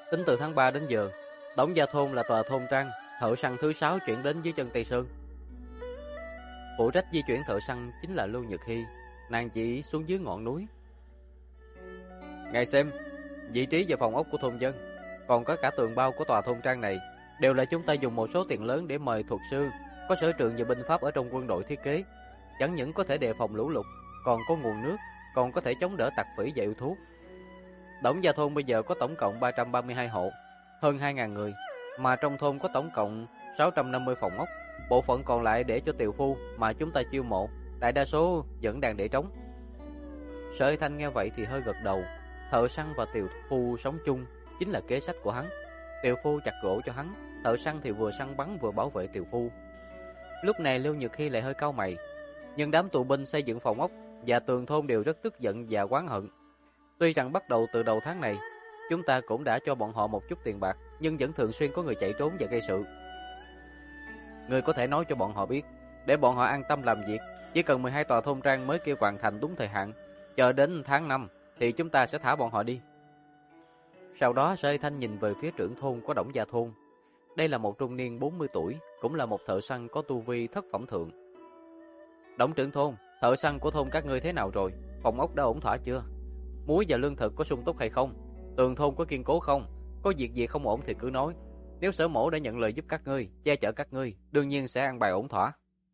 Tính từ tháng 3 đến giờ, Đổng Gia Thôn là tòa thôn trang thợ săn thứ 6 chuyển đến dưới chân Tây Sơn. Phụ trách di chuyển thợ săn chính là Lưu Nhật Hy. Nàng chỉ xuống dưới ngọn núi. Ngài xem, vị trí và phòng ốc của thôn dân, còn có cả tường bao của tòa thôn trang này, đều là chúng ta dùng một số tiền lớn để mời thuật sư có sở trường về binh pháp ở trong quân đội thiết kế. Chẳng những có thể đề phòng lũ lụt, còn có nguồn nước, còn có thể chống đỡ tặc phỉ và yêu thú. Đổng Gia Thôn bây giờ có tổng cộng 332 hộ, hơn 2.000 người, mà trong thôn có tổng cộng 650 phòng ốc. Bộ phận còn lại để cho tiều phu mà chúng ta chiêu mộ, đại đa số vẫn đang để trống. Sở Thanh nghe vậy thì hơi gật đầu. Thợ săn và tiều phu sống chung chính là kế sách của hắn. Tiều phu chặt gỗ cho hắn, thợ săn thì vừa săn bắn vừa bảo vệ tiều phu. Lúc này Lưu Nhật Hy lại hơi cau mày, nhưng đám tù binh xây dựng phòng ốc và tường thôn đều rất tức giận và oán hận. Tuy rằng bắt đầu từ đầu tháng này, chúng ta cũng đã cho bọn họ một chút tiền bạc, nhưng vẫn thường xuyên có người chạy trốn và gây sự. Người có thể nói cho bọn họ biết, để bọn họ an tâm làm việc, chỉ cần 12 tòa thôn trang mới kêu hoàn thành đúng thời hạn, chờ đến tháng 5 thì chúng ta sẽ thả bọn họ đi. Sau đó Sở Thanh nhìn về phía trưởng thôn của Đổng Gia Thôn. Đây là một trung niên 40 tuổi, cũng là một thợ săn có tu vi thất phẩm thượng. Đổng trưởng thôn, thợ săn của thôn các ngươi thế nào rồi? Phòng ốc đã ổn thỏa chưa? Muối và lương thực có sung túc hay không? Tường thôn có kiên cố không? Có việc gì không ổn thì cứ nói. Nếu Sở Mỗ đã nhận lời giúp các ngươi, che chở các ngươi, đương nhiên sẽ an bài ổn thỏa.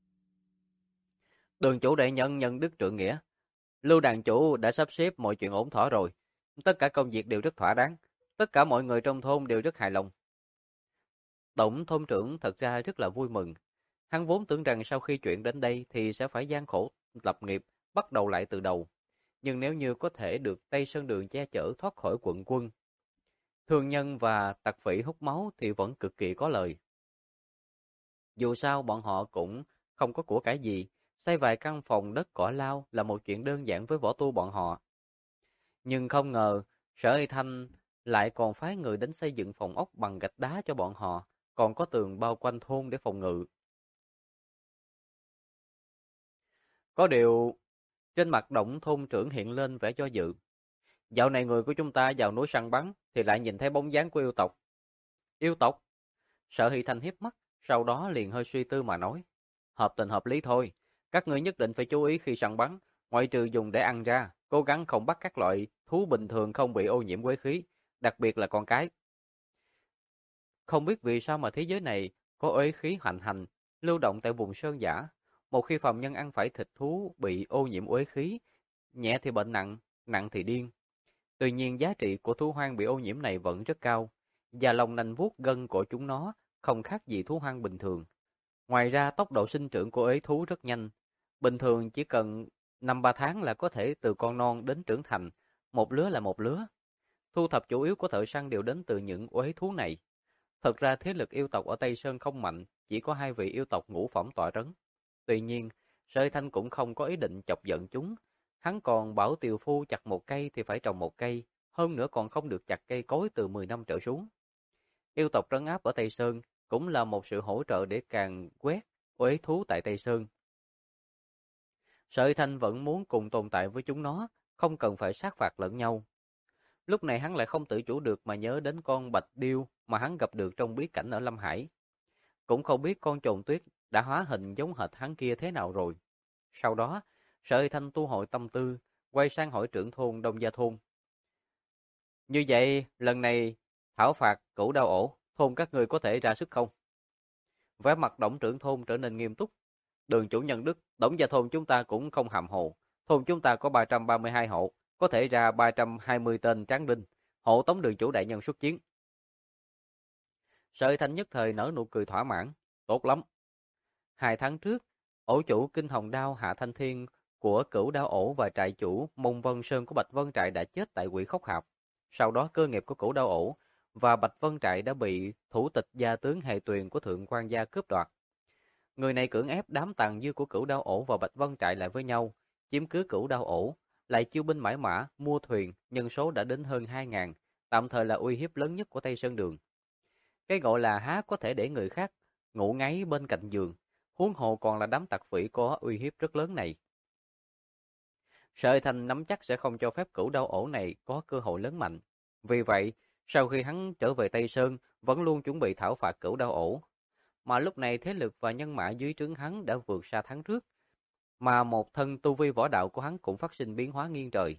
Đường chủ đại nhân nhân đức trượng nghĩa, Lưu đàn chủ đã sắp xếp mọi chuyện ổn thỏa rồi. Tất cả công việc đều rất thỏa đáng. Tất cả mọi người trong thôn đều rất hài lòng. Tổng thôn trưởng thật ra rất là vui mừng. Hắn vốn tưởng rằng sau khi chuyện đến đây thì sẽ phải gian khổ lập nghiệp, bắt đầu lại từ đầu. Nhưng nếu như có thể được Tây Sơn Đường che chở thoát khỏi quận quân, thương nhân và tặc phỉ hút máu thì vẫn cực kỳ có lời. Dù sao bọn họ cũng không có của cải gì, xây vài căn phòng đất cỏ lau là một chuyện đơn giản với võ tu bọn họ. Nhưng không ngờ, Sở Y Thanh lại còn phái người đến xây dựng phòng ốc bằng gạch đá cho bọn họ, còn có tường bao quanh thôn để phòng ngự. Có điều, trên mặt Đổng thôn trưởng hiện lên vẻ do dự. Dạo này người của chúng ta vào núi săn bắn thì lại nhìn thấy bóng dáng của yêu tộc. Yêu tộc? Sở Hy Thanh hiếp mắt, sau đó liền hơi suy tư mà nói. Hợp tình hợp lý thôi, các ngươi nhất định phải chú ý khi săn bắn, ngoại trừ dùng để ăn ra, cố gắng không bắt các loại thú bình thường không bị ô nhiễm quế khí, đặc biệt là con cái. Không biết vì sao mà thế giới này có uế khí hoành hành, lưu động tại vùng sơn dã. Một khi phàm nhân ăn phải thịt thú bị ô nhiễm uế khí, nhẹ thì bệnh nặng, nặng thì điên. Tuy nhiên giá trị của thú hoang bị ô nhiễm này vẫn rất cao, và lòng nành vuốt gân của chúng nó không khác gì thú hoang bình thường. Ngoài ra tốc độ sinh trưởng của ế thú rất nhanh, bình thường chỉ cần 5-3 tháng là có thể từ con non đến trưởng thành, một lứa là một lứa. Thu thập chủ yếu của thợ săn đều đến từ những ế thú này. Thật ra thế lực yêu tộc ở Tây Sơn không mạnh, chỉ có 2 vị yêu tộc ngũ phẩm tọa trấn. Tuy nhiên, Sơ Thanh cũng không có ý định chọc giận chúng. Hắn còn bảo tiều phu chặt một cây thì phải trồng một cây, hơn nữa còn không được chặt cây cối từ 10 năm trở xuống. Yêu tộc trấn áp ở Tây Sơn cũng là một sự hỗ trợ để càng quét uế thú tại Tây Sơn. Sợi Thanh vẫn muốn cùng tồn tại với chúng nó, không cần phải sát phạt lẫn nhau. Lúc này hắn lại không tự chủ được mà nhớ đến con bạch điêu mà hắn gặp được trong bí cảnh ở Lâm Hải. Cũng không biết con trồn tuyết đã hóa hình giống hệt hắn kia thế nào rồi. Sau đó, Sợi Thanh tu hội tâm tư, quay sang hỏi trưởng thôn Đông Gia Thôn. Như vậy, lần này thảo phạt Cửu Đao Ổ, thôn các người có thể ra sức không? Vẻ mặt Đổng trưởng thôn trở nên nghiêm túc. Đường chủ nhân đức, Đổng Gia Thôn chúng ta cũng không hàm hồ. Thôn chúng ta có 332 hộ, có thể ra 320 tên tráng đinh. Hộ tống đường chủ đại nhân xuất chiến. Sợi Thanh nhất thời nở nụ cười thỏa mãn. Tốt lắm. 2 tháng trước, ổ chủ Kinh Hồng Đao Hạ Thanh Thiên của Cửu Đao Ổ và trại chủ Mông Vân Sơn của Bạch Vân Trại đã chết tại Quỷ Khốc Hạp. Sau đó cơ nghiệp của Cửu Đao Ổ và Bạch Vân Trại đã bị thủ tịch gia tướng Hề Tuyền của Thượng Quan gia cướp đoạt. Người này cưỡng ép đám tàn dư của Cửu Đao Ổ và Bạch Vân Trại lại với nhau, chiếm cứ Cửu Đao Ổ, lại chiêu binh mãi mã, mua thuyền, nhân số đã đến hơn 2.000, tạm thời là uy hiếp lớn nhất của Tây Sơn Đường. Cái gọi là há có thể để người khác ngủ ngáy bên cạnh giường, huống hồ còn là đám tặc phỉ có uy hiếp rất lớn này. Sợi Thành nắm chắc sẽ không cho phép Cửu Đao Ổ này có cơ hội lớn mạnh. Vì vậy, Sau khi hắn trở về Tây Sơn, vẫn luôn chuẩn bị thảo phạt Cửu Đao Ổ, mà lúc này thế lực và nhân mã dưới trướng hắn đã vượt xa tháng trước, mà một thân tu vi võ đạo của hắn cũng phát sinh biến hóa nghiêng trời.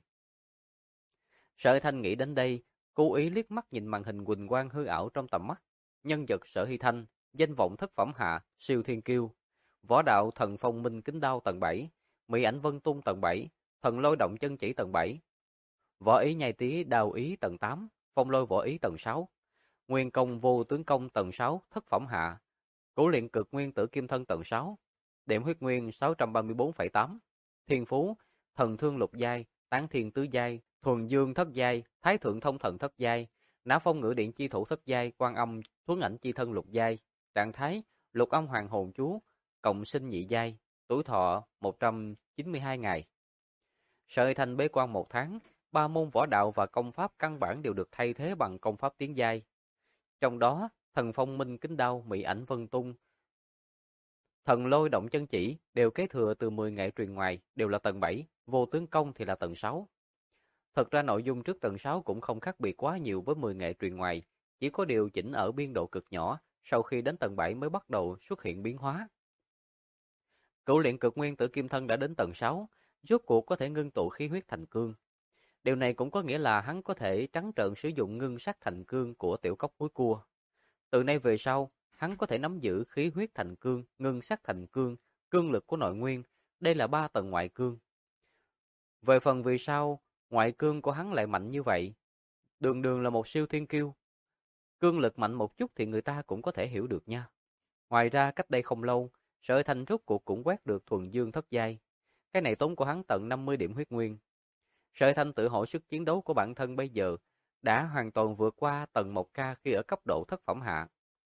Sở Thanh nghĩ đến đây, cố ý liếc mắt nhìn màn hình huỳnh quang hư ảo trong tầm mắt. Nhân vật Sở Hy Thanh, danh vọng thất phẩm hạ, siêu thiên kiêu, võ đạo thần phong minh kính đao tầng 7, mỹ ảnh vân tung tầng 7, thần lôi động chân chỉ tầng 7, võ ý nhai tí đao ý tầng 8, phong lôi võ ý tầng 6, nguyên công vô tướng công tầng 6, thất phẩm hạ, cổ luyện cực nguyên tử kim thân tầng 6, điểm huyết nguyên 634,8, thiên phú, thần thương lục giai, tán thiên tứ giai, thuần dương thất giai, thái thượng thông thần thất giai, nã phong ngữ điện chi thủ thất giai, quan âm thuấn ảnh chi thân lục giai, trạng thái lục âm hoàng hồn chú, cộng sinh nhị giai, tuổi thọ 192 ngày. Sợi thành bế quan 1 tháng, 3 môn võ đạo và công pháp căn bản đều được thay thế bằng công pháp tiến giai. Trong đó, thần phong minh kính đao, mỹ ảnh vân tung, thần lôi động chân chỉ đều kế thừa từ 10 ngày truyền ngoài, đều là tầng 7, vô tướng công thì là tầng 6. Thật ra nội dung trước tầng 6 cũng không khác biệt quá nhiều với 10 nghệ truyền ngoài, chỉ có điều chỉnh ở biên độ cực nhỏ, sau khi đến tầng 7 mới bắt đầu xuất hiện biến hóa. Cửu luyện cực nguyên tử kim thân đã đến tầng 6, rốt cuộc có thể ngưng tụ khí huyết thành cương. Điều này cũng có nghĩa là hắn có thể trắng trợn sử dụng ngưng sắc thành cương của tiểu cốc húi cua. Từ nay về sau, hắn có thể nắm giữ khí huyết thành cương, ngưng sắc thành cương, cương lực của nội nguyên, đây là 3 tầng ngoại cương. Về phần vì sao ngoại cương của hắn lại mạnh như vậy, đường đường là một siêu thiên kiêu. Cương lực mạnh một chút thì người ta cũng có thể hiểu được nha. Ngoài ra cách đây không lâu, Sở Thanh rốt cuộc cũng quét được thuần dương thất giai. Cái này tốn của hắn tận 50 điểm huyết nguyên. Sở Thanh tự hỏi sức chiến đấu của bản thân bây giờ đã hoàn toàn vượt qua tầng 1K khi ở cấp độ thất phẩm hạ.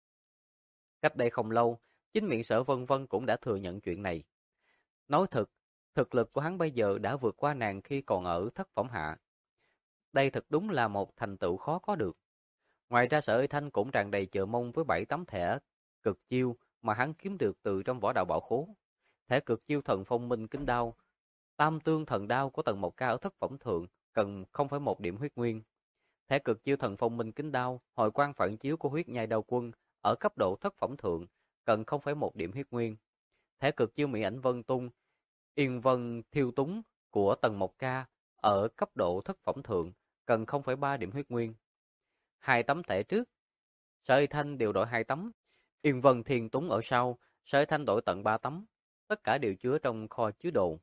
Cách đây không lâu, chính miệng Sở Vân Vân cũng đã thừa nhận chuyện này. Nói thật, thực lực của hắn bây giờ đã vượt qua nàng khi còn ở thất phẩm hạ. Đây thật đúng là một thành tựu khó có được. Ngoài ra Sở Thanh cũng tràn đầy chờ mong với 7 tấm thẻ cực chiêu mà hắn kiếm được từ trong võ đạo bảo khố. Thẻ cực chiêu thần phong minh kính đao, tam tương thần đao của tầng 1K ở thất phẩm thượng cần 0,1 điểm huyết nguyên. Thẻ cực chiêu thần phong minh kính đao, hồi quang phản chiếu của huyết nhai đao quân ở cấp độ thất phẩm thượng cần 0,1 điểm huyết nguyên. Thẻ cực chiêu mỹ ảnh vân tung, yên vân thiêu túng của tầng 1K ở cấp độ thất phẩm thượng cần 0,3 điểm huyết nguyên. 2 tấm thẻ trước, Sở Thanh đều đổi 2 tấm. Yên Vân Thiên Túng ở sau, Sở Thanh đổi tận 3 tấm. Tất cả đều chứa trong kho chứa đồ.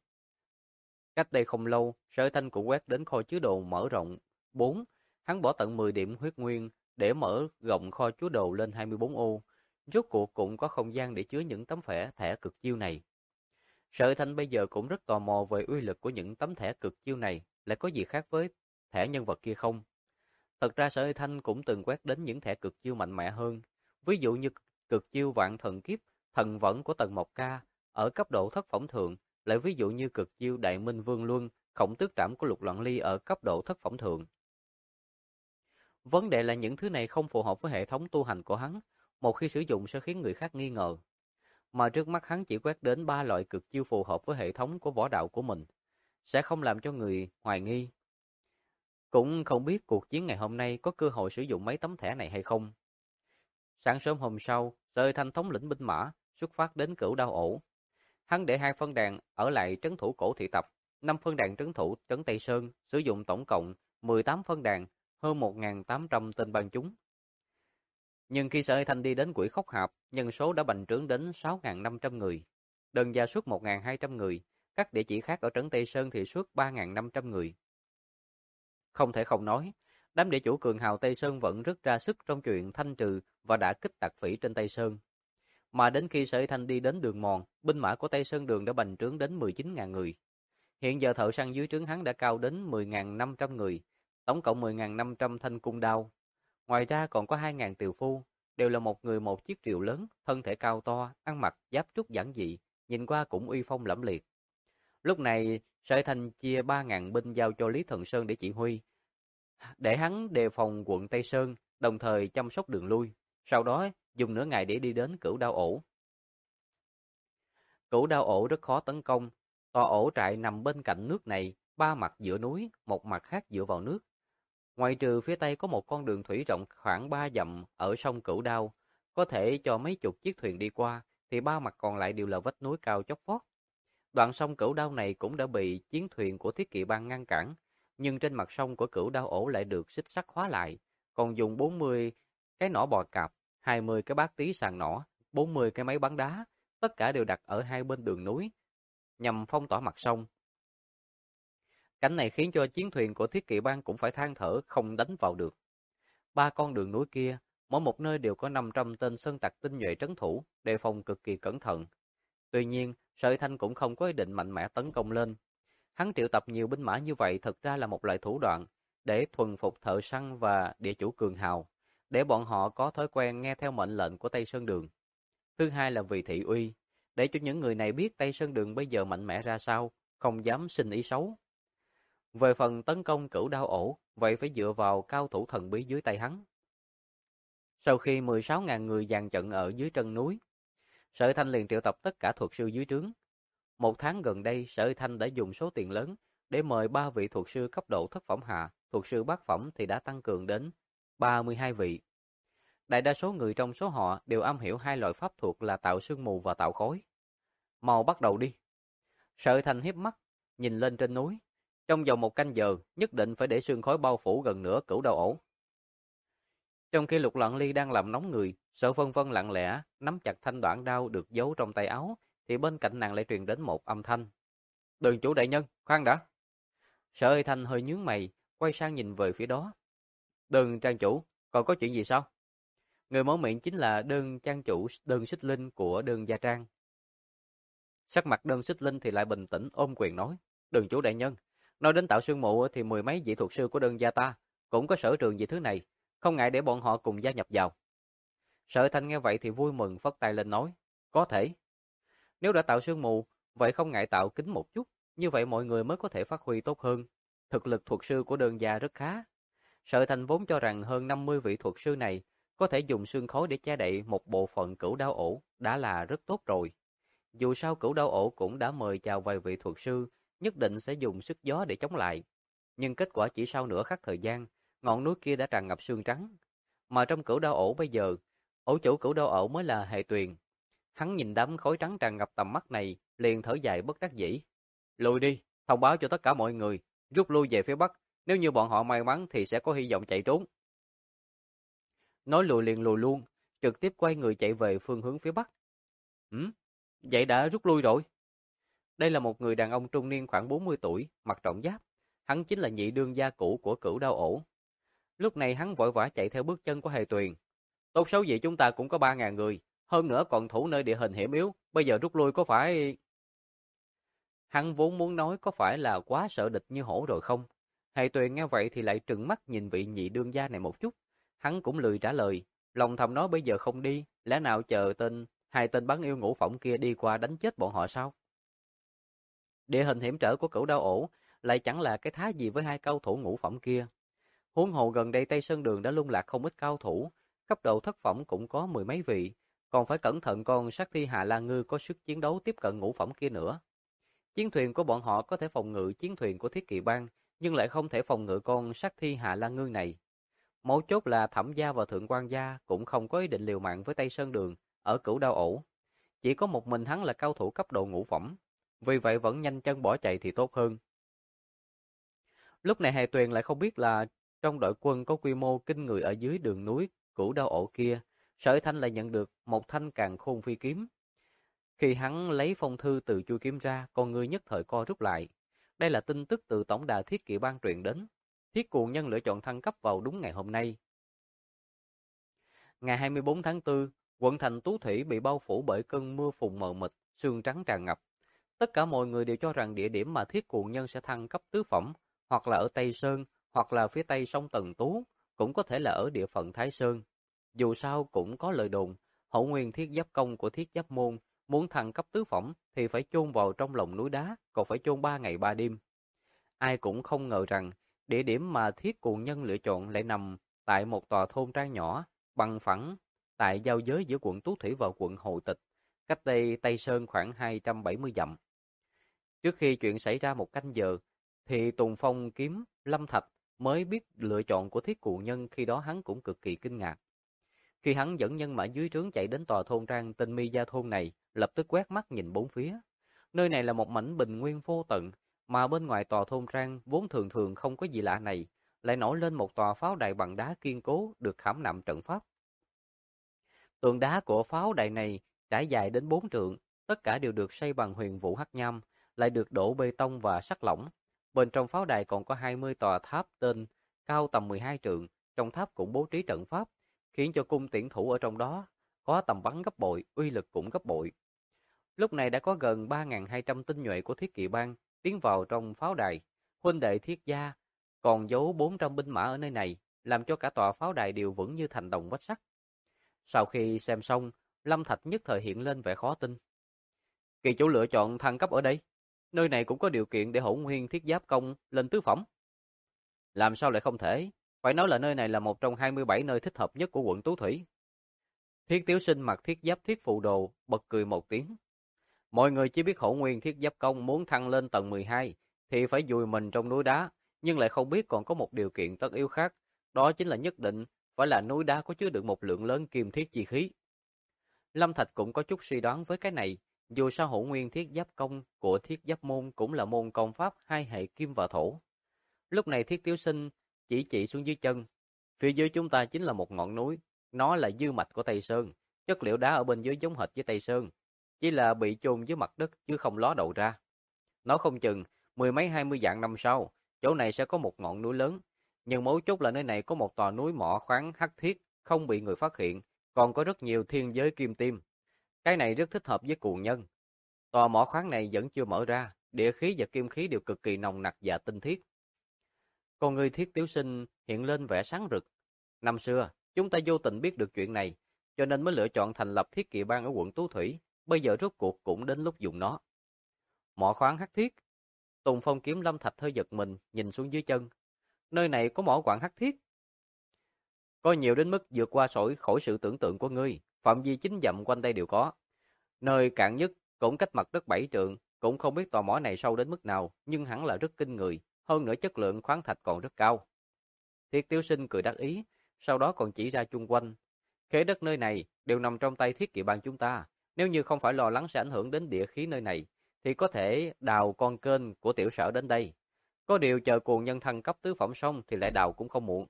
Cách đây không lâu, Sở Thanh cũng quét đến kho chứa đồ mở rộng 4. Hắn bỏ tận 10 điểm huyết nguyên để mở rộng kho chứa đồ lên 24 ô. Rốt cuộc cũng có không gian để chứa những tấm thẻ cực chiêu này. Sở Thanh bây giờ cũng rất tò mò về uy lực của những tấm thẻ cực chiêu này, lại có gì khác với thẻ nhân vật kia không? Thật ra Sở Thanh cũng từng quét đến những thẻ cực chiêu mạnh mẽ hơn, ví dụ như cực chiêu vạn thần kiếp, thần vẫn của tầng 1K ở cấp độ thất phẩm thượng, lại ví dụ như cực chiêu đại minh vương luân, khổng tước trảm của lục loạn ly ở cấp độ thất phẩm thượng. Vấn đề là những thứ này không phù hợp với hệ thống tu hành của hắn, một khi sử dụng sẽ khiến người khác nghi ngờ. Mà trước mắt hắn chỉ quét đến 3 loại cực chiêu phù hợp với hệ thống của võ đạo của mình, sẽ không làm cho người hoài nghi. Cũng không biết cuộc chiến ngày hôm nay có cơ hội sử dụng mấy tấm thẻ này hay không. Sáng sớm hôm sau, Sở Thanh thống lĩnh binh mã xuất phát đến Cửu Đao Ổ. Hắn để 2 phân đàn ở lại trấn thủ Cổ Thị Tập, 5 phân đàn trấn thủ trấn Tây Sơn, sử dụng tổng cộng 18 phân đàn, hơn 1.800 tên bang chúng. Nhưng khi Sở Thanh đi đến Quỷ Khốc Hạp, nhân số đã bành trướng đến 6.500 người. Đơn gia suốt 1.200 người, các địa chỉ khác ở trấn Tây Sơn thì suốt 3.500 người. Không thể không nói, đám địa chủ cường hào Tây Sơn vẫn rất ra sức trong chuyện thanh trừ và đả kích tặc phỉ trên Tây Sơn. Mà đến khi Sở Thanh đi đến đường mòn, binh mã của Tây Sơn Đường đã bành trướng đến 19.000 người. Hiện giờ thợ săn dưới trướng hắn đã cao đến 10.500 người, tổng cộng 10.500 thanh cung đao. Ngoài ra còn có 2.000 tiều phu, đều là một người một chiếc rìu lớn, thân thể cao to, ăn mặc giáp trúc giản dị, nhìn qua cũng uy phong lẫm liệt. Lúc này, Sở Thanh chia 3.000 binh giao cho Lý Thần Sơn để chỉ huy, để hắn đề phòng quận Tây Sơn, đồng thời chăm sóc đường lui. Sau đó, dùng nửa ngày để đi đến Cửu Đao Ổ. Cửu Đao Ổ rất khó tấn công. Tòa ổ trại nằm bên cạnh nước này, 3 mặt giữa núi, một mặt khác dựa vào nước. Ngoại trừ phía tây có một con đường thủy rộng khoảng 3 dặm ở sông Cửu Đao, có thể cho mấy chục chiếc thuyền đi qua, thì ba mặt còn lại đều là vách núi cao chót vót. Đoạn sông Cửu Đao này cũng đã bị chiến thuyền của Thiết Kỵ Bang ngăn cản, nhưng trên mặt sông của Cửu Đao ổ lại được xích sắt khóa lại, còn dùng 40 cái nỏ bò cạp, 20 cái bát tí sàn nỏ, 40 cái máy bắn đá, tất cả đều đặt ở hai bên đường núi, nhằm phong tỏa mặt sông. Cảnh này khiến cho chiến thuyền của Thiết Kỵ Bang cũng phải than thở không đánh vào được. Ba con đường núi kia, mỗi một nơi đều có 500 tên sơn tặc tinh nhuệ trấn thủ, đề phòng cực kỳ cẩn thận. Tuy nhiên, Sợi Thanh cũng không có ý định mạnh mẽ tấn công lên. Hắn triệu tập nhiều binh mã như vậy thực ra là một loại thủ đoạn để thuần phục thợ săn và địa chủ cường hào, để bọn họ có thói quen nghe theo mệnh lệnh của Tây Sơn Đường. Thứ hai là vì thị uy, để cho những người này biết Tây Sơn Đường bây giờ mạnh mẽ ra sao, không dám sinh ý xấu. Về phần tấn công Cửu Đao ổ, vậy phải dựa vào cao thủ thần bí dưới tay hắn. Sau khi 16.000 người dàn trận ở dưới chân núi, Sở Thanh liền triệu tập tất cả thuật sư dưới trướng. Một tháng gần đây, Sở Thanh đã dùng số tiền lớn để mời 3 vị thuật sư cấp độ thất phẩm hạ, thuật sư bát phẩm thì đã tăng cường đến 32 vị. Đại đa số người trong số họ đều am hiểu hai loại pháp thuật là tạo sương mù và tạo khói. Mau bắt đầu đi. Sở Thanh hiếp mắt, nhìn lên trên núi. Trong vòng 1 canh giờ, nhất định phải để sương khói bao phủ gần nửa Cửu Đao ổ. Trong khi Lục Lặng Ly đang làm nóng người, Sở Vân Vân lặng lẽ nắm chặt thanh đoạn đao được giấu trong tay áo, thì bên cạnh nàng lại truyền đến một âm thanh. Đường chủ đại nhân, khoan đã. Sở Thanh hơi nhướng mày, quay sang nhìn về phía đó. Đường trang chủ, còn có chuyện gì sao? Người mở miệng chính là đơn trang chủ đơn Xích Linh của đơn Gia Trang. Sắc mặt đơn Xích Linh thì lại bình tĩnh ôm quyền nói. Đường chủ đại nhân, nói đến tạo sương mù thì 10 mấy vị thuật sư của đơn gia ta cũng có sở trường về thứ này, không ngại để bọn họ cùng gia nhập vào. Sở Thanh nghe vậy thì vui mừng phất tay lên nói, có thể. Nếu đã tạo sương mù, vậy không ngại tạo kính một chút, như vậy mọi người mới có thể phát huy tốt hơn. Thực lực thuật sư của đơn gia rất khá. Sở Thanh vốn cho rằng hơn 50 vị thuật sư này có thể dùng sương khói để che đậy một bộ phận Cửu Đao ổ đã là rất tốt rồi. Dù sao Cửu Đao ổ cũng đã mời chào vài vị thuật sư, nhất định sẽ dùng sức gió để chống lại. Nhưng kết quả chỉ sau nửa khắc thời gian, ngọn núi kia đã tràn ngập sương trắng. Mà trong Cửu Đao ổ bây giờ, ổ chủ Cửu Đao ổ mới là Hệ Tuyền. Hắn nhìn đám khói trắng tràn ngập tầm mắt này, liền thở dài bất đắc dĩ. Lùi đi, thông báo cho tất cả mọi người, rút lui về phía bắc, nếu như bọn họ may mắn thì sẽ có hy vọng chạy trốn. Nói lùi liền lùi luôn, trực tiếp quay người chạy về phương hướng phía bắc. Vậy đã rút lui rồi. Đây là một người đàn ông trung niên khoảng 40 tuổi, mặc trọng giáp. Hắn chính là nhị đương gia cũ của Cửu Đao ổ. Lúc này hắn vội vã chạy theo bước chân của Hề Tuyền. Tốt xấu gì chúng ta cũng có 3.000 người, hơn nữa còn thủ nơi địa hình hiểm yếu, bây giờ rút lui có phải... Hắn vốn muốn nói có phải là quá sợ địch như hổ rồi không? Hề Tuyền nghe vậy thì lại trừng mắt nhìn vị nhị đương gia này một chút. Hắn cũng lười trả lời, lòng thầm nói bây giờ không đi, lẽ nào chờ hai tên bắn yêu ngũ phẩm kia đi qua đánh chết bọn họ sao? Địa hình hiểm trở của Cửu Đao ổ lại chẳng là cái thá gì với hai cao thủ ngũ phẩm kia. Huống hồ gần đây Tây Sơn Đường đã lung lạc không ít cao thủ, cấp độ thất phẩm cũng có 10 mấy vị, còn phải cẩn thận con sát thi Hà La Ngư có sức chiến đấu tiếp cận ngũ phẩm kia nữa. Chiến thuyền của bọn họ có thể phòng ngự chiến thuyền của Thiết Kỵ Bang, nhưng lại không thể phòng ngự con sát thi Hà La Ngư này. Mấu chốt là Thẩm gia và Thượng Quan gia cũng không có ý định liều mạng với Tây Sơn Đường ở Cửu Đao ổ. Chỉ có một mình hắn là cao thủ cấp độ ngũ phẩm, vì vậy vẫn nhanh chân bỏ chạy thì tốt hơn. Lúc này Hề Tuyền lại không biết là trong đội quân có quy mô kinh người ở dưới đường núi Cửu Đao ổ kia, Sở Thanh lại nhận được một thanh càn khôn phi kiếm. Khi hắn lấy phong thư từ chui kiếm ra, con người nhất thời co rút lại. Đây là tin tức từ tổng đà Thiết Kỵ Bang truyền đến. Thiết Cuồng Nhân lựa chọn thăng cấp vào đúng ngày hôm nay. Ngày 24 tháng 4, quận thành Tú Thủy bị bao phủ bởi cơn mưa phùn mờ mịt, sương trắng tràn ngập. Tất cả mọi người đều cho rằng địa điểm mà Thiết Cuồng Nhân sẽ thăng cấp tứ phẩm, hoặc là ở Tây Sơn, hoặc là phía tây sông Tần Tú, cũng có thể là ở địa phận Thái Sơn. Dù sao cũng có lời đồn, hậu nguyên thiết giáp công của thiết giáp môn muốn thăng cấp tứ phẩm thì phải chôn vào trong lòng núi đá, còn phải chôn 3 ngày 3 đêm. Ai cũng không ngờ rằng địa điểm mà Thiết Cuồng Nhân lựa chọn lại nằm tại một tòa thôn trang nhỏ, bằng phẳng, tại giao giới giữa quận Tú Thủy và quận Hồ Tịch, cách đây Tây Sơn khoảng 270 dặm. Trước khi chuyện xảy ra 1 canh giờ, thì Tùng Phong Kiếm, Lâm Thạch, mới biết lựa chọn của Thiết Cụ Nhân, khi đó hắn cũng cực kỳ kinh ngạc. Khi hắn dẫn nhân mã dưới trướng chạy đến tòa thôn trang tên Mi Gia Thôn này, lập tức quét mắt nhìn bốn phía. Nơi này là một mảnh bình nguyên vô tận, mà bên ngoài tòa thôn trang vốn thường thường không có gì lạ này, lại nổi lên một tòa pháo đài bằng đá kiên cố được khảm nạm trận pháp. Tường đá của pháo đài này trải dài đến 4 trượng, tất cả đều được xây bằng huyền vũ hắc nham, lại được đổ bê tông và sắt lỏng. Bên trong pháo đài còn có 20 tòa tháp tên cao tầm 12 trượng, trong tháp cũng bố trí trận pháp, khiến cho cung tiễn thủ ở trong đó có tầm bắn gấp bội, uy lực cũng gấp bội. Lúc này đã có gần 3.200 tinh nhuệ của Thiết Kỵ Bang tiến vào trong pháo đài. Huynh đệ Thiết gia còn giấu 400 binh mã ở nơi này, làm cho cả tòa pháo đài đều vững như thành đồng vách sắt. Sau khi xem xong, Lâm Thạch nhất thời hiện lên vẻ khó tin. Kỳ chủ lựa chọn thăng cấp ở đây, nơi này cũng có điều kiện để Hỗn Nguyên Thiết Giáp Công lên tứ phẩm. Làm sao lại không thể? Phải nói là nơi này là một trong 27 nơi thích hợp nhất của quận Tú Thủy. Thiết Tiếu Sinh mặc thiết giáp thiết phụ đồ, bật cười một tiếng. Mọi người chỉ biết Hỗn Nguyên Thiết Giáp Công muốn thăng lên tầng 12 thì phải vùi mình trong núi đá, nhưng lại không biết còn có một điều kiện tất yếu khác, đó chính là nhất định phải là núi đá có chứa đựng một lượng lớn kim thiết chi khí. Lâm Thạch cũng có chút suy đoán với cái này, dù sao Hỗn Nguyên Thiết Giáp Công của Thiết Giáp môn cũng là môn công pháp hai hệ kim và thổ. Lúc này Thiết Tiếu Sinh chỉ xuống dưới chân, phía dưới chúng ta chính là một ngọn núi, nó là dư mạch của Tây Sơn, chất liệu đá ở bên dưới giống hệt với Tây Sơn, chỉ là bị chôn dưới mặt đất chứ không ló đầu ra. Nó không chừng, mười mấy 20 vạn năm sau, chỗ này sẽ có một ngọn núi lớn, nhưng mấu chốt là nơi này có một tòa núi mỏ khoáng hắc thiết, không bị người phát hiện, còn có rất nhiều thiên giới kim tim. Cái này rất thích hợp với cuồng nhân. Tòa mỏ khoáng này vẫn chưa mở ra, địa khí và kim khí đều cực kỳ nồng nặc và tinh khiết. Con người Thiết Tiếu Sinh hiện lên vẻ sáng rực. Năm xưa, chúng ta vô tình biết được chuyện này, cho nên mới lựa chọn thành lập Thiết Kỵ Bang ở quận Tú Thủy, bây giờ rốt cuộc cũng đến lúc dùng nó. Mỏ khoáng hắc thiết. Tùng Phong kiếm Lâm Thạch hơi giật mình, nhìn xuống dưới chân. Nơi này có mỏ quặng hắc thiết. Có nhiều đến mức vượt qua khỏi sự tưởng tượng của ngươi, phạm vi 9 dặm quanh đây đều có. Nơi cạn nhất cũng cách mặt đất 7 trượng, cũng không biết tòa mỏ này sâu đến mức nào, nhưng hẳn là rất kinh người, hơn nữa chất lượng khoáng thạch còn rất cao. Thiết Tiếu Sinh cười đắc ý, sau đó còn chỉ ra chung quanh. Khế đất nơi này đều nằm trong tay Thiết Kỵ Bang chúng ta, nếu như không phải lo lắng sẽ ảnh hưởng đến địa khí nơi này, thì có thể đào con kênh của tiểu sở đến đây. Có điều chờ cuồng nhân thăng cấp tứ phẩm xong thì lại đào cũng không muộn.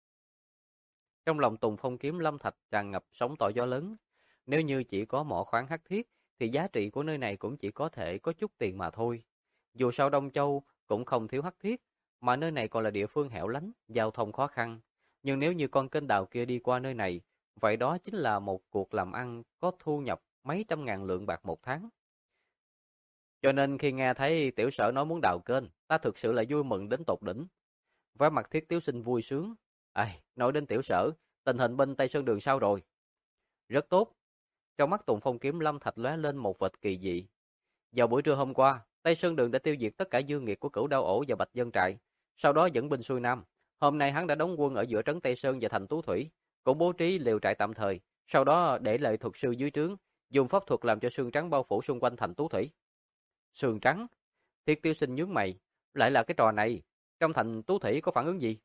Trong lòng Tùng Phong kiếm Lâm Thạch tràn ngập sóng to gió lớn. Nếu như chỉ có mỏ khoáng hắc thiết, thì giá trị của nơi này cũng chỉ có thể có chút tiền mà thôi. Dù sao Đông Châu cũng không thiếu hắc thiết, mà nơi này còn là địa phương hẻo lánh, giao thông khó khăn. Nhưng nếu như con kênh đào kia đi qua nơi này, vậy đó chính là một cuộc làm ăn có thu nhập mấy trăm ngàn lượng bạc một tháng. Cho nên khi nghe thấy tiểu sở nói muốn đào kênh, ta thực sự là vui mừng đến tột đỉnh. Vẻ mặt Thiết Tiếu Sinh vui sướng. Nói đến tiểu sở, tình hình bên Tây Sơn Đường sao rồi? Rất tốt. Trong mắt Tùng Phong kiếm Lâm Thạch lóe lên một vệt kỳ dị. Vào buổi trưa hôm qua, Tây Sơn Đường đã tiêu diệt tất cả dư nghiệt của Cửu Đao Ổ và Bạch Dân Trại, sau đó dẫn binh xuôi nam. Hôm nay hắn đã đóng quân ở giữa trấn Tây Sơn và thành Tú Thủy, cũng bố trí lều trại tạm thời, sau đó để lại thuật sư dưới trướng, dùng pháp thuật làm cho sương trắng bao phủ xung quanh thành Tú Thủy. Sương trắng? Thiết Tiêu Sinh nhướng mày, lại là cái trò này, trong thành Tú Thủy có phản ứng gì?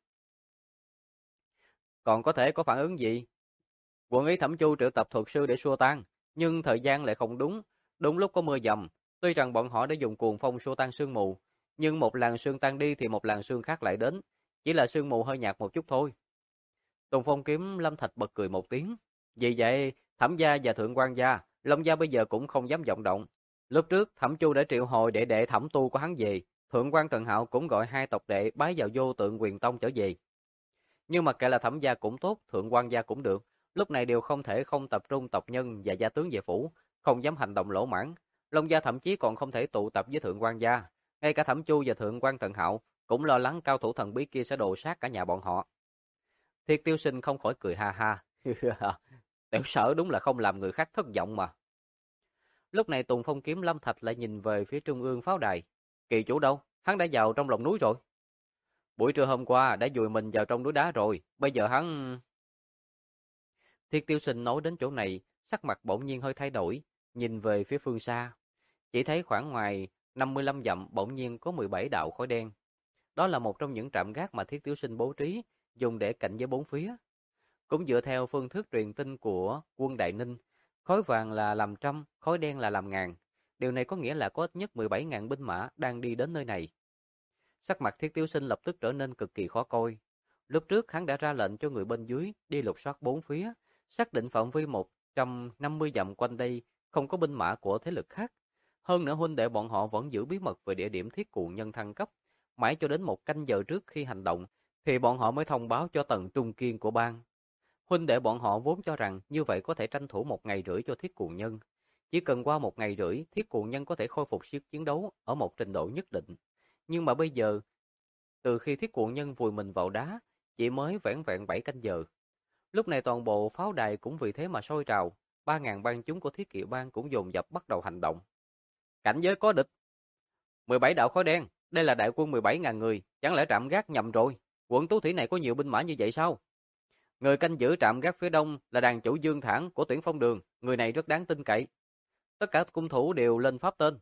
Còn có thể có phản ứng gì? Quận ý Thẩm Chu triệu tập thuật sư để xua tan, nhưng thời gian lại không đúng, đúng lúc có mưa dầm. Tuy rằng bọn họ đã dùng cuồng phong xua tan sương mù, nhưng một làn sương tan đi thì một làn sương khác lại đến, chỉ là sương mù hơi nhạt một chút thôi. Tùng Phong kiếm Lâm Thạch bật cười một tiếng. Vì vậy, Thẩm gia và Thượng quan gia, Long gia bây giờ cũng không dám vọng động. Lúc trước, Thẩm Chu đã triệu hồi đệ Thẩm Tu của hắn về, Thượng quan Tần Hạo cũng gọi hai tộc đệ bái vào Vô Tượng Quyền Tông trở về. Nhưng mà kệ là Thẩm gia cũng tốt, Thượng quan gia cũng được, lúc này đều không thể không tập trung tộc nhân và gia tướng về phủ, không dám hành động lỗ mãng. Long gia thậm chí còn không thể tụ tập với Thượng quan gia, ngay cả Thẩm Chu và Thượng quan Tần Hạo cũng lo lắng cao thủ thần bí kia sẽ đồ sát cả nhà bọn họ. Thiết Tiêu Sinh không khỏi cười ha ha. Tiểu sở đúng là không làm người khác thất vọng mà. Lúc này Tùng Phong kiếm Lâm Thạch lại nhìn về phía trung ương pháo đài. Kỳ chủ đâu? Hắn đã vào trong lòng núi rồi. Buổi trưa hôm qua đã vùi mình vào trong núi đá rồi, bây giờ hắn... Thiết Tiêu Sinh nói đến chỗ này, sắc mặt bỗng nhiên hơi thay đổi, nhìn về phía phương xa. Chỉ thấy khoảng ngoài 55 dặm bỗng nhiên có 17 đạo khói đen. Đó là một trong những trạm gác mà Thiết Tiểu Sinh bố trí, dùng để cạnh với bốn phía. Cũng dựa theo phương thức truyền tin của quân Đại Ninh, khối vàng là làm trăm, khối đen là làm ngàn. Điều này có nghĩa là có ít nhất 17.000 binh mã đang đi đến nơi này. Sắc mặt Thiết Tiểu Sinh lập tức trở nên cực kỳ khó coi. Lúc trước hắn đã ra lệnh cho người bên dưới đi lục soát bốn phía, xác định phạm vi 150 dặm quanh đây không có binh mã của thế lực khác. Hơn nữa huynh đệ bọn họ vẫn giữ bí mật về địa điểm Thiết Cuồng Nhân thăng cấp, mãi cho đến một canh giờ trước khi hành động thì bọn họ mới thông báo cho tầng trung kiên của bang. Huynh đệ bọn họ vốn cho rằng như vậy có thể tranh thủ 1 ngày rưỡi cho Thiết Cuồng Nhân. Chỉ cần qua 1 ngày rưỡi, Thiết Cuồng Nhân có thể khôi phục sức chiến đấu ở một trình độ nhất định. Nhưng mà bây giờ, từ khi Thiết Cuồng Nhân vùi mình vào đá, chỉ mới vẻn vẹn 7 canh giờ. Lúc này toàn bộ pháo đài cũng vì thế mà sôi trào, 3.000 bang chúng của Thiết Kỵ bang cũng dồn dập bắt đầu hành động. Cảnh giới có địch. 17 đạo khói đen, đây là đại quân 17.000 người, chẳng lẽ trạm gác nhầm rồi? Quận Tú Thủy này có nhiều binh mã như vậy sao? Người canh giữ trạm gác phía đông là đàn chủ Dương Thản của Tuyển Phong Đường, người này rất đáng tin cậy. Tất cả cung thủ đều lên pháp tên.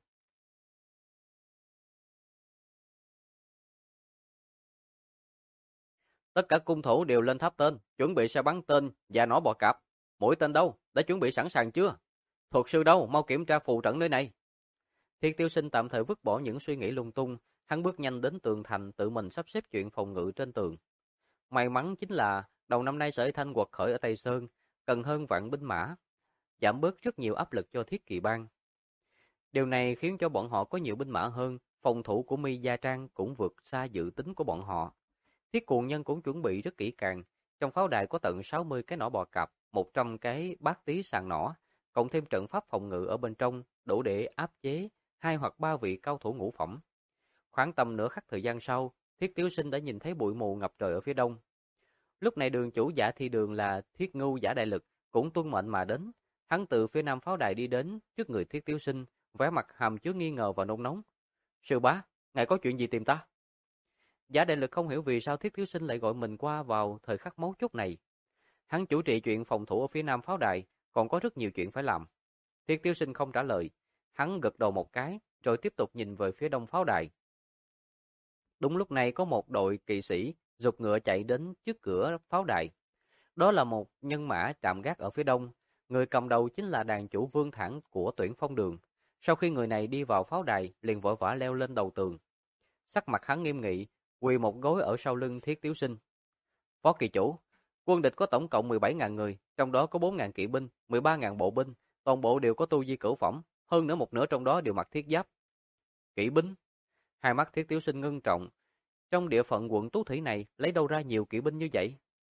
Tất cả cung thủ đều lên tháp tên, chuẩn bị sẽ bắn tên và nỏ bò cạp. Mũi tên đâu? Đã chuẩn bị sẵn sàng chưa? Thuật sư đâu? Mau kiểm tra phù trận nơi này. Thiên Tiêu Sinh tạm thời vứt bỏ những suy nghĩ lung tung, hắn bước nhanh đến tường thành tự mình sắp xếp chuyện phòng ngự trên tường. May mắn chính là đầu năm nay Sở Thanh quật khởi ở Tây Sơn, cần hơn vạn binh mã, giảm bớt rất nhiều áp lực cho Thiết Kỵ bang. Điều này khiến cho bọn họ có nhiều binh mã hơn, phòng thủ của Mi Gia Trang cũng vượt xa dự tính của bọn họ. Thiết Cuồng Nhân cũng chuẩn bị rất kỹ càng, trong pháo đài có tận 60 cái nỏ bò cạp, 100 cái bát tí sàn nỏ, cộng thêm trận pháp phòng ngự ở bên trong, đủ để áp chế 2 hoặc 3 vị cao thủ ngũ phẩm. Khoảng tầm nửa khắc thời gian sau, Thiết Tiểu Sinh đã nhìn thấy bụi mù ngập trời ở phía đông. Lúc này đường chủ Giả Thi Đường là Thiết Ngưu Giả Đại Lực cũng tuân mệnh mà đến. Hắn từ phía nam pháo đài đi đến trước người Thiết Tiểu Sinh, vẻ mặt hàm chứa nghi ngờ và nôn nóng. Sư bá, ngài có chuyện gì tìm ta? Giả Đại Lực không hiểu vì sao Thiết Tiểu Sinh lại gọi mình qua vào thời khắc mấu chốt này. Hắn chủ trì chuyện phòng thủ ở phía nam pháo đài, còn có rất nhiều chuyện phải làm. Thiết Tiểu Sinh không trả lời, hắn gật đầu một cái, rồi tiếp tục nhìn về phía đông pháo đài. Đúng lúc này có một đội kỵ sĩ giục ngựa chạy đến trước cửa pháo đài. Đó là một nhân mã trạm gác ở phía đông, người cầm đầu chính là đàn chủ Vương Thản của Tuyển Phong Đường. Sau khi người này đi vào pháo đài, liền vội vã leo lên đầu tường. Sắc mặt hắn nghiêm nghị, quỳ một gối ở sau lưng Thiết Tiểu Sinh. Phó kỳ chủ, quân địch có tổng cộng 17.000 người, trong đó có 4.000 kỵ binh, 13.000 bộ binh, toàn bộ đều có tu vi cửu phẩm, hơn nữa một nửa trong đó đều mặc thiết giáp. Kỵ binh? Hai mắt Thiết Tiểu Sinh ngưng trọng. Trong địa phận quận Tú Thủy này, lấy đâu ra nhiều kỵ binh như vậy?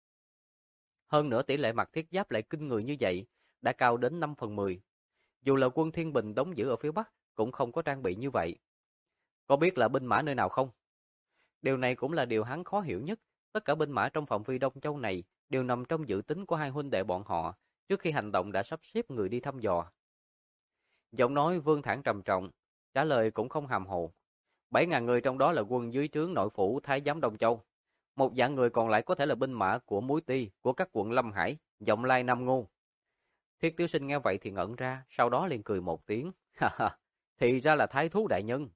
Hơn nữa tỷ lệ mặc thiết giáp lại kinh người như vậy, đã cao đến 5/10. Dù là quân Thiên Bình đóng giữ ở phía Bắc, cũng không có trang bị như vậy. Có biết là binh mã nơi nào không? Điều này cũng là điều hắn khó hiểu nhất. Tất cả binh mã trong phạm vi Đông Châu này đều nằm trong dự tính của hai huynh đệ bọn họ, trước khi hành động đã sắp xếp người đi thăm dò. Giọng nói Vương Thản trầm trọng, trả lời cũng không hàm hồ. 7.000 người trong đó là quân dưới trướng nội phủ Thái giám Đông Châu. Một dạng người còn lại có thể là binh mã của Muối Ti, của các quận Lâm Hải, Vọng Lai, Nam Ngô. Thiết Tiểu Sinh nghe vậy thì ngẩn ra, sau đó liền cười một tiếng. Thì ra là Thái thú đại nhân.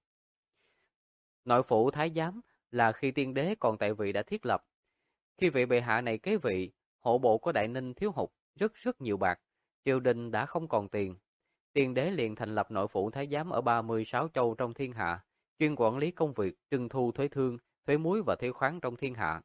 Nội phủ Thái giám là khi tiên đế còn tại vị đã thiết lập. Khi vị bệ hạ này kế vị, hộ bộ của Đại Ninh thiếu hụt rất nhiều bạc, triều đình đã không còn tiền. Tiên đế liền thành lập nội phủ Thái giám ở 36 châu trong thiên hạ, chuyên quản lý công việc trưng thu thuế thương, thuế muối và thuế khoáng trong thiên hạ.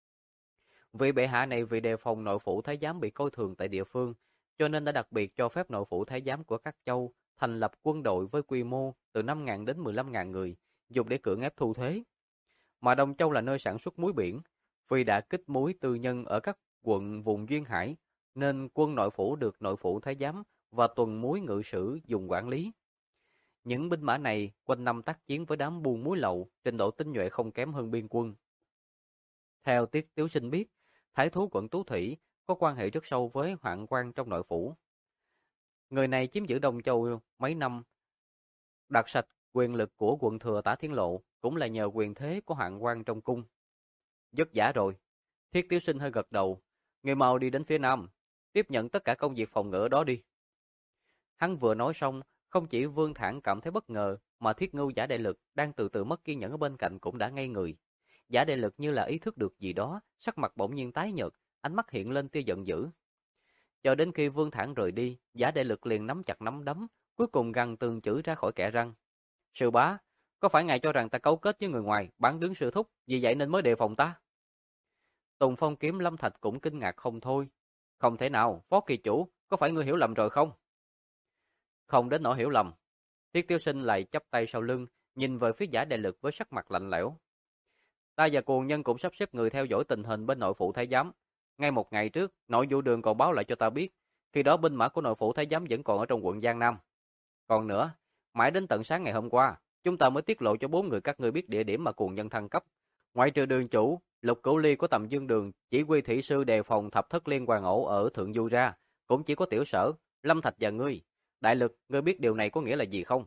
Vị bệ hạ này vì đề phòng nội phủ Thái giám bị coi thường tại địa phương, cho nên đã đặc biệt cho phép nội phủ Thái giám của các châu thành lập quân đội với quy mô từ 5.000 đến 15.000 người, dùng để cưỡng ép thu thuế. Mà Đông Châu là nơi sản xuất muối biển, vì đã kích muối tư nhân ở các quận vùng duyên hải, nên quân nội phủ được nội phủ Thái giám và tuần muối ngự sử dùng quản lý. Những binh mã này quanh năm tác chiến với đám buôn muối lậu, trình độ tinh nhuệ không kém hơn biên quân. Theo Tiết Tiểu Sinh biết, Thái thú quận Tú Thủy có quan hệ rất sâu với hoạn quan trong nội phủ. Người này chiếm giữ Đông Châu mấy năm, đoạt sạch quyền lực của quận thừa Tả Thiên Lộ, cũng là nhờ quyền thế của hoạn quan trong cung. Vất vả rồi. Thiết Tiểu Sinh hơi gật đầu, người mau đi đến phía nam, tiếp nhận tất cả công việc phòng ngự đó đi. Hắn vừa nói xong, không chỉ Vương Thản cảm thấy bất ngờ, mà Thiết Ngưu Giả Đại Lực đang từ từ mất kiên nhẫn ở bên cạnh cũng đã ngây người. Giả Đại Lực như là ý thức được gì đó, sắc mặt bỗng nhiên tái nhợt, ánh mắt hiện lên tia giận dữ. Chờ đến khi Vương Thản rời đi, Giả Đại Lực liền nắm chặt nắm đấm, cuối cùng gằn từng chữ ra khỏi kẽ răng. Sư bá, có phải ngài cho rằng ta cấu kết với người ngoài, bán đứng sư thúc, vì vậy nên mới đề phòng ta? Tùng Phong Kiếm Lâm Thạch cũng kinh ngạc không thôi. Không thể nào, Phó kỳ chủ, có phải ngươi hiểu lầm rồi không? Không đến nỗi hiểu lầm. Thiết Tiêu Sinh lại chắp tay sau lưng, nhìn về phía Giả Đại Lực với sắc mặt lạnh lẽo. Ta và cuồng nhân cũng sắp xếp người theo dõi tình hình bên nội phủ thái giám. Ngay một ngày trước, nội vụ đường còn báo lại cho ta biết, khi đó binh mã của nội phủ thái giám vẫn còn ở trong quận Giang Nam. Còn nữa, mãi đến tận sáng ngày hôm qua, chúng ta mới tiết lộ cho 4 người các ngươi biết địa điểm mà cuồng nhân thăng cấp. Ngoại trừ đường chủ, Lục Cửu Ly của Tầm Dương Đường, chỉ huy thủy sư đề phòng thập thất liên hoàn ổ ở Thượng Du ra, cũng chỉ có Tiểu Sở, Lâm Thạch và ngươi. Đại Lực, ngươi biết điều này có nghĩa là gì không?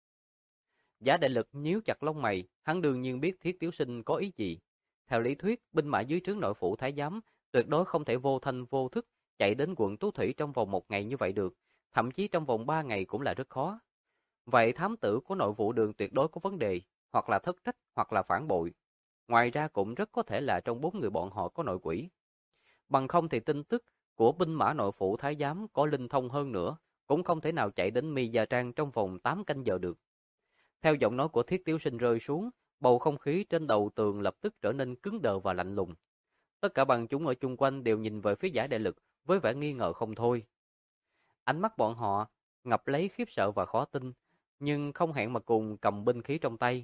Giả Đại Lực nhíu chặt lông mày, hắn đương nhiên biết Thiết Tiếu Sinh có ý gì. Theo lý thuyết, binh mã dưới trướng nội phủ thái giám tuyệt đối không thể vô thanh vô thức chạy đến quận Tú Thủy trong vòng 1 ngày như vậy được, thậm chí trong vòng 3 ngày cũng là rất khó. Vậy thám tử của nội vụ đường tuyệt đối có vấn đề, hoặc là thất trách, hoặc là phản bội. Ngoài ra cũng rất có thể là trong 4 người bọn họ có nội quỷ. Bằng không thì tin tức của binh mã nội phủ thái giám có linh thông hơn nữa, cũng không thể nào chạy đến Mi Gia Trang trong vòng 8 canh giờ được. Theo giọng nói của Thiết Tiếu Sinh rơi xuống, bầu không khí trên đầu tường lập tức trở nên cứng đờ và lạnh lùng. Tất cả bằng chúng ở chung quanh đều nhìn về phía Giả Đại Lực với vẻ nghi ngờ không thôi. Ánh mắt bọn họ ngập lấy khiếp sợ và khó tin, nhưng không hẹn mà cùng cầm binh khí trong tay.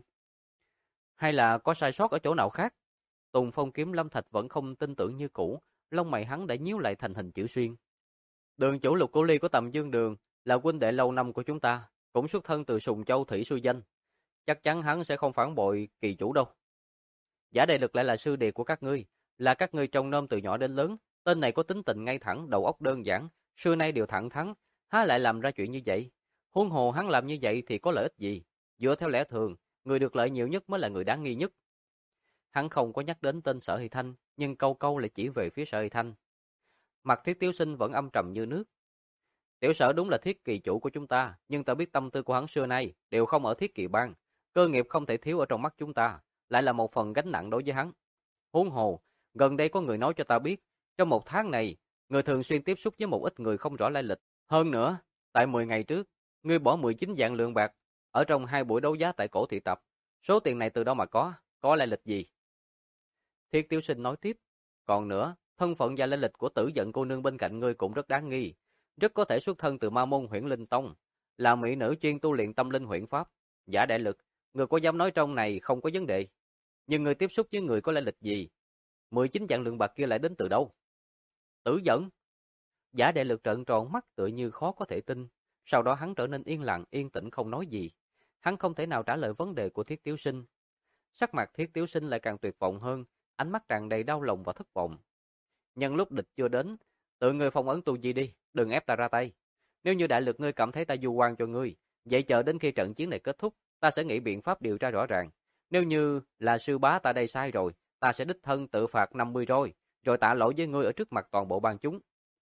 Hay là có sai sót ở chỗ nào khác? Tùng Phong Kiếm Lâm Thạch vẫn không tin tưởng như cũ, lông mày hắn đã nhíu lại thành hình chữ xuyên. Đường chủ Lục Cửu Ly của Tầm Dương Đường là huynh đệ lâu năm của chúng ta, cũng xuất thân từ Sùng Châu Thủy Sư Danh. Chắc chắn hắn sẽ không phản bội kỳ chủ đâu. Giả Đại Lực lại là sư đệ của các ngươi, là các ngươi trông nom từ nhỏ đến lớn, tên này có tính tình ngay thẳng, đầu óc đơn giản, xưa nay đều thẳng thắn, há lại làm ra chuyện như vậy? Huống hồ hắn làm như vậy thì có lợi ích gì? Dựa theo lẽ thường, người được lợi nhiều nhất mới là người đáng nghi nhất. Hắn không có nhắc đến tên Sở Hy Thanh, nhưng câu câu lại chỉ về phía Sở Hy Thanh. Mặt Thiết Tiếu Sinh vẫn âm trầm như nước. Tiểu Sở đúng là Thiết Kỳ chủ của chúng ta, nhưng ta biết tâm tư của hắn xưa nay đều không ở Thiết Kỳ bang, cơ nghiệp không thể thiếu ở trong mắt chúng ta, lại là một phần gánh nặng đối với hắn. Huống hồ, gần đây có người nói cho ta biết, trong 1 tháng này, người thường xuyên tiếp xúc với một ít người không rõ lai lịch. Hơn nữa, tại 10 ngày trước, ngươi bỏ 19 vạn lượng bạc ở trong 2 buổi đấu giá tại cổ thị tập. Số tiền này từ đâu mà có lai lịch gì? Thiết Tiêu Sinh nói tiếp, còn nữa, thân phận và lai lịch của Tử Giận cô nương bên cạnh ngươi cũng rất đáng nghi, rất có thể xuất thân từ Ma môn Huyễn Linh Tông, là mỹ nữ chuyên tu luyện tâm linh huyễn pháp. Giả Đại Lực, người có dám nói trong này không có vấn đề, nhưng người tiếp xúc với người có lai lịch gì? 19 vạn lượng bạc kia lại đến từ đâu? Tử Giận. Giả Đại Lực trợn tròn mắt tựa như khó có thể tin, sau đó hắn trở nên yên lặng, yên tĩnh không nói gì. Hắn không thể nào trả lời vấn đề của Thiết Tiếu Sinh. Sắc mặt Thiết Tiếu Sinh lại càng tuyệt vọng hơn, ánh mắt tràn đầy đau lòng và thất vọng. Nhân lúc địch chưa đến, tự ngươi phong ấn tu gì đi, đừng ép ta ra tay. Nếu như Đại Lực ngươi cảm thấy ta du quan cho ngươi, vậy chờ đến khi trận chiến này kết thúc, ta sẽ nghĩ biện pháp điều tra rõ ràng. Nếu như là sư bá ta đây sai rồi, ta sẽ đích thân tự phạt 50 rồi tạ lỗi với ngươi ở trước mặt toàn bộ ban chúng.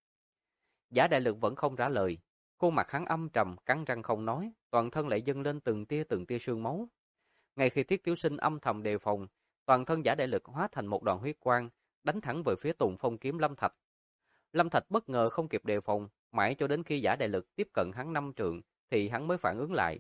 Giả Đại Lực vẫn không trả lời, khuôn mặt hắn âm trầm, cắn răng không nói, toàn thân lại dâng lên từng tia sương máu. Ngay khi Thiết Tiểu Sinh âm thầm đề phòng, toàn thân Giả Đại Lực hóa thành một đoàn huyết quang, đánh thẳng về phía Tùng Phong Kiếm Lâm Thạch. Lâm Thạch bất ngờ không kịp đề phòng, mãi cho đến khi Giả Đại Lực tiếp cận hắn 5 trượng thì hắn mới phản ứng lại.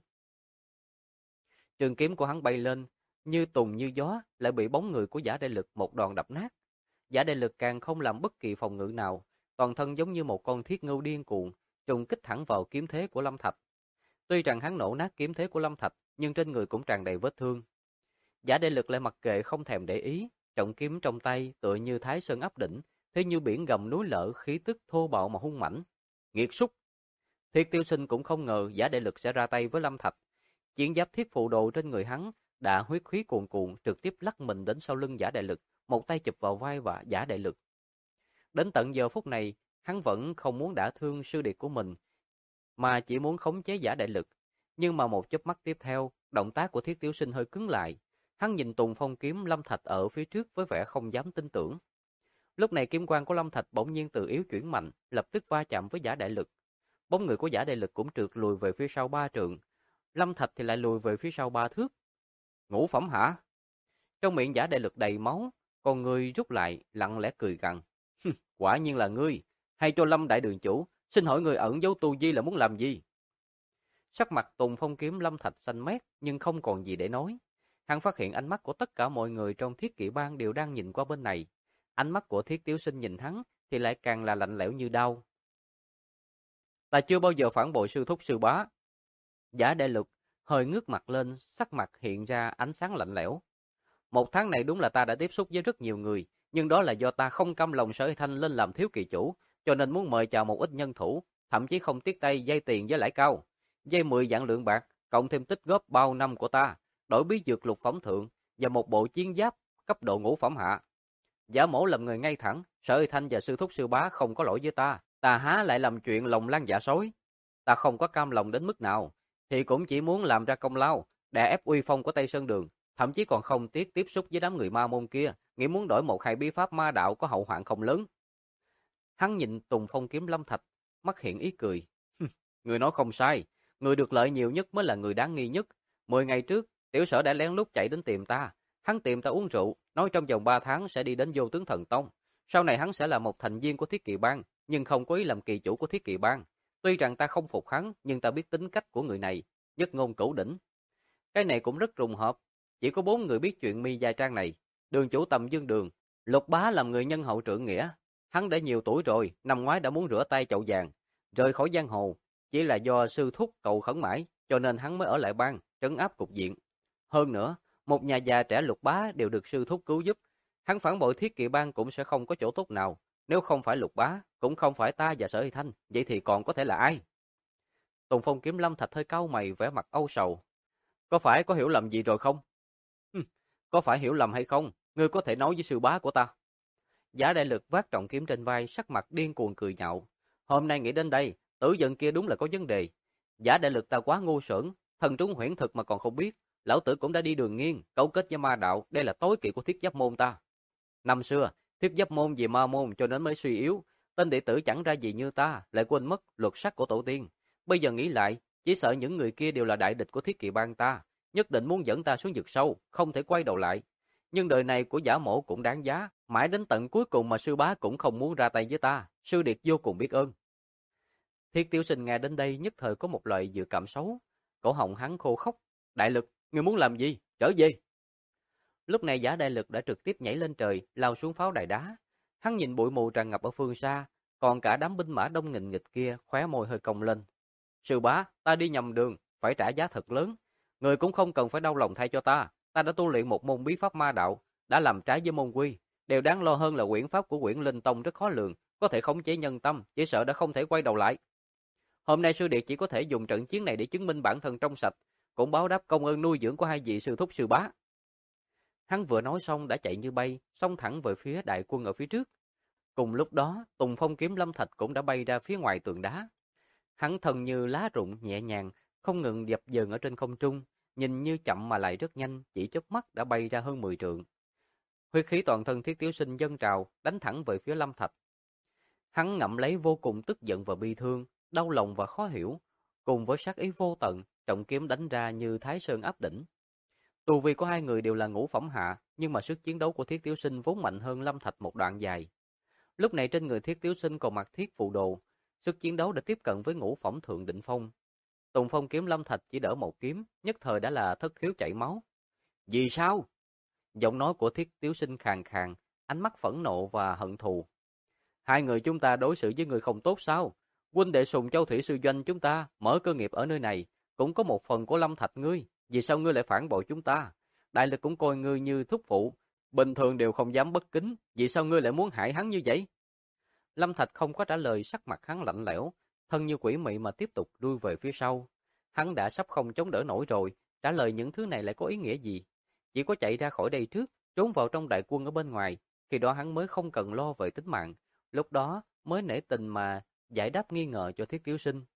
Trường kiếm của hắn bay lên, như tùng như gió, lại bị bóng người của Giả Đại Lực một đòn đập nát. Giả Đại Lực càng không làm bất kỳ phòng ngự nào, toàn thân giống như một con thiết ngưu điên cuồng, trùng kích thẳng vào kiếm thế của Lâm Thạch. Tuy rằng hắn nổ nát kiếm thế của Lâm Thạch, nhưng trên người cũng tràn đầy vết thương. Giả Đại Lực lại mặc kệ không thèm để ý, trọng kiếm trong tay tựa như Thái Sơn áp đỉnh, thế như biển gầm núi lở, khí tức thô bạo mà hung mãnh. Nghiệt xúc! Thiết Tiêu Sinh cũng không ngờ Giả Đại Lực sẽ ra tay với Lâm Thạch. Chiến giáp thiết phụ đồ trên người hắn đã huyết khí cuồn cuộn, trực tiếp lắc mình đến sau lưng Giả Đại Lực, một tay chụp vào vai và Giả Đại Lực. Đến tận giờ phút này, hắn vẫn không muốn đả thương sư đệ của mình, mà chỉ muốn khống chế Giả Đại Lực. Nhưng mà một chớp mắt tiếp theo, động tác của Thiết Tiểu Sinh hơi cứng lại. Hắn nhìn Tùng Phong kiếm Lâm Thạch ở phía trước với vẻ không dám tin tưởng. Lúc này kiếm quang của Lâm Thạch bỗng nhiên từ yếu chuyển mạnh, lập tức va chạm với Giả Đại Lực. Bóng người của Giả Đại Lực cũng trượt lùi về phía sau 3 trượng. Lâm Thạch thì lại lùi về phía sau 3 thước. Ngũ phẩm hả? Trong miệng Giả Đại Lực đầy máu, còn người rút lại, lặng lẽ cười gằn. Quả nhiên là ngươi, hay cho Lâm đại đường chủ, xin hỏi người ẩn giấu tu vi là muốn làm gì? Sắc mặt Tùng Phong Kiếm Lâm Thạch xanh mét, nhưng không còn gì để nói. Hắn phát hiện ánh mắt của tất cả mọi người trong Thiết Kỵ Bang đều đang nhìn qua bên này. Ánh mắt của Thiết Tiếu Sinh nhìn hắn thì lại càng là lạnh lẽo như đao. Ta chưa bao giờ phản bội sư thúc sư bá. Giả Đại Lực hơi ngước mặt lên, sắc mặt hiện ra ánh sáng lạnh lẽo. Một tháng này đúng là ta đã tiếp xúc với rất nhiều người, nhưng đó là do ta không cam lòng Sở Thanh lên làm thiếu kỳ chủ, cho nên muốn mời chào một ít nhân thủ, thậm chí không tiếc tay dây tiền với lãi cao. Dây 10 vạn lượng bạc, cộng thêm tích góp bao năm của ta, đổi bí dược lục phẩm thượng và một bộ chiến giáp cấp độ ngũ phẩm hạ. Giả mổ làm người ngay thẳng, Sở Thanh và sư thúc sư bá không có lỗi với ta há lại làm chuyện lòng lan dạ sói. Ta không có cam lòng đến mức nào, thì cũng chỉ muốn làm ra công lao, đè ép uy phong của Tây Sơn Đường, thậm chí còn không tiếc tiếp xúc với đám người ma môn kia, nghĩ muốn đổi một hai bí pháp ma đạo có hậu hoạn không lớn. Hắn nhìn Tùng Phong Kiếm Lâm Thạch, mắt hiện ý cười. Người nói không sai, người được lợi nhiều nhất mới là người đáng nghi nhất. 10 ngày trước, tiểu Sở đã lén lút chạy đến tìm ta. Hắn tìm ta uống rượu, nói trong vòng 3 tháng sẽ đi đến Vô Tướng Thần Tông. Sau này hắn sẽ là một thành viên của Thiết Kỵ Bang, nhưng không có ý làm kỳ chủ của Thiết Kỵ Bang. Tuy rằng ta không phục hắn, nhưng ta biết tính cách của người này, nhất ngôn cửu đỉnh. Cái này cũng rất trùng hợp, chỉ có 4 người biết chuyện mi gia trang này. Đường chủ Tầm Dương Đường, Lục Bá làm người nhân hậu trượng nghĩa. Hắn đã nhiều tuổi rồi, năm ngoái đã muốn rửa tay chậu vàng, rời khỏi giang hồ. Chỉ là do sư thúc cầu khẩn mãi, cho nên hắn mới ở lại bang, trấn áp cục diện. Hơn nữa, một nhà già trẻ Lục Bá đều được sư thúc cứu giúp. Hắn phản bội Thiết Kỵ Bang cũng sẽ không có chỗ tốt nào. Nếu không phải Lục Bá, cũng không phải ta và Sở Hy Thanh, vậy thì còn có thể là ai? Tùng Phong Kiếm Lâm Thạch hơi cau mày, vẻ mặt âu sầu. Có phải có hiểu lầm gì rồi không? Có phải hiểu lầm hay không? Ngươi có thể nói với sư bá của ta. Giả Đại Lực vác trọng kiếm trên vai, sắc mặt điên cuồng cười nhạo. Hôm nay nghĩ đến đây, tử giận kia đúng là có vấn đề. Giả Đại Lực ta quá ngu xuẩn, thần trúng huyễn thực mà còn không biết. Lão tử cũng đã đi đường nghiêng, cấu kết với ma đạo, đây là tối kỵ của Thiết Giáp môn ta. Năm xưa, Thiết Giáp môn vì ma môn cho nên mới suy yếu, tên đệ tử chẳng ra gì như ta, lại quên mất luật sắc của tổ tiên. Bây giờ nghĩ lại, chỉ sợ những người kia đều là đại địch của Thiết Kỵ Bang ta, nhất định muốn dẫn ta xuống vực sâu, không thể quay đầu lại. Nhưng đời này của Giả mổ cũng đáng giá, mãi đến tận cuối cùng mà sư bá cũng không muốn ra tay với ta, sư điệt vô cùng biết ơn. Thiết Tiểu Sinh nghe đến đây nhất thời có một loại dự cảm xấu, cổ họng hắn khô khốc. Đại Lực, ngươi muốn làm gì? Trở về. Lúc này Giả Đại Lực đã trực tiếp nhảy lên trời, lao xuống pháo đài đá. Hắn nhìn bụi mù tràn ngập ở phương xa, còn cả đám binh mã đông nghịnh nghịch kia, khóe môi hơi cong lên. Sư bá, ta đi nhầm đường, phải trả giá thật lớn. Người cũng không cần phải đau lòng thay cho ta. Ta đã tu luyện một môn bí pháp ma đạo, đã làm trái với môn quy. Điều đáng lo hơn là quyển pháp của quyển Linh Tông rất khó lường, có thể khống chế nhân tâm, chỉ sợ đã không thể quay đầu lại. Hôm nay sư điệt chỉ có thể dùng trận chiến này để chứng minh bản thân trong sạch, cũng báo đáp công ơn nuôi dưỡng của hai vị sư thúc sư bá. Hắn vừa nói xong đã chạy như bay, xông thẳng về phía đại quân ở phía trước. Cùng lúc đó, Tùng Phong Kiếm Lâm Thạch cũng đã bay ra phía ngoài tường đá. Hắn thân như lá rụng nhẹ nhàng, không ngừng dập dờn ở trên không trung, nhìn như chậm mà lại rất nhanh, chỉ chớp mắt đã bay ra hơn 10 trượng. Huyết khí toàn thân Thiết Tiểu Sinh dâng trào, đánh thẳng về phía Lâm Thạch. Hắn ngậm lấy vô cùng tức giận và bi thương, đau lòng và khó hiểu, cùng với sát ý vô tận, trọng kiếm đánh ra như Thái Sơn áp đỉnh. Tu vi của hai người đều là ngũ phẩm hạ, nhưng mà sức chiến đấu của Thiết Tiểu Sinh vốn mạnh hơn Lâm Thạch một đoạn dài. Lúc này trên người Thiết Tiểu Sinh còn mặc thiết phụ đồ, sức chiến đấu đã tiếp cận với ngũ phẩm thượng đỉnh phong. Tùng Phong Kiếm Lâm Thạch chỉ đỡ một kiếm, nhất thời đã là thất khiếu chảy máu. Vì sao? Giọng nói của Thiết Tiểu Sinh khàn khàn, ánh mắt phẫn nộ và hận thù. Hai người chúng ta đối xử với người không tốt sao? Huynh đệ Sùng Châu Thủy sư doanh chúng ta mở cơ nghiệp ở nơi này, cũng có một phần của Lâm Thạch ngươi, vì sao ngươi lại phản bội chúng ta? Đại Lực cũng coi ngươi như thúc phụ, bình thường đều không dám bất kính, vì sao ngươi lại muốn hại hắn như vậy? Lâm Thạch không có trả lời, sắc mặt hắn lạnh lẽo, thân như quỷ mị mà tiếp tục lui về phía sau. Hắn đã sắp không chống đỡ nổi rồi, trả lời những thứ này lại có ý nghĩa gì? Chỉ có chạy ra khỏi đây trước, trốn vào trong đại quân ở bên ngoài, khi đó hắn mới không cần lo về tính mạng, lúc đó mới nể tình mà giải đáp nghi ngờ cho Thiết Tiểu Sinh.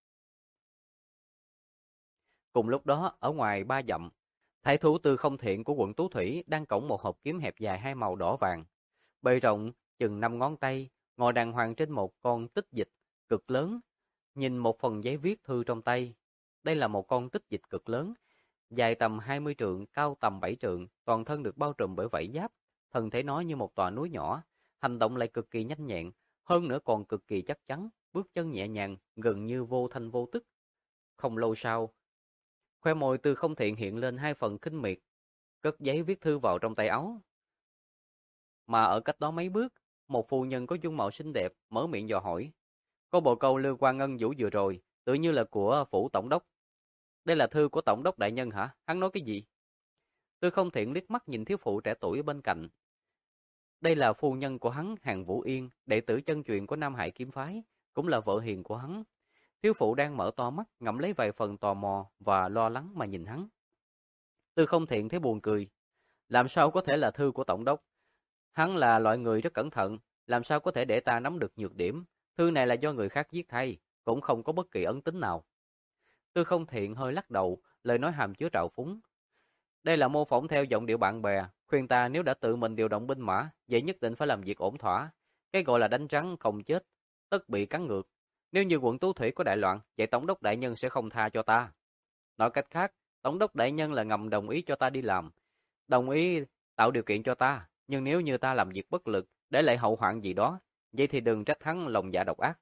Cùng lúc đó, ở ngoài 3 dặm, thái thú Tư Không Thiện của quận Tú Thủy đang cõng một hộp kiếm hẹp dài hai màu đỏ vàng, bề rộng chừng 5 ngón tay, ngồi đàng hoàng trên một con tích dịch cực lớn, nhìn một phần giấy viết thư trong tay. Đây là một con tích dịch cực lớn, dài tầm 20 trượng, cao tầm 7 trượng, toàn thân được bao trùm bởi vảy giáp, thân thể nó như một tòa núi nhỏ, hành động lại cực kỳ nhanh nhẹn, hơn nữa còn cực kỳ chắc chắn, bước chân nhẹ nhàng, gần như vô thanh vô tức. Không lâu sau, khoe môi Tư Không Thiện hiện lên hai phần khinh miệt, cất giấy viết thư vào trong tay áo. Mà ở cách đó mấy bước, một phu nhân có dung mạo xinh đẹp mở miệng dò hỏi. Có bộ câu Lưu Quan Ngân Vũ vừa rồi, tự như là của phủ tổng đốc. Đây là thư của tổng đốc đại nhân hả? Hắn nói cái gì? Tư Không Thiện liếc mắt nhìn thiếu phụ trẻ tuổi ở bên cạnh. Đây là phu nhân của hắn, Hàn Vũ Yên, đệ tử chân truyền của Nam Hải kiếm phái, cũng là vợ hiền của hắn. Thiếu phụ đang mở to mắt, ngậm lấy vài phần tò mò và lo lắng mà nhìn hắn. Tư Không Thiện thấy buồn cười. Làm sao có thể là thư của tổng đốc? Hắn là loại người rất cẩn thận, làm sao có thể để ta nắm được nhược điểm? Thư này là do người khác viết thay, cũng không có bất kỳ ấn tín nào. Tư Không Thiện hơi lắc đầu, lời nói hàm chứa trào phúng. Đây là mô phỏng theo giọng điệu bạn bè, khuyên ta nếu đã tự mình điều động binh mã, vậy nhất định phải làm việc ổn thỏa. Cái gọi là đánh rắn không chết, tất bị cắn ngược. Nếu như quận Tú Thủy có đại loạn, vậy tổng đốc đại nhân sẽ không tha cho ta. Nói cách khác, tổng đốc đại nhân là ngầm đồng ý cho ta đi làm, đồng ý tạo điều kiện cho ta, nhưng nếu như ta làm việc bất lực, để lại hậu hoạn gì đó, vậy thì đừng trách hắn lòng dạ độc ác.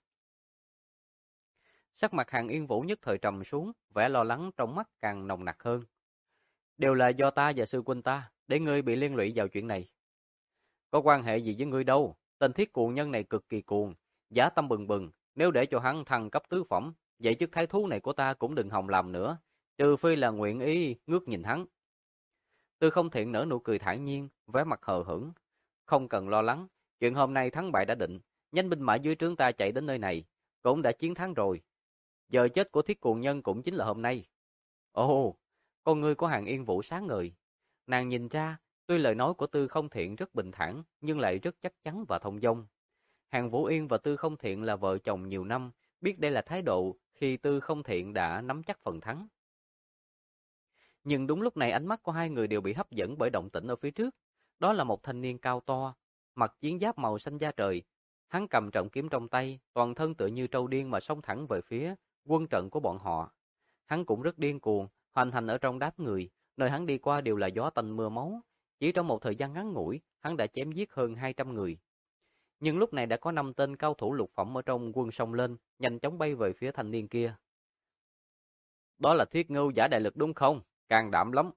Sắc mặt Hàn Yên Vũ nhất thời trầm xuống, vẻ lo lắng trong mắt càng nồng nặc hơn. Đều là do ta và sư huynh ta, để ngươi bị liên lụy vào chuyện này. Có quan hệ gì với ngươi đâu, tên thiết cuồng nhân này cực kỳ cuồng, dã tâm bừng bừng, nếu để cho hắn thăng cấp tứ phẩm, vậy chức thái thú này của ta cũng đừng hòng làm nữa, trừ phi là nguyện ý ngước nhìn hắn. Tư Không Thiện nở nụ cười thản nhiên, vẻ mặt hờ hững. Không cần lo lắng, chuyện hôm nay thắng bại đã định, nhanh binh mã dưới trướng ta chạy đến nơi này, cũng đã chiến thắng rồi. Giờ chết của thiết cuồng nhân cũng chính là hôm nay. Ồ, con ngươi của Hàn Yên Vũ sáng ngời. Nàng nhìn ra, tuy lời nói của Tư Không Thiện rất bình thản, nhưng lại rất chắc chắn và thông dong. Hàn Vũ Yên và Tư Không Thiện là vợ chồng nhiều năm, biết đây là thái độ khi Tư Không Thiện đã nắm chắc phần thắng. Nhưng đúng lúc này ánh mắt của hai người đều bị hấp dẫn bởi động tĩnh ở phía trước. Đó là một thanh niên cao to, mặc chiến giáp màu xanh da trời. Hắn cầm trọng kiếm trong tay, toàn thân tựa như trâu điên mà xông thẳng về phía quân trận của bọn họ. Hắn cũng rất điên cuồng, hoành hành ở trong đám người, nơi hắn đi qua đều là gió tanh mưa máu. Chỉ trong một thời gian ngắn ngủi, hắn đã chém giết hơn 200 người. Nhưng lúc này đã có 5 tên cao thủ lục phẩm ở trong quân xông lên, nhanh chóng bay về phía thanh niên kia. Đó là Thiết Ngưu giả đại lực đúng không? Càng đảm lắm.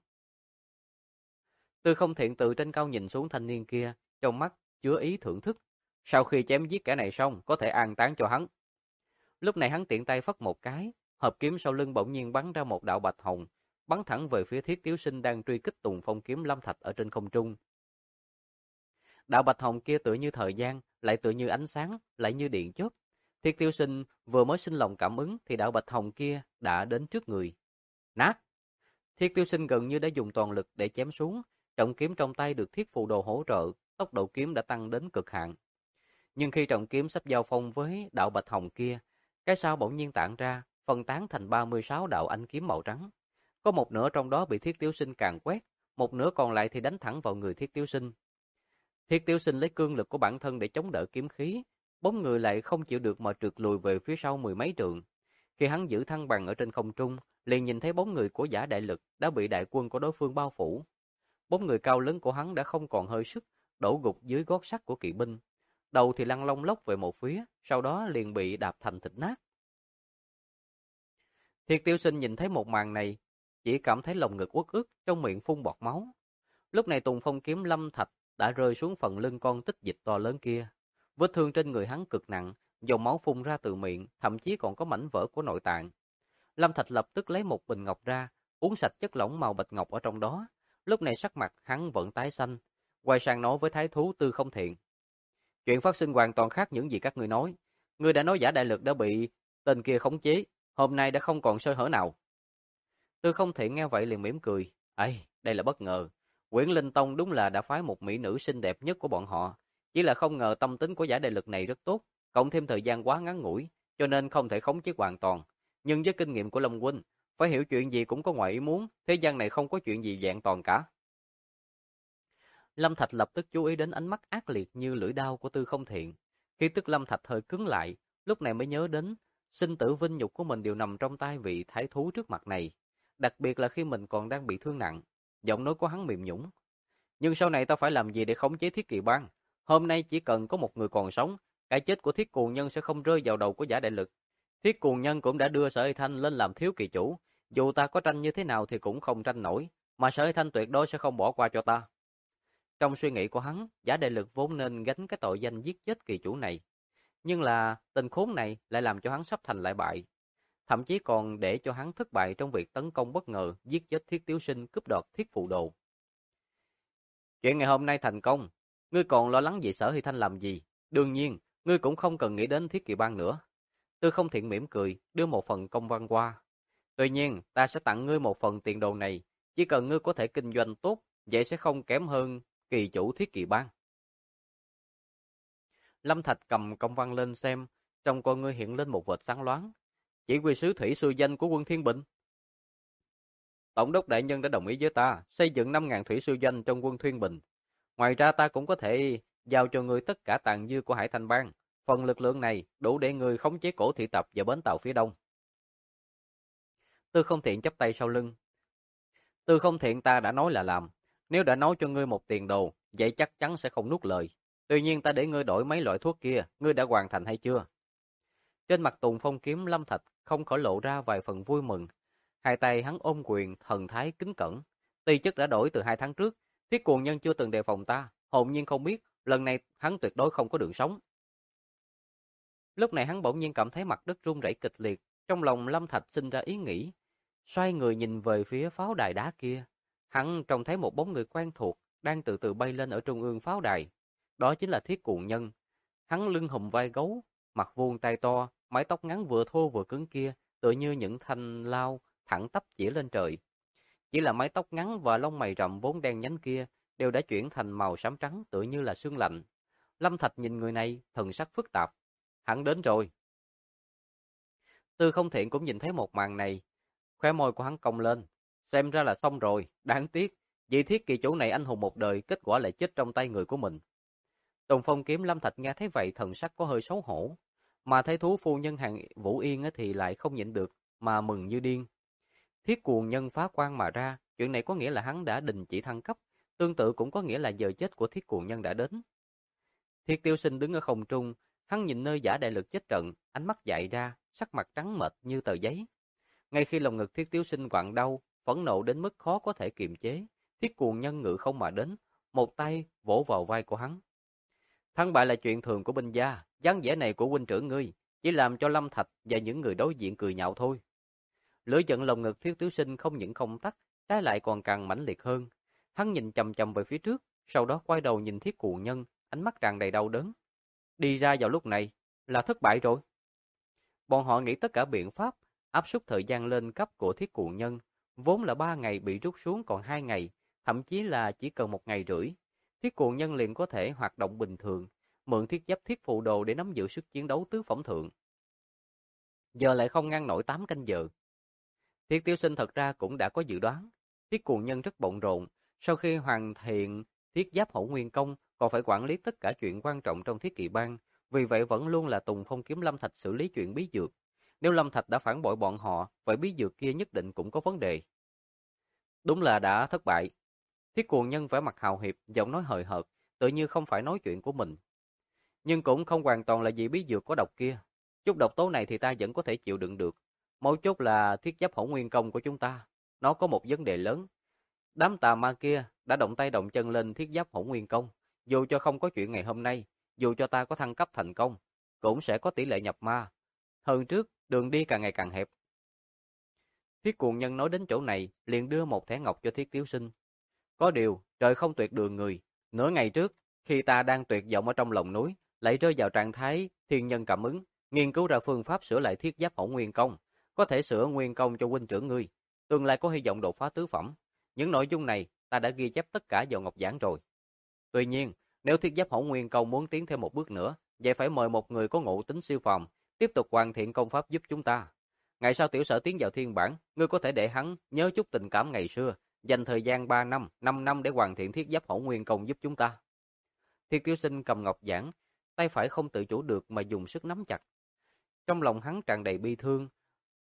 Tư Không Thiện từ trên cao nhìn xuống thanh niên kia, trong mắt chứa ý thưởng thức. Sau khi chém giết kẻ này xong, có thể an táng cho hắn. Lúc này hắn tiện tay phất một cái, hợp kiếm sau lưng bỗng nhiên bắn ra một đạo bạch hồng, bắn thẳng về phía Thiết Tiếu Sinh đang truy kích Tùng Phong kiếm lâm thạch ở trên không trung. Đạo bạch hồng kia tựa như thời gian, lại tựa như ánh sáng, lại như điện chớp. Thiết Tiếu Sinh vừa mới sinh lòng cảm ứng thì đạo bạch hồng kia đã đến trước người. Nát! Thiết Tiêu Sinh gần như đã dùng toàn lực để chém xuống, trọng kiếm trong tay được thiết phù đồ hỗ trợ, tốc độ kiếm đã tăng đến cực hạn. Nhưng khi trọng kiếm sắp giao phong với đạo bạch hồng kia, cái sao bỗng nhiên tản ra, phân tán thành 36 đạo ánh kiếm màu trắng. Có một nửa trong đó bị Thiết Tiêu Sinh càn quét, một nửa còn lại thì đánh thẳng vào người Thiết Tiêu Sinh. Thiết Tiêu Sinh lấy cương lực của bản thân để chống đỡ kiếm khí, bóng người lại không chịu được mà trượt lùi về phía sau mười mấy trượng. Khi hắn giữ thăng bằng ở trên không trung, liền nhìn thấy bóng người của giả đại lực đã bị đại quân của đối phương bao phủ. Bóng người cao lớn của hắn đã không còn hơi sức, đổ gục dưới gót sắt của kỵ binh. Đầu thì lăn lông lốc về một phía, sau đó liền bị đạp thành thịt nát. Thiệt Tiêu Sinh nhìn thấy một màn này, chỉ cảm thấy lòng ngực uất ức, trong miệng phun bọt máu. Lúc này Tùng Phong kiếm lâm thạch đã rơi xuống phần lưng con tích dịch to lớn kia. Vết thương trên người hắn cực nặng, dòng máu phun ra từ miệng, thậm chí còn có mảnh vỡ của nội tạng. Lâm Thạch lập tức lấy một bình ngọc ra, uống sạch chất lỏng màu bạch ngọc ở trong đó. Lúc này sắc mặt hắn vẫn tái xanh, quay sang nói với thái thú Tư Không Thiện. Chuyện phát sinh hoàn toàn khác những gì các ngươi nói. Ngươi đã nói giả đại lực đã bị tên kia khống chế, hôm nay đã không còn sơ hở nào. Tư Không Thiện nghe vậy liền mỉm cười. Ây, đây là bất ngờ. Quyển Linh Tông đúng là đã phái một mỹ nữ xinh đẹp nhất của bọn họ. Chỉ là không ngờ tâm tính của giả đại lực này rất tốt, cộng thêm thời gian quá ngắn ngủi, cho nên không thể khống chế hoàn toàn. Nhưng với kinh nghiệm của Lâm huynh, phải hiểu chuyện gì cũng có ngoài ý muốn, thế gian này không có chuyện gì vẹn toàn cả. Lâm Thạch lập tức chú ý đến ánh mắt ác liệt như lưỡi dao của Tư Không Thiện. Khi tức Lâm Thạch hơi cứng lại, lúc này mới nhớ đến sinh tử vinh nhục của mình đều nằm trong tay vị thái thú trước mặt này. đặc biệt là khi mình còn đang bị thương nặng. Giọng nói của hắn mềm nhũn. Nhưng sau này ta phải làm gì để khống chế Thiết Kỵ Bang? Hôm nay chỉ cần có một người còn sống, cái chết của Thiết Cuồng Nhân sẽ không rơi vào đầu của Giả Đại Lực. Thiết Cuồng Nhân cũng đã đưa Sở Y Thanh lên làm thiếu kỳ chủ, dù ta có tranh như thế nào thì cũng không tranh nổi, mà Sở Y Thanh tuyệt đối sẽ không bỏ qua cho ta. Trong suy nghĩ của hắn, Giả Đại Lực vốn nên gánh cái tội danh giết chết kỳ chủ này, nhưng là tên khốn này lại làm cho hắn sắp thành lại bại, thậm chí còn để cho hắn thất bại trong việc tấn công bất ngờ giết chết Thiết Tiếu Sinh cướp đoạt Thiết Phụ Đồ. Chuyện ngày hôm nay thành công, ngươi còn lo lắng gì Sở Hy Thanh làm gì? Đương nhiên, ngươi cũng không cần nghĩ đến Thiết Kỵ Bang nữa. Tư Không Thiện mỉm cười, đưa một phần công văn qua. Tuy nhiên, ta sẽ tặng ngươi một phần tiền đồ này, chỉ cần ngươi có thể kinh doanh tốt, vậy sẽ không kém hơn kỳ chủ Thiết Kỵ Bang. Lâm Thạch cầm công văn lên xem, trong con ngươi hiện lên một vệt sáng loáng. Chỉ huy sứ thủy sư danh của quân Thiên Bình. Tổng đốc đại nhân đã đồng ý với ta xây dựng 5.000 thủy sư doanh trong quân Thiên Bình. Ngoài ra ta cũng có thể giao cho ngươi tất cả tàn dư của Hải Thành Bang. Phần lực lượng này đủ để ngươi khống chế cổ thị tập và bến tàu phía đông. Tư Không Thiện chắp tay sau lưng. Tư Không Thiện ta đã nói là làm. Nếu đã nói cho ngươi một tiền đồ, vậy chắc chắn sẽ không nuốt lời. Tuy nhiên ta để ngươi đổi mấy loại thuốc kia, ngươi đã hoàn thành hay chưa? Trên mặt Tùng Phong Kiếm Lâm Thạch không khỏi lộ ra vài phần vui mừng. Hai tay hắn ôm quyền, thần thái kính cẩn. Ti chức đã đổi từ 2 tháng trước, Thiết Cuồng Nhân chưa từng đề phòng ta, hồn nhiên không biết, lần này hắn tuyệt đối không có đường sống. Lúc này hắn bỗng nhiên cảm thấy mặt đất rung rẩy kịch liệt, trong lòng Lâm Thạch sinh ra ý nghĩ, xoay người nhìn về phía pháo đài đá kia. Hắn trông thấy một bóng người quen thuộc đang từ từ bay lên ở trung ương pháo đài. Đó chính là Thiết Cuồng Nhân. Hắn lưng hùm vai gấu, mặt vuông tay to, mái tóc ngắn vừa thô vừa cứng kia, tựa như những thanh lao thẳng tắp chỉ lên trời. Chỉ là mái tóc ngắn và lông mày rậm vốn đen nhánh kia đều đã chuyển thành màu xám trắng tựa như là sương lạnh. Lâm Thạch nhìn người này, thần sắc phức tạp. Hắn đến rồi. Tư Không Thiện cũng nhìn thấy một màn này, khóe môi của hắn cong lên. Xem ra là xong rồi, đáng tiếc. Vị Thiết kỳ chủ này anh hùng một đời, kết quả lại chết trong tay người của mình. Tùng Phong Kiếm Lâm Thạch nghe thấy vậy thần sắc có hơi xấu hổ, mà thấy thú phu nhân Hàng Vũ Yên thì lại không nhịn được, mà mừng như điên. Thiết Cuồng Nhân phá quan mà ra, chuyện này có nghĩa là hắn đã đình chỉ thăng cấp, tương tự cũng có nghĩa là giờ chết của Thiết Cuồng Nhân đã đến. Thiết Tiêu Sinh đứng ở không trung, hắn nhìn nơi Giả Đại Lực chết trận, ánh mắt dại ra, sắc mặt trắng mệt như tờ giấy. Ngay khi lòng ngực Thiết Tiêu Sinh quặn đau, phẫn nộ đến mức khó có thể kiềm chế, Thiết Cuồng Nhân ngự không mà đến, một tay vỗ vào vai của hắn. Thắng bại là chuyện thường của binh gia, dáng vẻ này của huynh trưởng ngươi chỉ làm cho Lâm Thạch và những người đối diện cười nhạo thôi. Lửa giận lồng ngực Thiết Tiểu Sinh không những không tắt, trái lại còn càng mãnh liệt hơn. Hắn nhìn chằm chằm về phía trước, sau đó quay đầu nhìn Thiết Cuồng Nhân, ánh mắt tràn đầy đau đớn. Đi ra vào lúc này là thất bại rồi. Bọn họ nghĩ tất cả biện pháp áp suất thời gian lên cấp của Thiết Cuồng Nhân, vốn là 3 ngày bị rút xuống còn 2 ngày, thậm chí là chỉ cần 1 ngày rưỡi. Thiết Cuồng Nhân liền có thể hoạt động bình thường, mượn thiết giáp thiết phụ đồ để nắm giữ sức chiến đấu tứ phẩm thượng. Giờ lại không ngăn nổi 8 canh giờ. Thiết Tiểu Sinh thật ra cũng đã có dự đoán. Thiết Cuồng Nhân rất bận rộn, sau khi hoàn thiện thiết giáp Hổ Nguyên Công, còn phải quản lý tất cả chuyện quan trọng trong Thiết Kỵ Bang, vì vậy vẫn luôn là Tùng Phong kiếm Lâm Thạch xử lý chuyện bí dược. Nếu Lâm Thạch đã phản bội bọn họ, vậy bí dược kia nhất định cũng có vấn đề. Đúng là đã thất bại. Thiết Cuồng Nhân vẻ mặt hào hiệp, giọng nói hời hợt, tự như không phải nói chuyện của mình. Nhưng cũng không hoàn toàn là vì bí dược có độc kia. Chút độc tố này thì ta vẫn có thể chịu đựng được. Mấu chốt là thiết giáp Hổ Nguyên Công của chúng ta. Nó có một vấn đề lớn. Đám tà ma kia đã động tay động chân lên thiết giáp Hổ Nguyên Công. Dù cho không có chuyện ngày hôm nay, dù cho ta có thăng cấp thành công, cũng sẽ có tỷ lệ nhập ma. Hơn trước, đường đi càng ngày càng hẹp. Thiết Cuồng Nhân nói đến chỗ này, liền đưa một thẻ ngọc cho Thiết Tiếu Sinh. Có điều, trời không tuyệt đường người. Nửa ngày trước, khi ta đang tuyệt vọng ở trong lòng núi, lại rơi vào trạng thái thiên nhân cảm ứng, nghiên cứu ra phương pháp sửa lại thiết giáp Hổ Nguyên Công, có thể sửa nguyên công cho huynh trưởng ngươi, tương lai có hy vọng đột phá tứ phẩm. Những nội dung này ta đã ghi chép tất cả vào ngọc giảng rồi. Tuy nhiên, nếu thiết giáp Hổ Nguyên Công muốn tiến thêm một bước nữa, vậy phải mời một người có ngộ tính siêu phàm, tiếp tục hoàn thiện công pháp giúp chúng ta. Ngày sau tiểu sở tiến vào thiên bản, ngươi có thể để hắn nhớ chút tình cảm ngày xưa, dành thời gian 3 năm, 5 năm để hoàn thiện thiết giáp Hổ Nguyên Công giúp chúng ta. Thiết Kiêu Sinh cầm ngọc giảng, tay phải không tự chủ được mà dùng sức nắm chặt. Trong lòng hắn tràn đầy bi thương,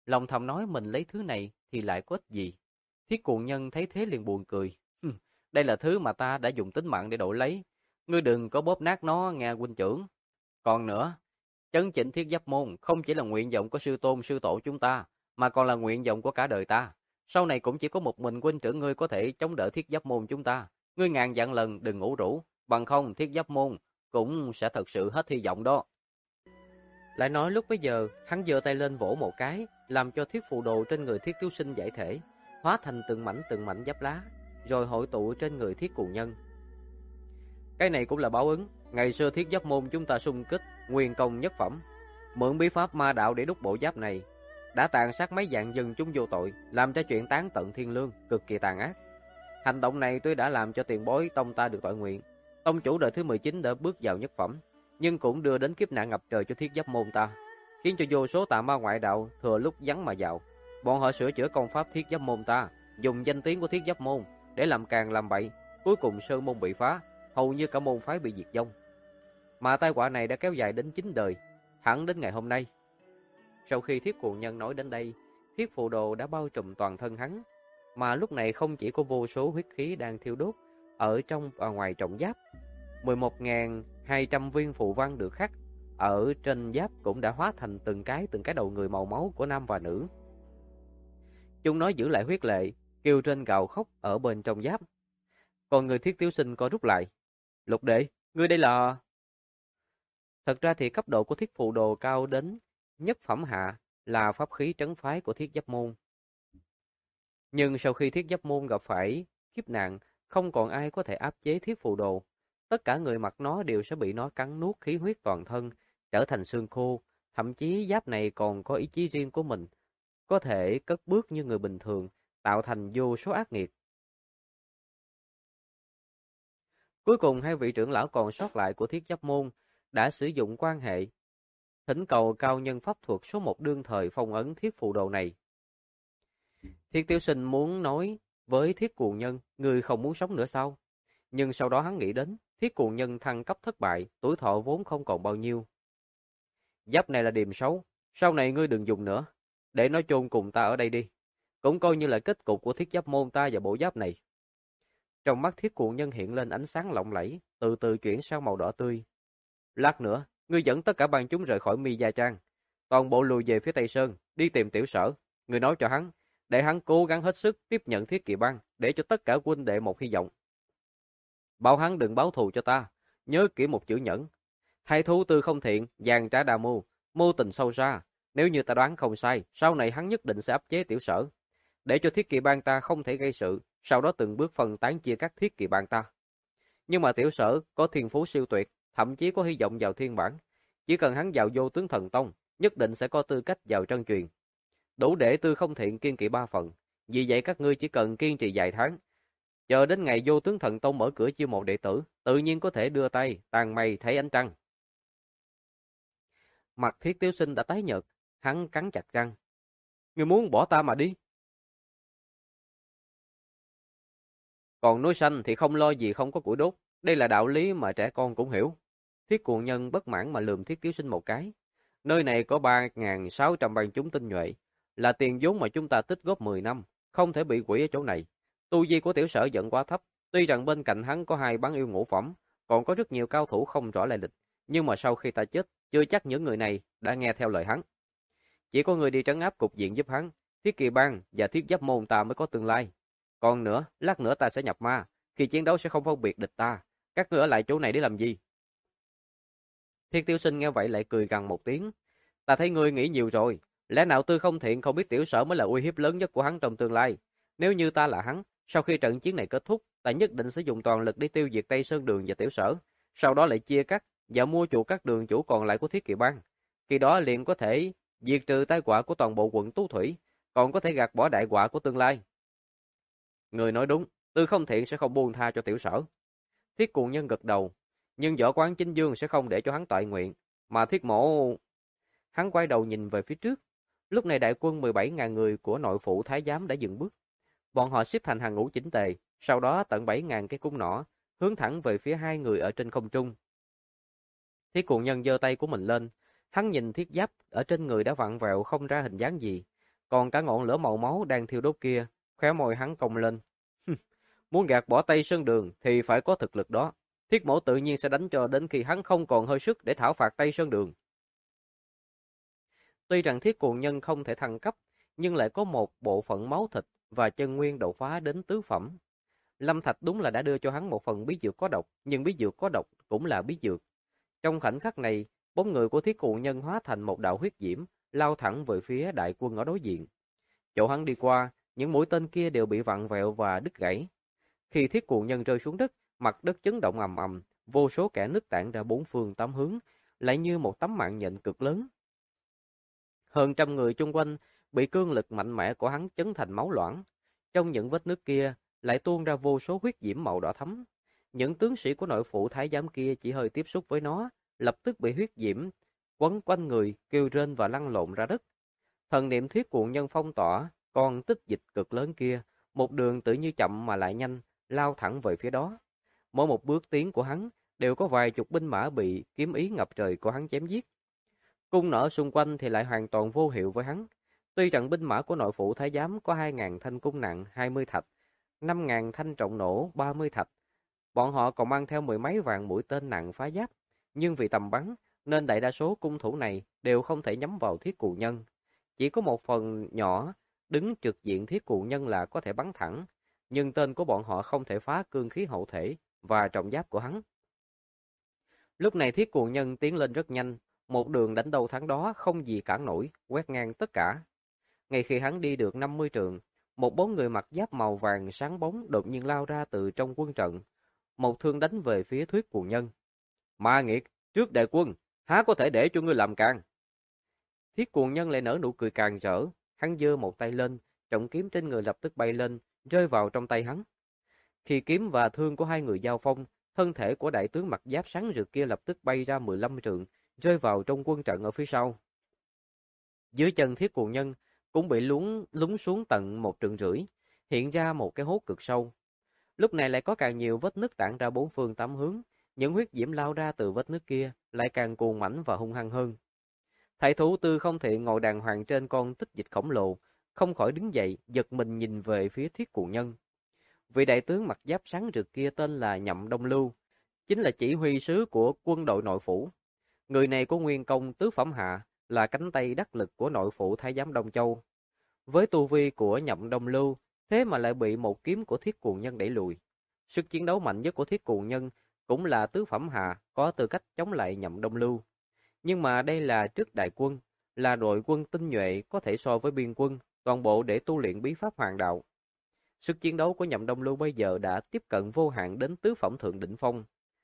Lòng thầm nói mình lấy thứ này thì lại có ích gì. Thiết Cuồng Nhân thấy thế liền buồn cười. Đây là thứ mà ta đã dùng tính mạng để đổi lấy. Ngươi đừng có bóp nát nó nghe huynh trưởng. Còn nữa, chấn chỉnh Thiết Giáp môn không chỉ là nguyện vọng của sư tôn sư tổ chúng ta, mà còn là nguyện vọng của cả đời ta. Sau này cũng chỉ có một mình huynh trưởng ngươi có thể chống đỡ Thiết Giáp môn chúng ta. Ngươi ngàn vạn lần đừng ngủ rũ, bằng không Thiết Giáp môn cũng sẽ thật sự hết hy vọng đó. Lại nói lúc bấy giờ, hắn giơ tay lên vỗ một cái, làm cho thiết phù đồ trên người Thiết Tiếu Sinh giải thể, hóa thành từng mảnh giáp lá, rồi hội tụ trên người Thiết Cuồng Nhân. Cái này cũng là báo ứng, ngày xưa Thiết Giáp môn chúng ta xung kích, nguyên công nhất phẩm, mượn bí pháp ma đạo để đúc bộ giáp này, đã tàn sát mấy vạn dân chúng vô tội, làm cho chuyện tán tận thiên lương, cực kỳ tàn ác. Hành động này tuy đã làm cho tiền bối tông ta được toại nguyện, tông chủ đời thứ 19 đã bước vào nhất phẩm, nhưng cũng đưa đến kiếp nạn ngập trời cho Thiết Giáp môn ta, khiến cho vô số tà ma ngoại đạo thừa lúc vắng mà vào. Bọn họ sửa chữa công pháp Thiết Giáp môn ta, dùng danh tiếng của Thiết Giáp môn để làm càng làm bậy, cuối cùng sơn môn bị phá, hầu như cả môn phái bị diệt vong. Mà tai họa này đã kéo dài đến 9 đời, thẳng đến ngày hôm nay. Sau khi Thiết Cuồng Nhân nói đến đây, thiết phù đồ đã bao trùm toàn thân hắn, mà lúc này không chỉ có vô số huyết khí đang thiêu đốt ở trong và ngoài trọng giáp, 11.200 viên phù văn được khắc ở trên giáp cũng đã hóa thành từng cái đầu người màu máu của nam và nữ. Chúng nó giữ lại huyết lệ, kêu trên gào khóc ở bên trong giáp. Còn người Thiết Tiếu Sinh có rút lại. Lục đệ, ngươi đây là... Thật ra thì cấp độ của thiết phù đồ cao đến nhất phẩm hạ, là pháp khí trấn phái của Thiết Giáp môn. Nhưng sau khi Thiết Giáp môn gặp phải kiếp nạn, không còn ai có thể áp chế thiết phù đồ. Tất cả người mặc nó đều sẽ bị nó cắn nuốt khí huyết toàn thân, trở thành xương khô. Thậm chí giáp này còn có ý chí riêng của mình, có thể cất bước như người bình thường, tạo thành vô số ác nghiệt. Cuối cùng hai vị trưởng lão còn sót lại của Thiết Giáp môn đã sử dụng quan hệ thỉnh cầu cao nhân pháp thuật số 1 đương thời phong ấn thiết phù đồ này. Thiết Tiếu Sinh muốn nói với Thiết Cuồng Nhân, người không muốn sống nữa sao? Nhưng sau đó hắn nghĩ đến, Thiết Cuồng Nhân thăng cấp thất bại, tuổi thọ vốn không còn bao nhiêu. Giáp này là điềm xấu, sau này ngươi đừng dùng nữa, để nó chôn cùng ta ở đây đi. Cũng coi như là kết cục của Thiết Giáp môn ta và bộ giáp này. Trong mắt Thiết Cuồng Nhân hiện lên ánh sáng lộng lẫy, từ từ chuyển sang màu đỏ tươi. Lát nữa, ngươi dẫn tất cả bang chúng rời khỏi Mi Gia Trang, toàn bộ lùi về phía Tây Sơn, đi tìm Tiểu Sở. Ngươi nói cho hắn, để hắn cố gắng hết sức tiếp nhận Thiết Kỵ bang, để cho tất cả huynh đệ một hy vọng. Bảo hắn đừng báo thù cho ta, nhớ kỹ một chữ nhẫn. Thái thú tư không thiện, giàn trá đa mưu, mưu tình sâu xa. Nếu như ta đoán không sai, sau này hắn nhất định sẽ áp chế Tiểu Sở, để cho Thiết Kỵ bang ta không thể gây sự, sau đó từng bước phân tán chia các Thiết Kỵ bang ta. Nhưng mà Tiểu Sở có thiên phú siêu tuyệt, thậm chí có hy vọng vào thiên bản. Chỉ cần hắn vào Vô Tướng Thần Tông, nhất định sẽ có tư cách vào Trân Truyền, đủ để Tư không thiện kiên kỵ 3 phần. Vì vậy các ngươi chỉ cần kiên trì vài tháng, chờ đến ngày Vô Tướng Thần Tông mở cửa chiêu mộ đệ tử, tự nhiên có thể đưa tay tàn mây thấy ánh trăng. Mặt Thiết Tiếu Sinh đã tái nhợt, hắn cắn chặt răng. Ngươi muốn bỏ ta mà đi? Còn núi xanh thì không lo gì không có củi đốt, đây là đạo lý mà trẻ con cũng hiểu. Thiết Cuồng Nhân bất mãn mà lườm Thiết Tiếu Sinh một cái. Nơi này có 3.600 bang chúng tinh nhuệ, là tiền vốn mà chúng ta tích góp 10 năm, không thể bị quỷ ở chỗ này. Tu vi của Tiểu Sở giận quá thấp, tuy rằng bên cạnh hắn có 2 bán yêu ngũ phẩm, còn có rất nhiều cao thủ không rõ lai lịch, nhưng mà sau khi ta chết, chưa chắc những người này đã nghe theo lời hắn. Chỉ có người đi trấn áp cục diện giúp hắn, Thiết Kỵ bang và Thiết Giáp môn ta mới có tương lai. Còn nữa, lát nữa ta sẽ nhập ma, khi chiến đấu sẽ không phân biệt địch ta. Các ngươi ở lại chỗ này để làm gì? Thiết Tiêu Sinh nghe vậy lại cười gằn một tiếng. Ta thấy ngươi nghĩ nhiều rồi. Lẽ nào Tư không thiện không biết Tiểu Sở mới là uy hiếp lớn nhất của hắn trong tương lai? Nếu như ta là hắn, sau khi trận chiến này kết thúc, ta nhất định sẽ dùng toàn lực để tiêu diệt Tây Sơn Đường và Tiểu Sở. Sau đó lại chia cắt và mua chuộc các đường chủ còn lại của Thiết Kỵ bang. Khi đó liền có thể diệt trừ tai họa của toàn bộ quận Tú Thủy, còn có thể gạt bỏ đại họa của tương lai. Người nói đúng, Tư không thiện sẽ không buông tha cho Tiểu Sở. Thiết Cuồng Nhân gật đầu, nhưng Võ Quán Chính Dương sẽ không để cho hắn toại nguyện, mà Thiết Mộ... Hắn quay đầu nhìn về phía trước. Lúc này đại quân 17.000 người của nội phụ Thái Giám đã dừng bước. Bọn họ xếp thành hàng ngũ chỉnh tề, sau đó tận 7.000 cái cung nỏ, hướng thẳng về phía 2 người ở trên không trung. Thiết Cuồng Nhân giơ tay của mình lên, hắn nhìn thiết giáp ở trên người đã vặn vẹo không ra hình dáng gì, Còn cả ngọn lửa màu máu đang thiêu đốt kia, khóe môi hắn cong lên. Muốn gạt bỏ Tây Sơn Đường thì phải có thực lực đó. Thiết Mẫu tự nhiên sẽ đánh cho đến khi hắn không còn hơi sức để thảo phạt Tây Sơn Đường. Tuy rằng Thiết Cuồng Nhân không thể thăng cấp, nhưng lại có một bộ phận máu thịt và chân nguyên đột phá đến tứ phẩm. Lâm Thạch đúng là đã đưa cho hắn một phần bí dược có độc, nhưng bí dược có độc cũng là bí dược. Trong khoảnh khắc này, bóng người của Thiết Cuồng Nhân hóa thành một đạo huyết diễm, lao thẳng về phía đại quân ở đối diện. Chỗ hắn đi qua, những mũi tên kia đều bị vặn vẹo và đứt gãy. Khi Thiết Cuồng Nhân rơi xuống đất, mặt đất chấn động ầm ầm, vô số kẽ nứt tản ra bốn phương tám hướng, lại như một tấm mạng nhện cực lớn. Hơn trăm người chung quanh bị cương lực mạnh mẽ của hắn chấn thành máu loãng. Trong những vết nứt kia lại tuôn ra vô số huyết diễm màu đỏ thắm. Những tướng sĩ của nội phủ thái giám kia chỉ hơi tiếp xúc với nó, lập tức bị huyết diễm quấn quanh người, kêu rên và lăn lộn ra đất. Thần niệm Thiết Cuồng Nhân phong tỏa, con tích dịch cực lớn kia, một đường tự như chậm mà lại nhanh, lao thẳng về phía đó. Mỗi một bước tiến của hắn đều có vài chục binh mã bị kiếm ý ngập trời của hắn chém giết. Cung nỏ xung quanh thì lại hoàn toàn vô hiệu với hắn. Tuy rằng binh mã của nội phủ thái giám có 2.000 thanh cung nặng 20 thạch, 5.000 thanh trọng nổ 30 thạch. Bọn họ còn mang theo mười mấy vạn mũi tên nặng phá giáp, nhưng vì tầm bắn nên đại đa số cung thủ này đều không thể nhắm vào Thiết Cuồng Nhân. Chỉ có một phần nhỏ đứng trực diện Thiết Cuồng Nhân là có thể bắn thẳng, nhưng tên của bọn họ không thể phá cương khí hậu thể và trọng giáp của hắn. Lúc này Thiết Cuồng Nhân tiến lên rất nhanh, một đường đánh đầu thắng đó không gì cản nổi, quét ngang tất cả. Ngay khi hắn đi được 50 trượng, một bóng người mặc giáp màu vàng sáng bóng đột nhiên lao ra từ trong quân trận, một thương đánh về phía Thiết Cuồng Nhân. Ma nghiệt, trước đại quân, há có thể để cho ngươi làm càn? Thiết Cuồng Nhân lại nở nụ cười càn rỡ, hắn giơ một tay lên, trọng kiếm trên người lập tức bay lên, rơi vào trong tay hắn. Khi kiếm và thương của hai người giao phong, thân thể của đại tướng mặc giáp sáng rực kia lập tức bay ra 15 trượng, rơi vào trong quân trận ở phía sau. Dưới chân Thiết Cuồng Nhân cũng bị lún xuống tận 1,5 trượng, hiện ra một cái hố cực sâu. Lúc này lại có càng nhiều vết nứt tản ra bốn phương tám hướng, những huyết diễm lao ra từ vết nứt kia lại càng cuồng mãnh và hung hăng hơn. Thải thú Tư Không Thiện ngồi đàng hoàng trên con tích dịch khổng lồ, không khỏi đứng dậy, giật mình nhìn về phía Thiết Cuồng Nhân. Vị đại tướng mặc giáp sáng rực kia tên là Nhậm Đông Lưu, chính là chỉ huy sứ của quân đội nội phủ. Người này có nguyên công tứ phẩm hạ, là cánh tay đắc lực của nội phủ thái giám Đông Châu. Với tu vi của Nhậm Đông Lưu, thế mà lại bị một kiếm của Thiết Cuồng Nhân đẩy lùi. Sức chiến đấu mạnh nhất của Thiết Cuồng Nhân cũng là tứ phẩm hạ, có tư cách chống lại Nhậm Đông Lưu. Nhưng mà đây là trước đại quân, là đội quân tinh nhuệ có thể so với biên quân, toàn bộ để tu luyện bí pháp hoàng đạo. Sức chiến đấu của Nhậm Đông Lưu bây giờ đã tiếp cận vô hạn đến tứ phẩm thượng đỉnh phong.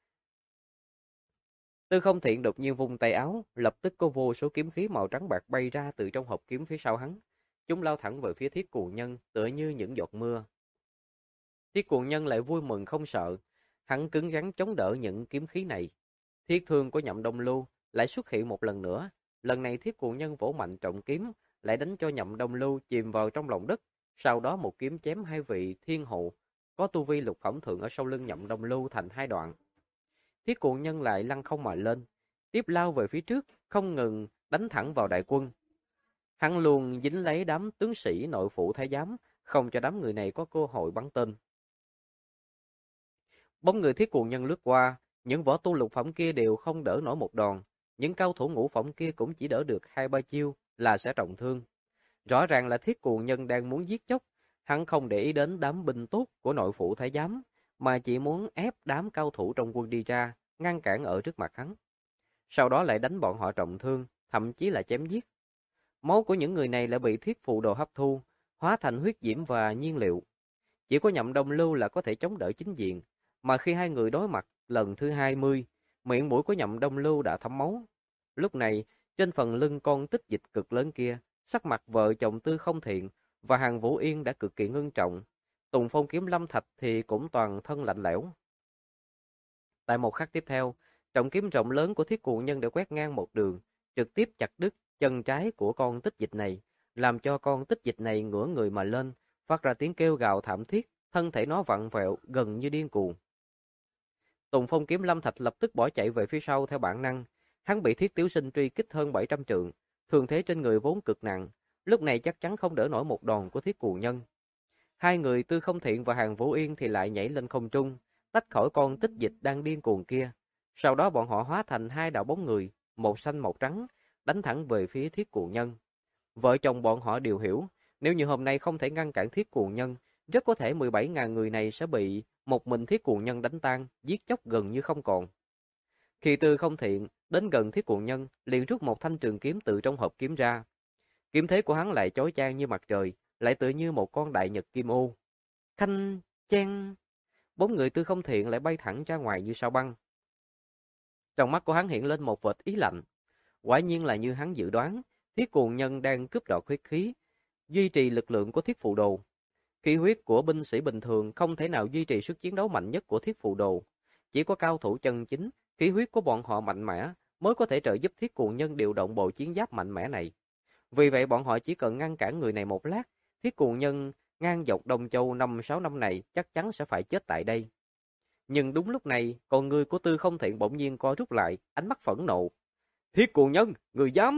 Tư Không Thiện đột nhiên vung tay áo, lập tức có vô số kiếm khí màu trắng bạc bay ra từ trong hộp kiếm phía sau hắn. Chúng lao thẳng về phía Thiết Cuồng Nhân, tựa như những giọt mưa. Thiết Cuồng Nhân lại vui mừng không sợ, hắn cứng rắn chống đỡ những kiếm khí này. Thiết thương của Nhậm Đông Lưu lại xuất hiện một lần nữa, lần này Thiết Cuồng Nhân vỗ mạnh trọng kiếm, lại đánh cho Nhậm Đông Lưu chìm vào trong lòng đất, sau đó một kiếm chém hai vị thiên hộ có tu vi lục phẩm thượng ở sau lưng Nhậm Đông Lưu thành hai đoạn. Thiết Cuồng Nhân lại lăn không mà lên, tiếp lao về phía trước, không ngừng đánh thẳng vào đại quân. Hắn luôn dính lấy đám tướng sĩ nội phủ thái giám, không cho đám người này có cơ hội bắn tên. Bóng người Thiết Cuồng Nhân lướt qua, những võ tu lục phẩm kia đều không đỡ nổi một đòn, những cao thủ ngũ phẩm kia cũng chỉ đỡ được 2-3 chiêu là sẽ trọng thương. Rõ ràng là Thiết Cuồng Nhân đang muốn giết chóc, hắn không để ý đến đám binh tốt của nội phủ thái giám, mà chỉ muốn ép đám cao thủ trong quân đi ra, ngăn cản ở trước mặt hắn. Sau đó lại đánh bọn họ trọng thương, thậm chí là chém giết. Máu của những người này lại bị thiết phù đồ hấp thu, hóa thành huyết diễm và nhiên liệu. Chỉ có Nhậm Đông Lưu là có thể chống đỡ chính diện, mà khi hai người đối mặt lần thứ 20, miệng mũi của Nhậm Đông Lưu đã thấm máu. Lúc này, trên phần lưng con tích dịch cực lớn kia, sắc mặt vợ chồng Tư Không Thiện và Hàn Vũ Yên đã cực kỳ ngưng trọng. Tùng Phong Kiếm Lâm Thạch thì cũng toàn thân lạnh lẽo. Tại một khắc tiếp theo, trọng kiếm rộng lớn của Thiết Cuồng Nhân đã quét ngang một đường, trực tiếp chặt đứt chân trái của con tích dịch này, làm cho con tích dịch này ngửa người mà lên, phát ra tiếng kêu gào thảm thiết, thân thể nó vặn vẹo gần như điên cuồng. Tùng Phong Kiếm Lâm Thạch lập tức bỏ chạy về phía sau theo bản năng, hắn bị Thiết Tiểu Sinh truy kích hơn 700 trượng, thương thế trên người vốn cực nặng, lúc này chắc chắn không đỡ nổi một đòn của Thiết Cù Nhân. Hai người Tư Không Thiện và Hàn Vũ Yên thì lại nhảy lên không trung, tách khỏi con tích dịch đang điên cuồng kia. Sau đó bọn họ hóa thành hai đạo bóng người, một xanh một trắng, đánh thẳng về phía Thiết Cù Nhân. Vợ chồng bọn họ đều hiểu, nếu như hôm nay không thể ngăn cản Thiết Cù Nhân, rất có thể 17.000 người này sẽ bị một mình Thiết Cù Nhân đánh tan, giết chóc gần như không còn. Khi Tư Không Thiện đến gần Thiết Cù Nhân, liền rút một thanh trường kiếm từ trong hộp kiếm ra. Kiếm thế của hắn lại chói chang như mặt trời, lại tựa như một con đại nhật kim ô. Khanh, chen, bóng người Tư Không Thiện lại bay thẳng ra ngoài như sao băng. Trong mắt của hắn hiện lên một vệt ý lạnh. Quả nhiên là như hắn dự đoán, Thiết Cù Nhân đang cướp đoạt huyết khí, duy trì lực lượng của Thiết Phù Đồ. Khí huyết của binh sĩ bình thường không thể nào duy trì sức chiến đấu mạnh nhất của Thiết Phù Đồ. Chỉ có cao thủ chân chính, khí huyết của bọn họ mạnh mẽ mới có thể trợ giúp Thiết Cù Nhân điều động bộ chiến giáp mạnh mẽ này. Vì vậy bọn họ chỉ cần ngăn cản người này một lát, Thiết Cù Nhân ngang dọc Đông Châu 5-6 năm này chắc chắn sẽ phải chết tại đây. Nhưng đúng lúc này, con người của Tư Không Thiện bỗng nhiên co rút lại, ánh mắt phẫn nộ. Thiết Cù Nhân, người dám!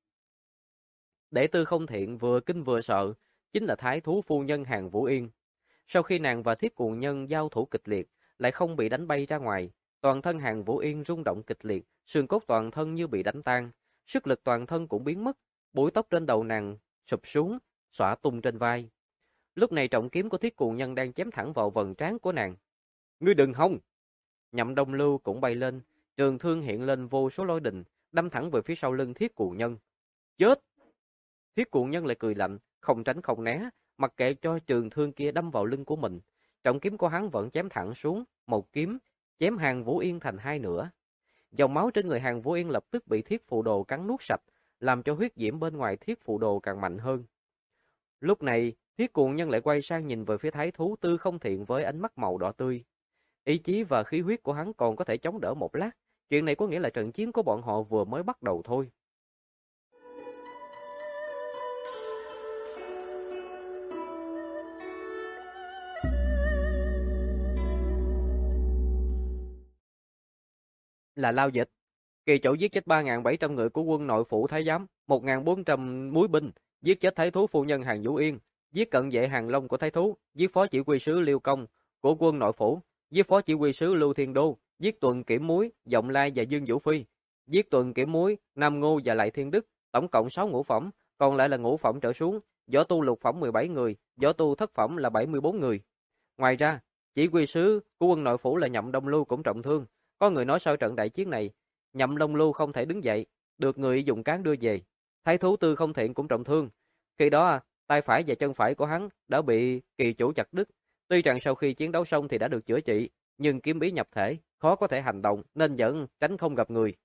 Để Tư Không Thiện vừa kinh vừa sợ, chính là thái thú phu nhân Hàn Vũ Yên. Sau khi nàng và Thiết Cù Nhân giao thủ kịch liệt, lại không bị đánh bay ra ngoài, toàn thân Hàn Vũ Yên rung động kịch liệt, xương cốt toàn thân như bị đánh tan, sức lực toàn thân cũng biến mất, búi tóc trên đầu nàng sụp xuống, xõa tung trên vai. Lúc này trọng kiếm của Thiết Cù Nhân đang chém thẳng vào vầng trán của nàng. Ngươi đừng hòng! Nhậm Đông Lưu cũng bay lên, trường thương hiện lên vô số lôi đình, đâm thẳng về phía sau lưng Thiết Cù Nhân. Chết! Thiết Cù Nhân lại cười lạnh, không tránh không né, mặc kệ cho trường thương kia đâm vào lưng của mình. Trọng kiếm của hắn vẫn chém thẳng xuống, một kiếm, chém Hàn Vũ Yên thành hai nửa. Dòng máu trên người Hàn Vũ Yên lập tức bị Thiết Phù Đồ cắn nuốt sạch, làm cho huyết diễm bên ngoài Thiết Phù Đồ càng mạnh hơn. Lúc này, Thiết Cù Nhân lại quay sang nhìn về phía thái thú Tư Không Thiện với ánh mắt màu đỏ tươi. Ý chí và khí huyết của hắn còn có thể chống đỡ một lát, chuyện này có nghĩa là trận chiến của bọn họ vừa mới bắt đầu thôi. Là Lao Dịch. Kỳ Chủ giết chết 3.700 người của quân nội phủ Thái Giám, 1.400 múi binh, giết chết thái thú phu nhân Hàn Vũ Yên, giết cận vệ Hàn Long của thái thú, giết phó chỉ huy sứ Liêu Công của quân nội phủ, giết phó chỉ huy sứ Lưu Thiên Đô, giết tuần kiểm muối Giọng Lai và Dương Vũ Phi, giết tuần kiểm muối Nam Ngô và Lại Thiên Đức, tổng cộng 6 ngũ phẩm, còn lại là ngũ phẩm trở xuống, võ tu lục phẩm 17 người, võ tu thất phẩm là 74 người. Ngoài ra, chỉ huy sứ của quân nội phủ là Nhậm Đông Lưu cũng trọng thương. Có người nói sau trận đại chiến này, Nhậm Đông Lưu không thể đứng dậy, được người dùng cán đưa về. Thái thú Tư Không Thiện cũng trọng thương. Khi đó, tay phải và chân phải của hắn đã bị kỳ chủ chặt đứt. Tuy rằng sau khi chiến đấu xong thì đã được chữa trị, nhưng kiếm bí nhập thể, khó có thể hành động nên vẫn tránh không gặp người.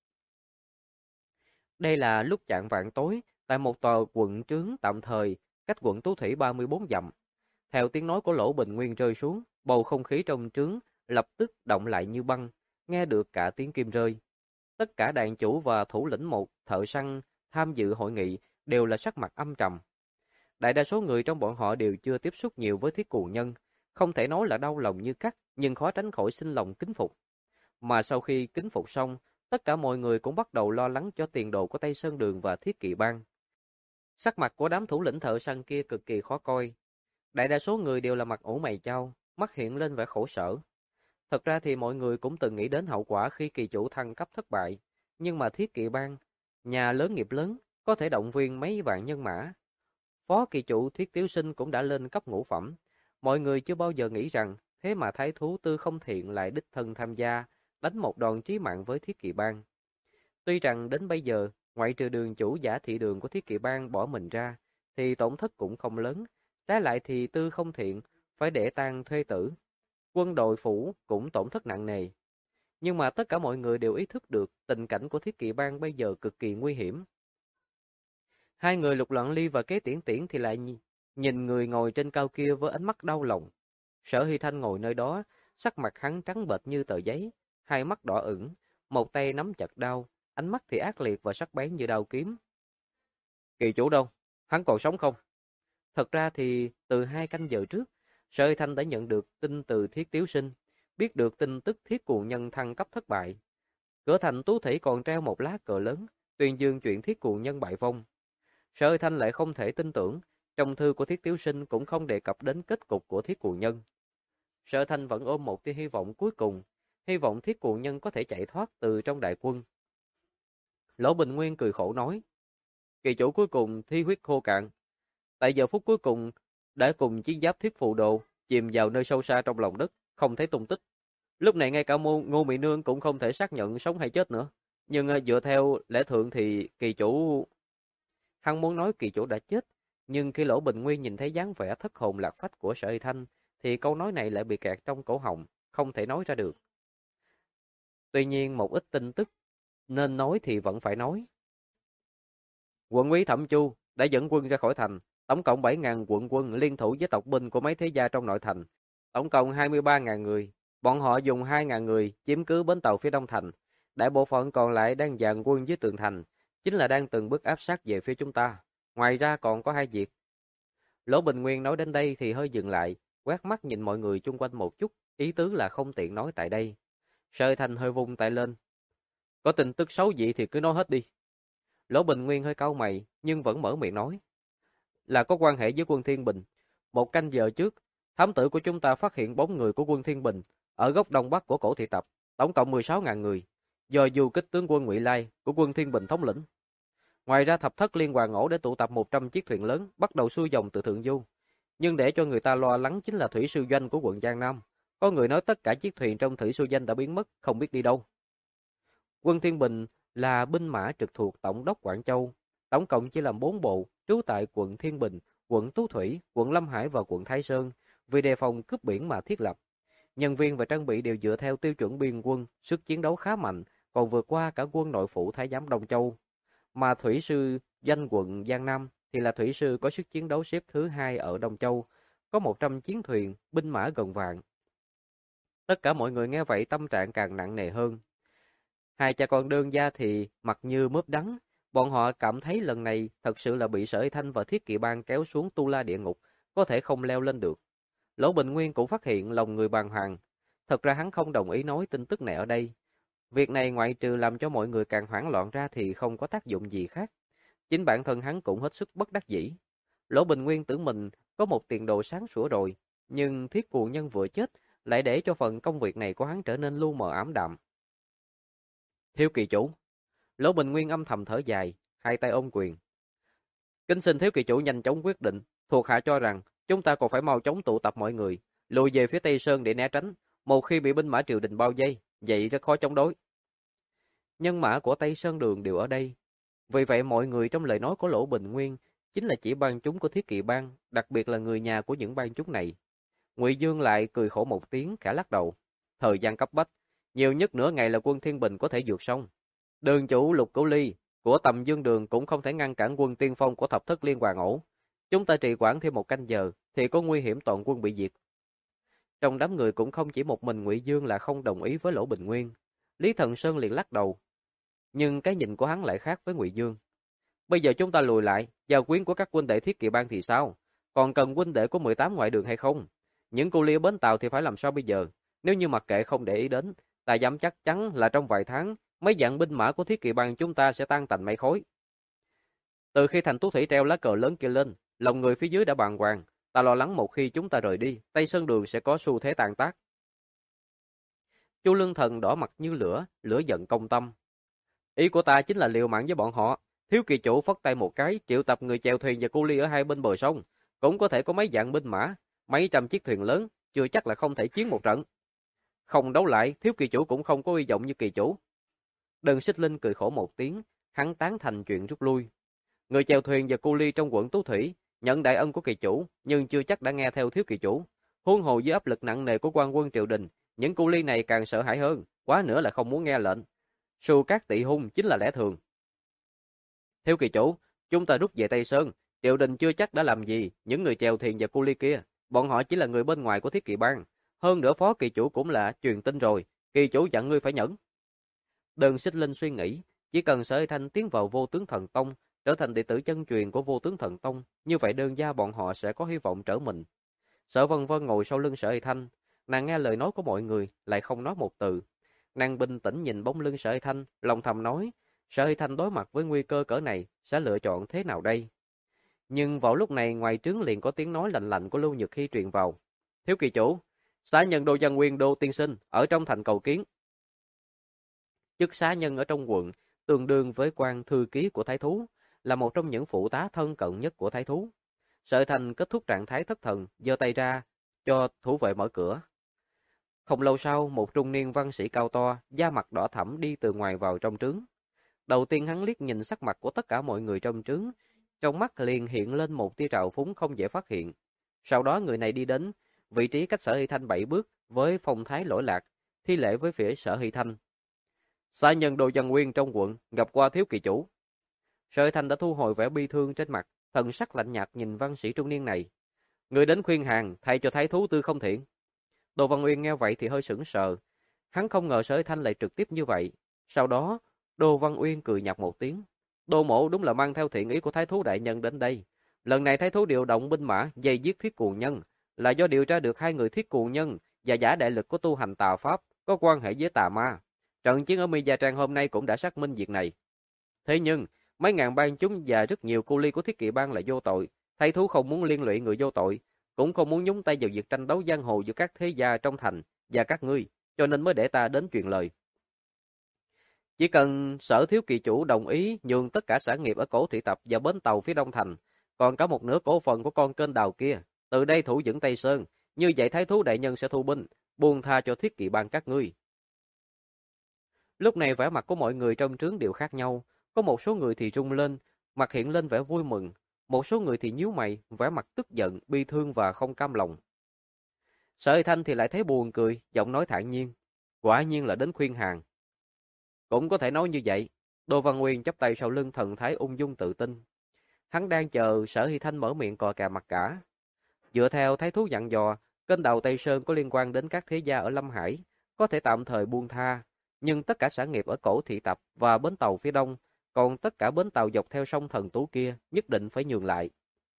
Đây là lúc chạng vạng tối, tại một tòa quận trướng tạm thời, cách quận Tú Thủy 34 dặm. Theo tiếng nói của Lỗ Bình Nguyên rơi xuống, bầu không khí trong trướng lập tức động lại như băng, nghe được cả tiếng kim rơi. Tất cả đàn chủ và thủ lĩnh một thợ săn tham dự hội nghị đều là sắc mặt âm trầm. Đại đa số người trong bọn họ đều chưa tiếp xúc nhiều với Thiết Cù Nhân, không thể nói là đau lòng như cắt, nhưng khó tránh khỏi sinh lòng kính phục. Mà sau khi kính phục xong, tất cả mọi người cũng bắt đầu lo lắng cho tiền đồ của Tây Sơn Đường và Thiết Kỵ Bang. Sắc mặt của đám thủ lĩnh thợ săn kia cực kỳ khó coi. Đại đa số người đều là mặt ủ mày chau, mắt hiện lên vẻ khổ sở. Thật ra thì mọi người cũng từng nghĩ đến hậu quả khi kỳ chủ thăng cấp thất bại, nhưng mà Thiết Kỵ Bang, nhà lớn nghiệp lớn, có thể động viên mấy vạn nhân mã. Phó kỳ chủ Thiết Tiếu Sinh cũng đã lên cấp ngũ phẩm. Mọi người chưa bao giờ nghĩ rằng, thế mà thái thú Tư Không Thiện lại đích thân tham gia, đánh một đòn chí mạng với Thiết Kỵ Bang. Tuy rằng đến bây giờ, ngoại trừ đường chủ Giả Thị Đường của Thiết Kỵ Bang bỏ mình ra, thì tổn thất cũng không lớn. Trái lại thì Tư Không Thiện phải để tang thuê tử. Quân đội phủ cũng tổn thất nặng nề. Nhưng mà tất cả mọi người đều ý thức được tình cảnh của Thiết Kỵ Bang bây giờ cực kỳ nguy hiểm. Hai người Lục Loạn Ly và Kế Tiễn Tiễn thì lại nhìn người ngồi trên cao kia với ánh mắt đau lòng. Sở Hy Thanh ngồi nơi đó, sắc mặt hắn trắng bệch như tờ giấy, hai mắt đỏ ửng, một tay nắm chặt đao, ánh mắt thì ác liệt và sắc bén như đao kiếm. Kỳ chủ đâu? Hắn còn sống không? Thật ra thì từ 2 canh giờ trước, Sở Hy Thanh đã nhận được tin từ Thiết Tiếu Sinh, biết được tin tức Thiết Cù Nhân thăng cấp thất bại. Cửa thành Tú Thủy còn treo một lá cờ lớn, tuyên dương chuyện Thiết Cù Nhân bại vong. Sở Hơi Thanh lại không thể tin tưởng, trong thư của Thiết Tiếu Sinh cũng không đề cập đến kết cục của Thiết Cuồng Nhân. Sở Thanh vẫn ôm một tia hy vọng cuối cùng, hy vọng Thiết Cuồng Nhân có thể chạy thoát từ trong đại quân. Lỗ Bình Nguyên cười khổ nói, kỳ chủ cuối cùng thi huyết khô cạn, tại giờ phút cuối cùng đã cùng chiến giáp Thiết Phù Đồ chìm vào nơi sâu xa trong lòng đất, không thấy tung tích. Lúc này ngay cả Ngô Mị Nương cũng không thể xác nhận sống hay chết nữa. Nhưng dựa theo lẽ thường thì kỳ chủ... Hắn muốn nói kỳ chủ đã chết, nhưng khi Lỗ Bình Nguyên nhìn thấy dáng vẻ thất hồn lạc phách của Sở Hy Thanh, thì câu nói này lại bị kẹt trong cổ họng, không thể nói ra được. Tuy nhiên một ít tin tức nên nói thì vẫn phải nói. Quận úy Thẩm Chu đã dẫn quân ra khỏi thành, tổng cộng 7.000 quận quân liên thủ với tộc binh của mấy thế gia trong nội thành, tổng cộng 23.000 người. Bọn họ dùng 2.000 người chiếm cứ bến tàu phía đông thành, đại bộ phận còn lại đang dàn quân dưới tường thành, chính là đang từng bước áp sát về phía chúng ta. Ngoài ra còn có hai việc. Lỗ Bình Nguyên nói đến đây thì hơi dừng lại, quét mắt nhìn mọi người chung quanh một chút, ý tứ là không tiện nói tại đây. Sở Thành hơi vung tay lên. Có tin tức xấu gì thì cứ nói hết đi. Lỗ Bình Nguyên hơi cau mày, nhưng vẫn mở miệng nói. Là có quan hệ với quân Thiên Bình. Một canh giờ trước, thám tử của chúng ta phát hiện bóng người của quân Thiên Bình ở góc đông bắc của cổ thị tập, tổng cộng 16.000 người, do du kích tướng quân Ngụy Lai của quân Thiên Bình thống lĩnh. Ngoài ra thập thất liên hoàn ổ để tụ tập 100 chiếc thuyền lớn bắt đầu xuôi dòng từ thượng du. Nhưng để cho người ta lo lắng chính là thủy sư doanh của quận Giang Nam. Có người nói tất cả chiếc thuyền trong thủy sư doanh đã biến mất, không biết đi đâu. Quân Thiên Bình là binh mã trực thuộc Tổng đốc Quảng Châu, tổng cộng chỉ làm 4 bộ, trú tại quận Thiên Bình, quận Tú Thủy, quận Lâm Hải và quận Thái Sơn, vì đề phòng cướp biển mà thiết lập. Nhân viên và trang bị đều dựa theo tiêu chuẩn biên quân, sức chiến đấu khá mạnh, còn vượt qua cả quân nội phủ Thái giám Đông Châu. Mà thủy sư danh quận Giang Nam thì là thủy sư có sức chiến đấu xếp thứ 2 ở Đông Châu, có 100 chiến thuyền, binh mã gần vạn. Tất cả mọi người nghe vậy tâm trạng càng nặng nề hơn. Hai cha con Đơn gia thì mặt như mướp đắng, bọn họ cảm thấy lần này thật sự là bị Sở Hy Thanh và Thiết Kỵ Bang kéo xuống tu la địa ngục, có thể không leo lên được. Lỗ Bình Nguyên cũng phát hiện lòng người bàng hoàng. Thật ra hắn không đồng ý nói tin tức này ở đây. Việc này ngoại trừ làm cho mọi người càng hoảng loạn ra thì không có tác dụng gì khác. Chính bản thân hắn cũng hết sức bất đắc dĩ. Lỗ Bình Nguyên tưởng mình có một tiền đồ sáng sủa rồi, nhưng Thiết Cuồng Nhân vừa chết lại để cho phần công việc này của hắn trở nên lu mờ ảm đạm. Thiếu kỳ chủ. Lỗ Bình Nguyên âm thầm thở dài, hai tay ôm quyền. Kính xin thiếu kỳ chủ nhanh chóng quyết định, thuộc hạ cho rằng chúng ta còn phải mau chóng tụ tập mọi người, lùi về phía Tây Sơn để né tránh, một khi bị binh mã triều đình bao vây, vậy rất khó chống đối. Nhân mã của Tây Sơn Đường đều ở đây, vì vậy mọi người trong lời nói của Lỗ Bình Nguyên chính là chỉ bang chúng của Thiết Kỵ Bang, đặc biệt là người nhà của những bang chúng này. Ngụy Dương lại cười khổ một tiếng, khẽ lắc đầu. Thời gian cấp bách, nhiều nhất nửa ngày là quân Thiên Bình có thể vượt sông. Đường chủ Lục Cửu Ly của Tầm Dương Đường cũng không thể ngăn cản quân tiên phong của thập thất liên hoàn ổ. Chúng ta trì hoãn thêm một canh giờ thì có nguy hiểm toàn quân bị diệt. Trong đám người cũng không chỉ một mình Ngụy Dương là không đồng ý với Lỗ Bình Nguyên. Lý Thần Sơn liền lắc đầu. Nhưng cái nhìn của hắn lại khác với Ngụy Dương. Bây giờ chúng ta lùi lại, giao quyến của các huynh đệ Thiết Kỵ Bang thì sao? Còn cần huynh đệ của 18 ngoại đường hay không? Những cô lia bến tàu thì phải làm sao bây giờ? Nếu như mặc kệ không để ý đến, ta dám chắc chắn là trong vài tháng, mấy vạn binh mã của Thiết Kỵ Bang chúng ta sẽ tan tành mây khói. Từ khi thành Tú Thủy treo lá cờ lớn kia lên, lòng người phía dưới đã bàng hoàng, ta lo lắng một khi chúng ta rời đi, Tây Sơn Đường sẽ có xu thế tan tác. Chu Lương Thần đỏ mặt như lửa, lửa giận công tâm. Ý của ta chính là liều mạng với bọn họ. Thiếu kỳ chủ phất tay một cái, triệu tập người chèo thuyền và cu ly ở hai bên bờ sông, cũng có thể có mấy vạn binh mã, mấy trăm chiếc thuyền lớn, chưa chắc là không thể chiến một trận. Không đấu lại, thiếu kỳ chủ cũng không có uy vọng như kỳ chủ. Đơn Xích Linh cười khổ một tiếng, hắn tán thành chuyện rút lui. Người chèo thuyền và cu ly trong quận Tú Thủy nhận đại ân của kỳ chủ, nhưng chưa chắc đã nghe theo thiếu kỳ chủ. Huống hồ dưới áp lực nặng nề của quan quân triều đình, những cu ly này càng sợ hãi hơn, quá nữa là không muốn nghe lệnh. Sù Cát Tị hung chính là lẽ thường. Thiếu kỳ chủ, chúng ta rút về Tây Sơn, triều đình chưa chắc đã làm gì những người chèo thuyền và cu ly kia, bọn họ chỉ là người bên ngoài của Thiết Kỵ Bang. Hơn nữa phó kỳ chủ cũng là truyền tin rồi, kỳ chủ dặn ngươi phải nhẫn. Đơn Xích Linh suy nghĩ, chỉ cần Sở Hy Thanh tiến vào Vô Tướng Thần Tông, trở thành đệ tử chân truyền của Vô Tướng Thần Tông, như vậy đơn gia bọn họ sẽ có hy vọng trở mình. Sở Vân Vân ngồi sau lưng Sở Hy Thanh, nàng nghe lời nói của mọi người, lại không nói một từ. Nàng bình tĩnh nhìn bóng lưng Sở Hy Thanh, lòng thầm nói, Sở Hy Thanh đối mặt với nguy cơ cỡ này, sẽ lựa chọn thế nào đây? Nhưng vào lúc này ngoài trướng liền có tiếng nói lạnh lạnh của Lưu Nhược Hy truyền vào. Thiếu kỳ chủ, xá nhân Đô Văn Nguyên Đô tiên sinh ở trong thành cầu kiến. Chức xá nhân ở trong quận tương đương với quan thư ký của thái thú, là một trong những phụ tá thân cận nhất của thái thú. Sở Thành kết thúc trạng thái thất thần, giơ tay ra cho thủ vệ mở cửa. Không lâu sau, một trung niên văn sĩ cao to, da mặt đỏ thẫm đi từ ngoài vào trong trướng. Đầu tiên hắn liếc nhìn sắc mặt của tất cả mọi người trong trướng, trong mắt liền hiện lên một tia trào phúng không dễ phát hiện. Sau đó người này đi đến vị trí cách Sở Hy Thanh 7 bước với phong thái lỗi lạc, thi lễ với phía Sở Hy Thanh. Xá nhân Đô Văn Nguyên trong quận gặp qua thiếu kỳ chủ. Sở Hy Thanh đã thu hồi vẻ bi thương trên mặt, thần sắc lạnh nhạt nhìn văn sĩ trung niên này. Người đến khuyên hàng thay cho thái thú Tư Không Thiện. Đô Văn Nguyên nghe vậy thì hơi sững sờ. Hắn không ngờ Sở Hy Thanh lại trực tiếp như vậy. Sau đó, Đô Văn Uyên cười nhạt một tiếng. Đô mộ đúng là mang theo thiện ý của thái thú đại nhân đến đây. Lần này thái thú điều động binh mã dây giết Thiết Cuồng Nhân là do điều tra được hai người Thiết Cuồng Nhân và giả đại lực của tu hành tà pháp có quan hệ với tà ma. Trận chiến ở Mi Gia Trang hôm nay cũng đã xác minh việc này. Thế nhưng, mấy ngàn bang chúng và rất nhiều cu ly của Thiết Kỵ bang là vô tội. Thái thú không muốn liên lụy người vô tội, cũng không muốn nhúng tay vào việc tranh đấu giang hồ giữa các thế gia trong thành và các ngươi, cho nên mới để ta đến truyền lời. Chỉ cần Sở thiếu kỳ chủ đồng ý nhường tất cả sản nghiệp ở cổ thị tập và bến tàu phía đông thành, còn cả một nửa cổ phần của con kênh đào kia, từ đây thủ vững Tây Sơn, như vậy thái thú đại nhân sẽ thu binh, buông tha cho Thiết Kỵ bang các ngươi. Lúc này vẻ mặt của mọi người trong trướng đều khác nhau, có một số người thì rung lên, mặt hiện lên vẻ vui mừng, một số người thì nhíu mày, vẻ mặt tức giận, bi thương và không cam lòng. Sở Hy Thanh thì lại thấy buồn cười, giọng nói thản nhiên, quả nhiên là đến khuyên hàng. Cũng có thể nói như vậy. Đô Văn Nguyên chắp tay sau lưng, thần thái ung dung tự tin. Hắn đang chờ Sở Hy Thanh mở miệng cò cà mặt cả. Dựa theo thái thú dặn dò, kênh đầu Tây Sơn có liên quan đến các thế gia ở Lâm Hải, có thể tạm thời buông tha, nhưng tất cả sản nghiệp ở cổ thị tập và bến tàu phía đông, còn tất cả bến tàu dọc theo sông Thần Tú kia nhất định phải nhường lại.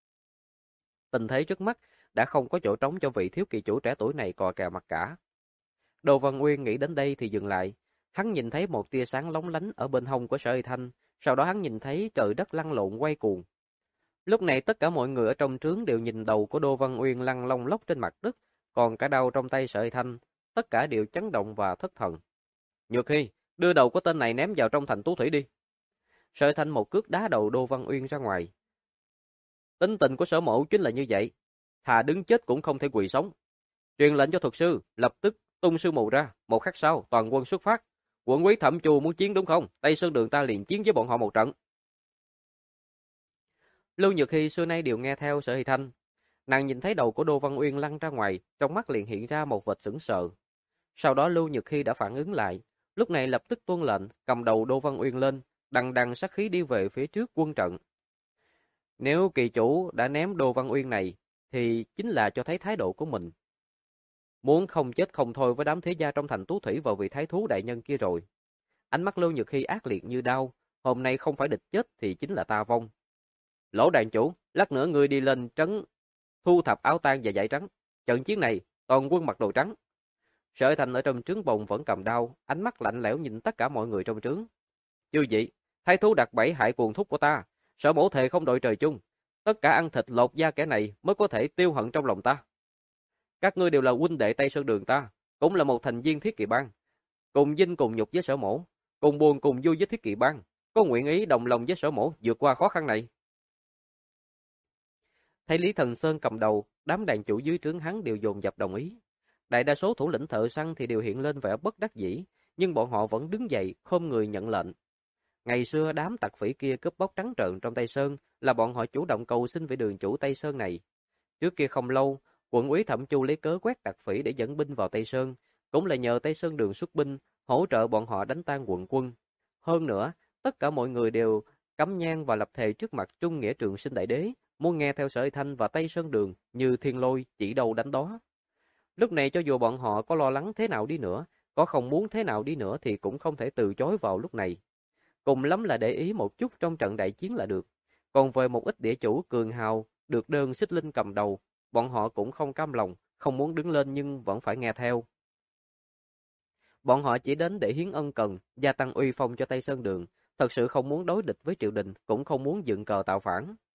Tình thế trước mắt đã không có chỗ trống cho vị thiếu kỳ chủ trẻ tuổi này cò kè mặt cả. Đô Văn Nguyên nghĩ đến đây thì dừng lại. Hắn nhìn thấy một tia sáng lóng lánh ở bên hông của Sở Hy Thanh, sau đó hắn nhìn thấy trời đất lăn lộn quay cuồng. Lúc này tất cả mọi người ở trong trướng đều nhìn đầu của Đô Văn Uyên lăn lông lốc trên mặt đất, còn cả đầu trong tay Sở Hy Thanh, tất cả đều chấn động và thất thần. Nhược Hy, đưa đầu của tên này ném vào trong thành Tú Thủy đi. Sở Hy Thanh một cước đá đầu Đô Văn Uyên ra ngoài. Tính tình của Sở mẫu chính là như vậy, thà đứng chết cũng không thể quỳ sống. Truyền lệnh cho thuật sư, lập tức tung sư mù ra, một khắc sau toàn quân xuất phát. Quận úy Thẩm Chu muốn chiến đúng không? Tây Sơn Đường ta liền chiến với bọn họ một trận. Lưu Nhược Hy xưa nay đều nghe theo Sở Hy Thanh. Nàng nhìn thấy đầu của Đô Văn Uyên lăn ra ngoài, trong mắt liền hiện ra một vệt sững sờ. Sau đó Lưu Nhược Hy đã phản ứng lại, lúc này lập tức tuân lệnh, cầm đầu Đô Văn Uyên lên, đằng đằng sát khí đi về phía trước quân trận. Nếu kỳ chủ đã ném Đô Văn Uyên này, thì chính là cho thấy thái độ của mình. Muốn không chết không thôi với đám thế gia trong thành Tú Thủy vào vị thái thú đại nhân kia rồi. Ánh mắt Lưu Nhược Hy ác liệt như đao, hôm nay không phải địch chết thì chính là ta vong. Lỗ đàn chủ, lát nữa ngươi đi lên trấn thu thập áo tang và dải trắng. Trận chiến này, toàn quân mặc đồ trắng. Sở Thành ở trong trướng bồng vẫn cầm đao, ánh mắt lạnh lẽo nhìn tất cả mọi người trong trướng. Chư vị, thái thú đặt bẫy hại cuồng thúc của ta, Sở mẫu thề không đội trời chung. Tất cả ăn thịt lột da kẻ này mới có thể tiêu hận trong lòng ta. Các ngươi đều là huynh đệ Tây Sơn Đường ta, cũng là một thành viên Thiết Kỵ bang, cùng vinh cùng nhục với Sở mẫu, cùng buồn cùng vui với Thiết Kỵ bang, có nguyện ý đồng lòng với Sở mẫu vượt qua khó khăn này. Thấy Lý Thần Sơn cầm đầu, đám đàn chủ dưới trướng hắn đều dồn dập đồng ý. Đại đa số thủ lĩnh thợ săn thì đều hiện lên vẻ bất đắc dĩ, nhưng bọn họ vẫn đứng dậy, khom người nhận lệnh. Ngày xưa đám tặc phỉ kia cướp bóc trắng trợn trong Tây Sơn là bọn họ chủ động cầu xin vị đường chủ Tây Sơn này. Trước kia không lâu, quận úy Thẩm Chu lấy cớ quét tặc phỉ để dẫn binh vào Tây Sơn, cũng là nhờ Tây Sơn Đường xuất binh, hỗ trợ bọn họ đánh tan quận quân. Hơn nữa, tất cả mọi người đều cắm nhang và lập thề trước mặt Trung Nghĩa Trường Sinh Đại Đế, muốn nghe theo Sở Hy Thanh và Tây Sơn Đường như thiên lôi chỉ đâu đánh đó. Lúc này cho dù bọn họ có lo lắng thế nào đi nữa, có không muốn thế nào đi nữa thì cũng không thể từ chối vào lúc này. Cùng lắm là để ý một chút trong trận đại chiến là được. Còn về một ít địa chủ cường hào được đơn xích linh cầm đầu, bọn họ cũng không cam lòng, không muốn đứng lên nhưng vẫn phải nghe theo. Bọn họ chỉ đến để hiến ân cần, gia tăng uy phong cho Tây Sơn Đường, thật sự không muốn đối địch với triều đình, cũng không muốn dựng cờ tạo phản.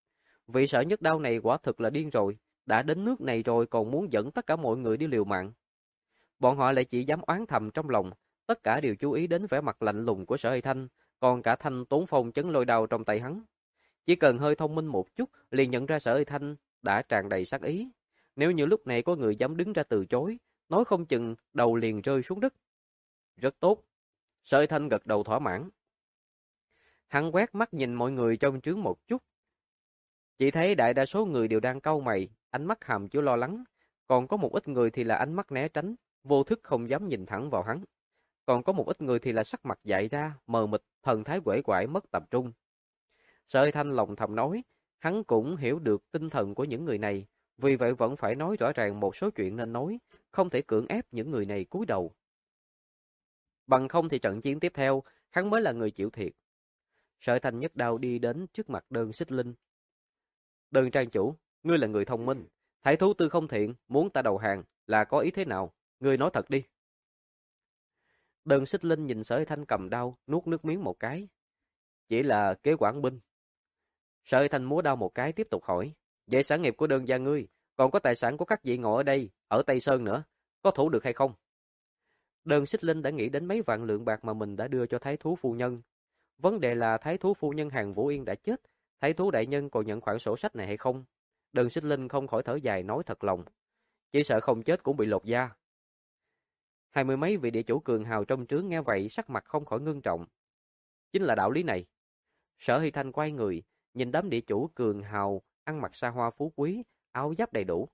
Vị Sở Nhất Đao này quả thực là điên rồi, đã đến nước này rồi còn muốn dẫn tất cả mọi người đi liều mạng. Bọn họ lại chỉ dám oán thầm trong lòng, tất cả đều chú ý đến vẻ mặt lạnh lùng của Sở Hy Thanh, còn cả thanh tốn phong chấn lôi đao trong tay hắn. Chỉ cần hơi thông minh một chút, liền nhận ra Sở Hy Thanh đã tràn đầy sát ý. Nếu như lúc này có người dám đứng ra từ chối, nói không chừng đầu liền rơi xuống đất. Rất tốt. Sở Hy Thanh gật đầu thỏa mãn. Hắn quét mắt nhìn mọi người trong trướng một chút. Chỉ thấy đại đa số người đều đang cau mày, ánh mắt hàm chứa lo lắng. Còn có một ít người thì là ánh mắt né tránh, vô thức không dám nhìn thẳng vào hắn. Còn có một ít người thì là sắc mặt dại ra, mờ mịt, thần thái uể oải mất tập trung. Sở Hy Thanh lòng thầm nói, hắn cũng hiểu được tinh thần của những người này, vì vậy vẫn phải nói rõ ràng một số chuyện nên nói, không thể cưỡng ép những người này cúi đầu. Bằng không thì trận chiến tiếp theo, hắn mới là người chịu thiệt. Sở Hy Thanh nhất đao đi đến trước mặt Đơn Xích Linh. Đơn trang chủ, ngươi là người thông minh, thái thú tư không thiện, muốn ta đầu hàng, là có ý thế nào? Ngươi nói thật đi. Đơn Xích Linh nhìn Sở Hy Thanh cầm đao, nuốt nước miếng một cái. Chỉ là kế quản binh. Sở Hy Thanh múa đao một cái tiếp tục hỏi. Vậy sản nghiệp của Đơn gia ngươi, còn có tài sản của các vị ngọ ở đây, ở Tây Sơn nữa, có thủ được hay không? Đơn Xích Linh đã nghĩ đến mấy vạn lượng bạc mà mình đã đưa cho thái thú phu nhân. Vấn đề là thái thú phu nhân Hàn Vũ Yên đã chết, thái thú đại nhân còn nhận khoản sổ sách này hay không? Đơn Xích Linh không khỏi thở dài nói thật lòng. Chỉ sợ không chết cũng bị lột da. Hai mươi mấy vị địa chủ cường hào trong trướng nghe vậy sắc mặt không khỏi ngưng trọng. Chính là đạo lý này. Sở Hy Thanh quay người, nhìn đám địa chủ cường hào, ăn mặc xa hoa phú quý, áo giáp đầy đủ.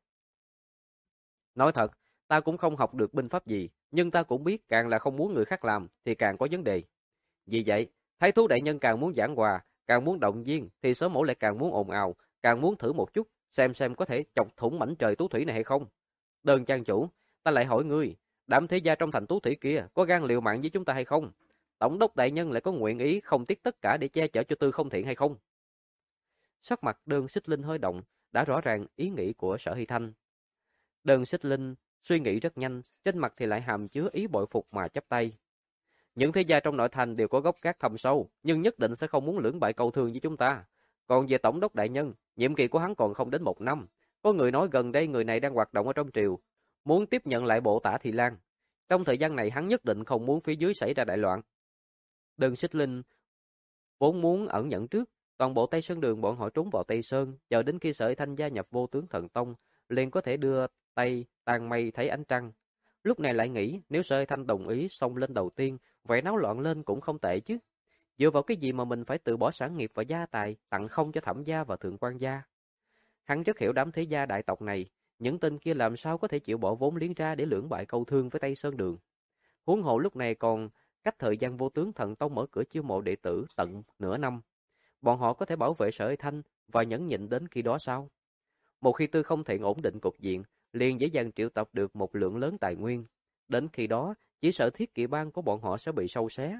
Nói thật, ta cũng không học được binh pháp gì, nhưng ta cũng biết càng là không muốn người khác làm thì càng có vấn đề. Vì vậy, thái thú đại nhân càng muốn giảng hòa, càng muốn động viên thì Sở Mẫu lại càng muốn ồn ào, càng muốn thử một chút, xem có thể chọc thủng mảnh trời tú thủy này hay không. Đơn trang chủ, ta lại hỏi ngươi, đám thế gia trong thành tú thủy kia có gan liều mạng với chúng ta hay không? Tổng đốc đại nhân lại có nguyện ý không tiếc tất cả để che chở cho Tư không thiện hay không? Sắc mặt Đơn Xích Linh hơi động, đã rõ ràng ý nghĩ của Sở Hy Thanh. Đơn Xích Linh suy nghĩ rất nhanh, trên mặt thì lại hàm chứa ý bội phục mà chắp tay. Những thế gia trong nội thành đều có gốc gác thâm sâu, nhưng nhất định sẽ không muốn lưỡng bại câu thương với chúng ta. Còn về tổng đốc đại nhân, nhiệm kỳ của hắn còn không đến 1 năm. Có người nói gần đây người này đang hoạt động ở trong triều, muốn tiếp nhận lại bộ Tả Thị Lang. Trong thời gian này hắn nhất định không muốn phía dưới xảy ra đại loạn. Đơn Xích Linh vốn muốn ẩn nhẫn trước, toàn bộ Tây Sơn Đường bọn họ trốn vào Tây Sơn, chờ đến khi Sở Hy Thanh gia nhập Vô Tướng Thần Tông, liền có thể đưa tay tàn mây thấy ánh trăng. Lúc này lại nghĩ nếu Sở Hy Thanh đồng ý xông lên đầu tiên, vậy náo loạn lên cũng không tệ chứ. Dựa vào cái gì mà mình phải từ bỏ sản nghiệp và gia tài, tặng không cho Thẩm gia và Thượng quan gia? Hắn rất hiểu đám thế gia đại tộc này, những tên kia làm sao có thể chịu bỏ vốn liếng ra để lưỡng bại câu thương với Tây Sơn Đường. Huống hộ lúc này còn cách thời gian Vô Tướng Thần Tông mở cửa chiêu mộ đệ tử tận nửa năm. Bọn họ có thể bảo vệ Sở Hy Thanh và nhẫn nhịn đến khi đó sao? Một khi Tư không thiện ổn định cục diện, liền dễ dàng triệu tập được một lượng lớn tài nguyên. Đến khi đó, chỉ sợ thiết kỵ bang của bọn họ sẽ bị sâu xé.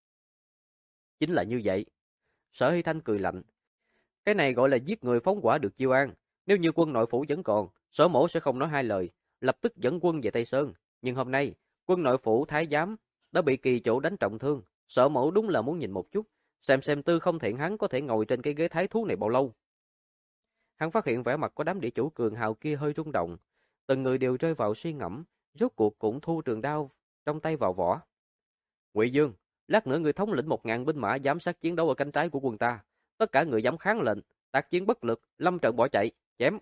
Chính là như vậy. Sở Hy Thanh cười lạnh. Cái này gọi là giết người phóng hỏa được chiêu an. Nếu như quân nội phủ vẫn còn, Sở Mẫu sẽ không nói hai lời, lập tức dẫn quân về Tây Sơn. Nhưng hôm nay, quân nội phủ thái giám đã bị Kỳ Chủ đánh trọng thương. Sở Mẫu đúng là muốn nhìn một chút, xem Tư không thiện hắn có thể ngồi trên cái ghế thái thú này bao lâu. Hắn phát hiện vẻ mặt của đám địa chủ cường hào kia hơi rung động, từng người đều rơi vào suy ngẫm, rốt cuộc cũng thu trường đao trong tay vào vỏ. Ngụy Dương, lát nữa người thống lĩnh 1000 binh mã giám sát chiến đấu ở cánh trái của quân ta, tất cả người dám kháng lệnh, tác chiến bất lực, lâm trận bỏ chạy, chém.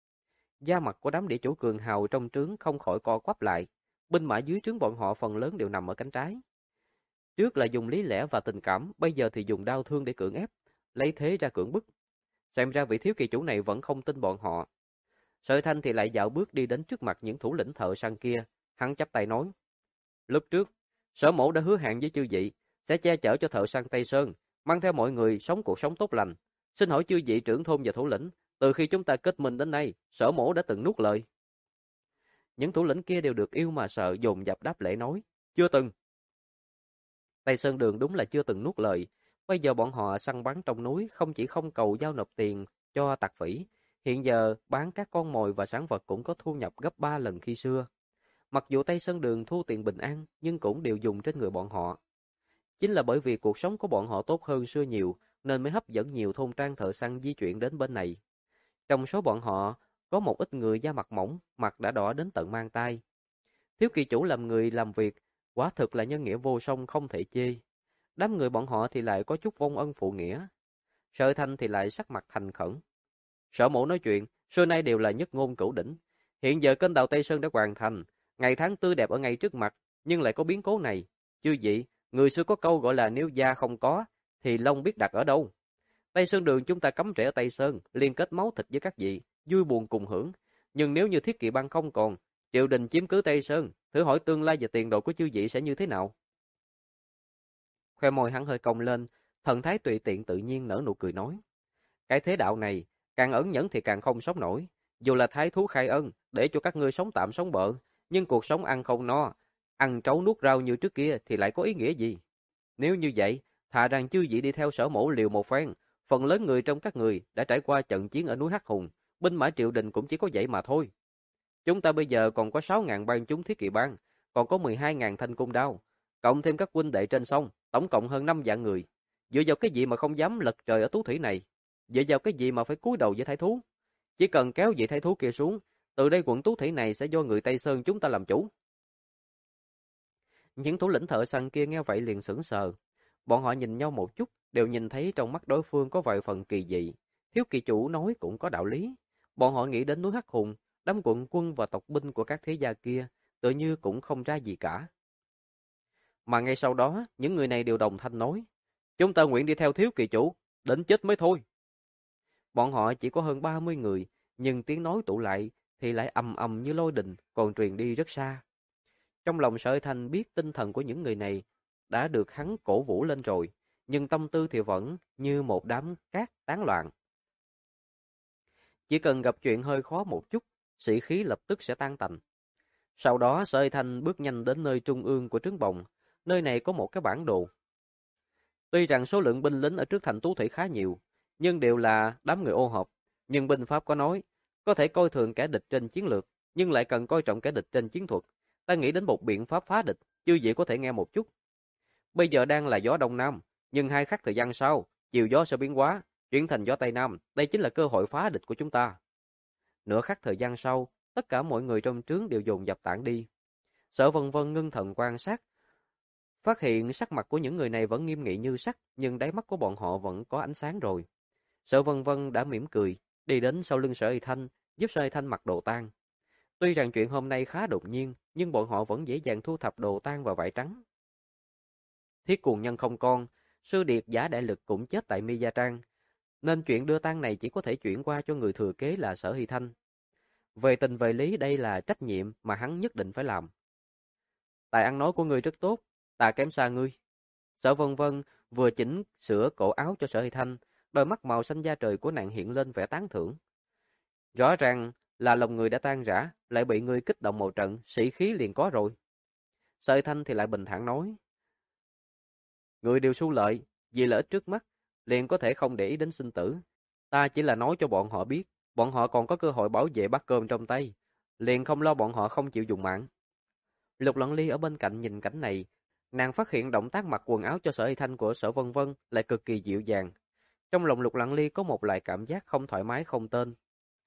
Da mặt của đám địa chủ cường hào trong trướng không khỏi co quắp lại, binh mã dưới trướng bọn họ phần lớn đều nằm ở cánh trái. Trước là dùng lý lẽ và tình cảm, bây giờ thì dùng đao thương để cưỡng ép, lấy thế ra cưỡng bức. Xem ra vị thiếu kỳ chủ này vẫn không tin bọn họ. Sở Thanh thì lại dạo bước đi đến trước mặt những thủ lĩnh thợ săn kia, hắn chắp tay nói: "Lúc trước, Sở Mẫu đã hứa hẹn với chư vị sẽ che chở cho thợ săn Tây Sơn, mang theo mọi người sống cuộc sống tốt lành. Xin hỏi chư vị trưởng thôn và thủ lĩnh, từ khi chúng ta kết minh đến nay, Sở Mẫu đã từng nuốt lời?" Những thủ lĩnh kia đều được yêu mà sợ, dồn dập đáp lễ nói: "Chưa từng." Tây Sơn Đường đúng là chưa từng nuốt lời. Bây giờ bọn họ săn bắn trong núi không chỉ không cầu giao nộp tiền cho tặc phỉ, hiện giờ bán các con mồi và sản vật cũng có thu nhập gấp 3 lần khi xưa. Mặc dù Tây Sơn Đường thu tiền bình an, nhưng cũng đều dùng trên người bọn họ. Chính là bởi vì cuộc sống của bọn họ tốt hơn xưa nhiều, nên mới hấp dẫn nhiều thôn trang thợ săn di chuyển đến bên này. Trong số bọn họ, có một ít người da mặt mỏng, mặt đã đỏ đến tận mang tai. Thiếu kỳ chủ làm người làm việc, quả thực là nhân nghĩa vô song không thể chê. Đám người bọn họ thì lại có chút vong ân phụ nghĩa. Sở Thanh thì lại sắc mặt thành khẩn. Sở mẫu nói chuyện, xưa nay đều là nhất ngôn cửu đỉnh. Hiện giờ kênh đào Tây Sơn đã hoàn thành, ngày tháng tươi đẹp ở ngay trước mặt, nhưng lại có biến cố này. Chư vị, người xưa có câu gọi là nếu da không có, thì lông biết đặt ở đâu. Tây Sơn Đường chúng ta cắm rễ ở Tây Sơn, liên kết máu thịt với các vị, vui buồn cùng hưởng. Nhưng nếu như Thiết Kỵ Bang không còn, triều đình chiếm cứ Tây Sơn, thử hỏi tương lai và tiền đồ của chư vị sẽ như thế nào? Khoe môi hắn hơi cong lên, thần thái tùy tiện tự nhiên nở nụ cười nói. Cái thế đạo này, càng ẩn nhẫn thì càng không sống nổi. Dù là thái thú khai ân, để cho các ngươi sống tạm sống bợ, nhưng cuộc sống ăn không no, ăn trấu nuốt rau như trước kia thì lại có ý nghĩa gì? Nếu như vậy, thà rằng chư vị đi theo Sở mẫu liều một phen, phần lớn người trong các người đã trải qua trận chiến ở núi Hắc Hùng, binh mã triều đình cũng chỉ có vậy mà thôi. Chúng ta bây giờ còn có 6.000 bang chúng thiết kỵ bang, còn có 12.000 thanh cung đao, cộng thêm các huynh đệ trên sông, tổng cộng hơn 5 vạn người. Dựa vào cái gì mà không dám lật trời ở tú thủy này? Dựa vào cái gì mà phải cúi đầu với thái thú? Chỉ cần kéo vị thái thú kia xuống, từ đây quận tú thủy này sẽ do người Tây Sơn chúng ta làm chủ. Những thủ lĩnh thợ săn kia nghe vậy liền sững sờ. Bọn họ nhìn nhau một chút, đều nhìn thấy trong mắt đối phương có vài phần kỳ dị. Thiếu kỳ chủ nói cũng có đạo lý. Bọn họ nghĩ đến núi Hắc Hùng, đám quận quân và tộc binh của các thế gia kia, tự như cũng không ra gì cả. Mà ngay sau đó, những người này đều đồng thanh nói, chúng ta nguyện đi theo thiếu kỳ chủ, đến chết mới thôi. Bọn họ chỉ có hơn 30 người, nhưng tiếng nói tụ lại thì lại ầm ầm như lôi đình, còn truyền đi rất xa. Trong lòng Sở Thanh biết tinh thần của những người này đã được hắn cổ vũ lên rồi, nhưng tâm tư thì vẫn như một đám cát tán loạn. Chỉ cần gặp chuyện hơi khó một chút, sĩ khí lập tức sẽ tan tành. Sau đó Sở Thanh bước nhanh đến nơi trung ương của trướng bồng, nơi này có một cái bản đồ. Tuy rằng số lượng binh lính ở trước thành Tú Thủy khá nhiều, nhưng đều là đám người ô hợp. Nhưng binh pháp có nói, có thể coi thường kẻ địch trên chiến lược, nhưng lại cần coi trọng kẻ địch trên chiến thuật. Ta nghĩ đến một biện pháp phá địch, chư vị có thể nghe một chút. Bây giờ đang là gió Đông Nam, nhưng hai khắc thời gian sau, chiều gió sẽ biến hóa, chuyển thành gió Tây Nam. Đây chính là cơ hội phá địch của chúng ta. Nửa khắc thời gian sau, tất cả mọi người trong trướng đều dồn dập tản đi. Sở Vân Vân ngưng thần quan sát, phát hiện sắc mặt của những người này vẫn nghiêm nghị như sắt, nhưng đáy mắt của bọn họ vẫn có ánh sáng rồi. Sở Vân Vân đã mỉm cười, đi đến sau lưng Sở Y Thanh, giúp Sở Y Thanh mặc đồ tang. Tuy rằng chuyện hôm nay khá đột nhiên, nhưng bọn họ vẫn dễ dàng thu thập đồ tang và vải trắng. Thiết Cuồng Nhân không con, sư điệt giả đại lực cũng chết tại Mi Gia Trang, nên chuyện đưa tang này chỉ có thể chuyển qua cho người thừa kế là Sở Hy Thanh. Về tình về lý đây là trách nhiệm mà hắn nhất định phải làm. Tài ăn nói của ngươi rất tốt, ta kém xa ngươi. Sở Vân Vân vừa chỉnh sửa cổ áo cho Sở Hy Thanh, đôi mắt màu xanh da trời của nàng hiện lên vẻ tán thưởng. Rõ ràng là lòng người đã tan rã, lại bị ngươi kích động một trận, sĩ khí liền có rồi. Sở Hy Thanh thì lại bình thản nói, người đều su lợi, vì lợi ích trước mắt, liền có thể không để ý đến sinh tử. Ta chỉ là nói cho bọn họ biết, bọn họ còn có cơ hội bảo vệ bát cơm trong tay, liền không lo bọn họ không chịu dùng mạng. Lục Lận Ly ở bên cạnh nhìn cảnh này, nàng phát hiện động tác mặc quần áo cho Sở Y Thanh của Sở Vân Vân lại cực kỳ dịu dàng. Trong lòng Lục Lận Ly có một loại cảm giác không thoải mái không tên.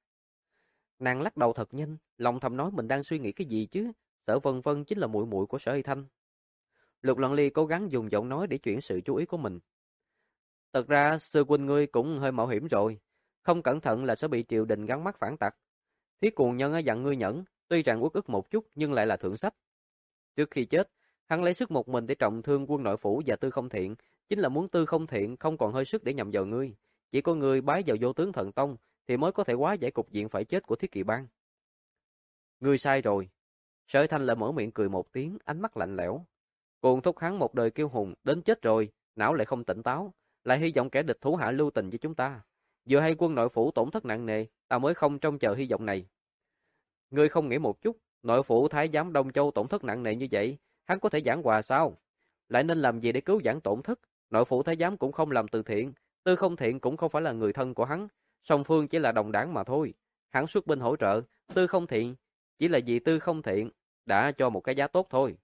Nàng lắc đầu thật nhanh, lòng thầm nói mình đang suy nghĩ cái gì chứ, Sở Vân Vân chính là muội muội của Sở Y Thanh. Lục Lận Ly cố gắng dùng giọng nói để chuyển sự chú ý của mình. Thật ra sư huynh ngươi cũng hơi mạo hiểm rồi, không cẩn thận là sẽ bị triều đình gắn mắt phản tặc. Thiết Cuồng Nhân á dặn ngươi nhẫn, tuy rằng uất ức một chút nhưng lại là thượng sách. Trước khi chết, hắn lấy sức một mình để trọng thương quân nội phủ và Tư Không Thiện, chính là muốn Tư Không Thiện không còn hơi sức để nhằm vào ngươi, chỉ có ngươi bái vào Vô Tướng Thần Tông thì mới có thể hóa giải cục diện phải chết của Thiết Kỵ Bang. Ngươi sai rồi. Sở Thanh lại mở miệng cười một tiếng, ánh mắt lạnh lẽo. Cuồng thúc hắn một đời kiêu hùng, đến chết rồi, não lại không tỉnh táo, lại hy vọng kẻ địch thủ hạ lưu tình với chúng ta. Vừa hay quân nội phủ tổn thất nặng nề, ta mới không trông chờ hy vọng này. Ngươi không nghĩ một chút, nội phủ thái giám Đông Châu tổn thất nặng nề như vậy, hắn có thể giảng hòa sao? Lại nên làm gì để cứu vãn tổn thất? Nội phủ thái giám cũng không làm từ thiện, Tư Không Thiện cũng không phải là người thân của hắn, song phương chỉ là đồng đảng mà thôi. Hắn xuất binh hỗ trợ, Tư Không Thiện chỉ là vì Tư Không Thiện đã cho một cái giá tốt thôi.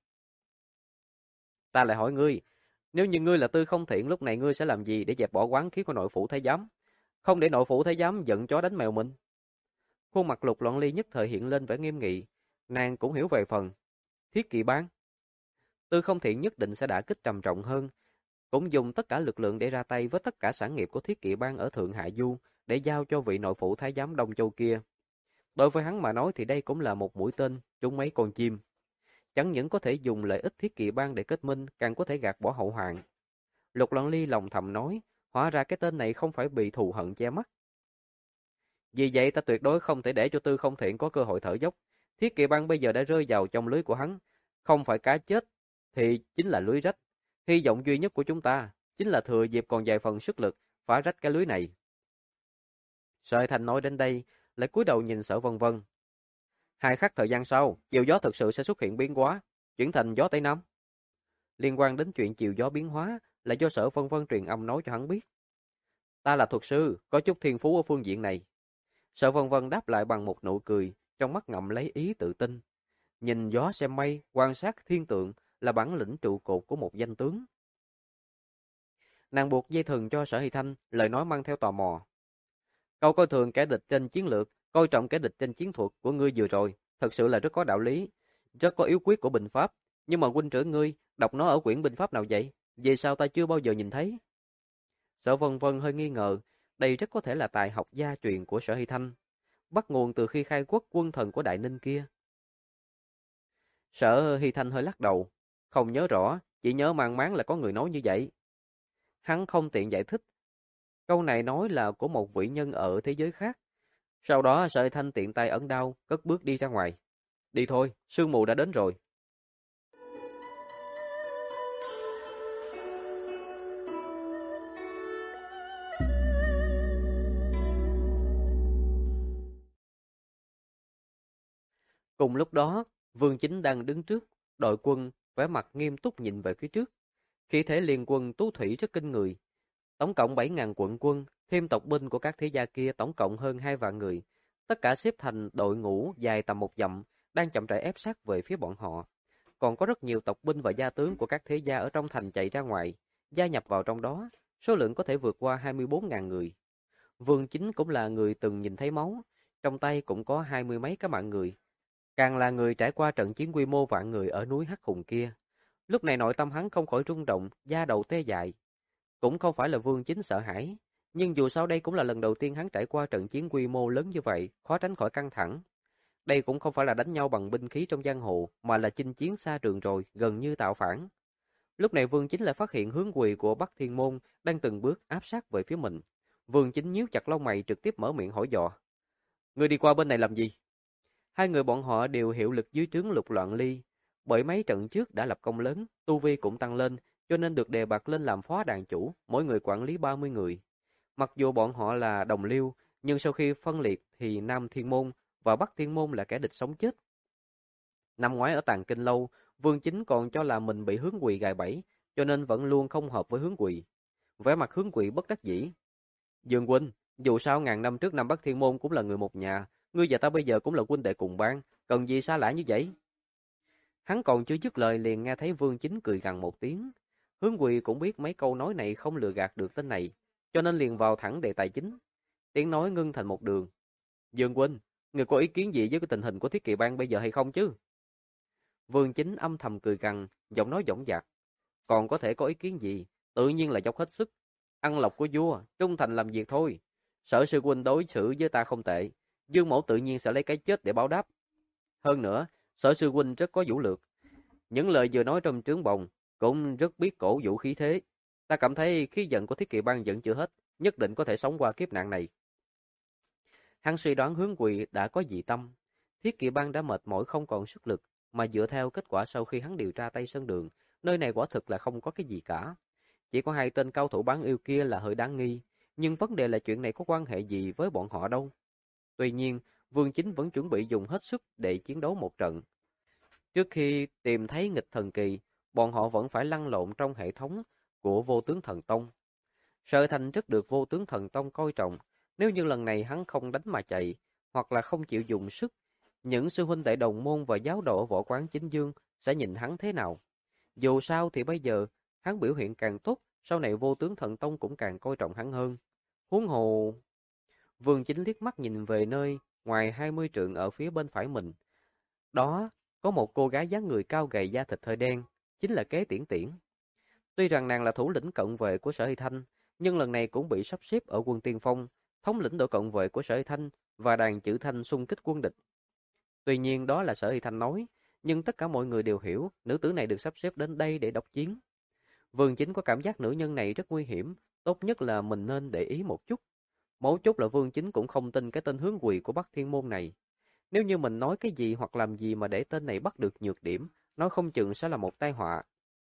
Ta lại hỏi ngươi, nếu như ngươi là Tư Không Thiện lúc này ngươi sẽ làm gì để dẹp bỏ oán khí của nội phủ thái giám? Không để nội phủ thái giám giận chó đánh mèo mình, Khuôn mặt Lục Loạn Ly nhất thời hiện lên vẻ nghiêm nghị, nàng cũng hiểu về phần. Thiết kỵ bang, Tư Không Thiện nhất định sẽ đả kích trầm trọng hơn, cũng dùng tất cả lực lượng để ra tay với tất cả sản nghiệp của Thiết kỵ bang ở Thượng Hạ Du để giao cho vị nội phụ thái giám Đông Châu kia. Đối với hắn mà nói thì đây cũng là một mũi tên trúng mấy con chim. Chẳng những có thể dùng lợi ích Thiết kỵ bang để kết minh, càng có thể gạt bỏ hậu hoạn. Lục Loạn Ly lòng thầm nói, hóa ra cái tên này không phải bị thù hận che mắt. Vì vậy ta tuyệt đối không thể để cho Tư Không Thiện có cơ hội thở dốc. Thiết kỵ bang bây giờ đã rơi vào trong lưới của hắn, không phải cá chết thì chính là lưới rách. Hy vọng duy nhất của chúng ta chính là thừa dịp còn vài phần sức lực phá rách cái lưới này. Sợi Thành nói đến đây, lại cúi đầu nhìn Sở Vân Vân. 2 khắc thời gian sau, chiều gió thực sự sẽ xuất hiện biến hóa, chuyển thành gió Tây Nam. Liên quan đến chuyện chiều gió biến hóa là do Sở Vân Vân truyền âm nói cho hắn biết. Ta là thuật sư, có chút thiên phú ở phương diện này. Sở Vân Vân đáp lại bằng một nụ cười, trong mắt ngậm lấy ý tự tin. Nhìn gió xem mây, quan sát thiên tượng là bản lĩnh trụ cột của một danh tướng. Nàng buộc dây thừng cho Sở Hy Thanh, lời nói mang theo tò mò. Câu coi thường kẻ địch trên chiến lược, coi trọng kẻ địch trên chiến thuật của ngươi vừa rồi, thật sự là rất có đạo lý, rất có yếu quyết của binh pháp. Nhưng mà huynh trưởng ngươi đọc nó ở quyển binh pháp nào vậy? Vì sao ta chưa bao giờ nhìn thấy? Sở Vân Vân hơi nghi ngờ, đây rất có thể là tài học gia truyền của Sở Hy Thanh, bắt nguồn từ khi khai quốc quân thần của Đại Ninh kia. Sở Hy Thanh hơi lắc đầu, không nhớ rõ, chỉ nhớ mang máng là có người nói như vậy. Hắn không tiện giải thích. Câu này nói là của một vị nhân ở thế giới khác. Sau đó Sở Hy Thanh tiện tay ấn đao, cất bước đi ra ngoài. Đi thôi, sương mù đã đến rồi. Cùng lúc đó, Vương Chính đang đứng trước, đội quân, vẻ mặt nghiêm túc nhìn về phía trước. Khí thế liên quân tú thủy rất kinh người. Tổng cộng 7.000 quận quân, thêm tộc binh của các thế gia kia tổng cộng hơn 2 vạn người. Tất cả xếp thành đội ngũ dài tầm 1 dặm, đang chậm rãi ép sát về phía bọn họ. Còn có rất nhiều tộc binh và gia tướng của các thế gia ở trong thành chạy ra ngoài, gia nhập vào trong đó, số lượng có thể vượt qua 24.000 người. Vương Chính cũng là người từng nhìn thấy máu, trong tay cũng có 20 mấy cái mạng người. Càng là người trải qua trận chiến quy mô vạn người ở núi Hắc Hùng kia. Lúc này nội tâm hắn không khỏi rung động, da đầu tê dại. Cũng không phải là Vương Chính sợ hãi, nhưng dù sao đây cũng là lần đầu tiên hắn trải qua trận chiến quy mô lớn như vậy, khó tránh khỏi căng thẳng. Đây cũng không phải là đánh nhau bằng binh khí trong giang hồ, mà là chinh chiến xa trường rồi, gần như tạo phản. Lúc này Vương Chính lại phát hiện hướng quỳ của Bắc Thiên Môn đang từng bước áp sát về phía mình. Vương Chính nhíu chặt lông mày trực tiếp mở miệng hỏi dò. Ngươi đi qua bên này làm gì? Hai người bọn họ đều hiệu lực dưới trướng Lục Loạn Ly. Bởi mấy trận trước đã lập công lớn, tu vi cũng tăng lên, cho nên được đề bạt lên làm phó đàn chủ, mỗi người quản lý 30 người. Mặc dù bọn họ là đồng liêu, nhưng sau khi phân liệt thì Nam Thiên Môn và Bắc Thiên Môn là kẻ địch sống chết. Năm ngoái ở Tàng Kinh Lâu, Vương Chính còn cho là mình bị Hướng Quỳ gài bẫy, cho nên vẫn luôn không hợp với Hướng Quỳ. Vẻ mặt Hướng Quỳ bất đắc dĩ. Dương huynh, dù sao ngàn năm trước Nam Bắc Thiên Môn cũng là người một nhà, ngươi và ta bây giờ cũng là huynh đệ cùng bang, cần gì xa lạ như vậy? Hắn còn chưa dứt lời liền nghe thấy Vương Chính cười gằn một tiếng. Hướng Quỳ cũng biết mấy câu nói này không lừa gạt được tên này, cho nên liền vào thẳng đề tài chính. Tiếng nói ngưng thành một đường. Dương huynh, người có ý kiến gì với cái tình hình của Thiết Kỵ bang bây giờ hay không chứ? Vương Chính âm thầm cười gằn, giọng nói dõng dạc. Còn có thể có ý kiến gì? Tự nhiên là dốc hết sức. Ăn lộc của vua, trung thành làm việc thôi. Sở sư huynh đối xử với ta không tệ, Dương mẫu tự nhiên sẽ lấy cái chết để báo đáp. Hơn nữa, Sở sư huynh rất có vũ lược. Những lời vừa nói trong trướng bồng cũng rất biết cổ vũ khí thế. Ta cảm thấy khí giận của Thiết Kỵ bang vẫn chưa hết, nhất định có thể sống qua kiếp nạn này. Hắn suy đoán Hướng Quỳ đã có dị tâm. Thiết Kỵ bang đã mệt mỏi không còn sức lực, mà dựa theo kết quả sau khi hắn điều tra Tây Sơn Đường, nơi này quả thực là không có cái gì cả. Chỉ có 2 tên cao thủ bán yêu kia là hơi đáng nghi, nhưng vấn đề là chuyện này có quan hệ gì với bọn họ đâu. Tuy nhiên, Vương Chính vẫn chuẩn bị dùng hết sức để chiến đấu một trận. Trước khi tìm thấy nghịch thần kỳ, bọn họ vẫn phải lăn lộn trong hệ thống của Vô Tướng Thần Tông. Sở Thành rất được Vô Tướng Thần Tông coi trọng, nếu như lần này hắn không đánh mà chạy, hoặc là không chịu dùng sức, những sư huynh đệ đồng môn và giáo đồ ở võ quán Chính Dương sẽ nhìn hắn thế nào? Dù sao thì bây giờ, hắn biểu hiện càng tốt, sau này Vô Tướng Thần Tông cũng càng coi trọng hắn hơn. Huống hồ... Vương Chính liếc mắt nhìn về nơi ngoài 20 trượng ở phía bên phải mình. Đó có một cô gái dáng người cao gầy da thịt hơi đen, chính là Kế Tiễn Tiễn. Tuy rằng nàng là thủ lĩnh cận vệ của Sở Hy Thanh, nhưng lần này cũng bị sắp xếp ở quân tiên phong, thống lĩnh đội cận vệ của Sở Hy Thanh và đàn chữ Thanh xung kích quân địch. Tuy nhiên đó là Sở Hy Thanh nói, nhưng tất cả mọi người đều hiểu nữ tử này được sắp xếp đến đây để đốc chiến. Vương Chính có cảm giác nữ nhân này rất nguy hiểm, tốt nhất là mình nên để ý một chút. Mấu chốt là Vương Chính cũng không tin cái tên Hướng Quỳ của Bắc Thiên Môn này. Nếu như mình nói cái gì hoặc làm gì mà để tên này bắt được nhược điểm, nó không chừng sẽ là một tai họa.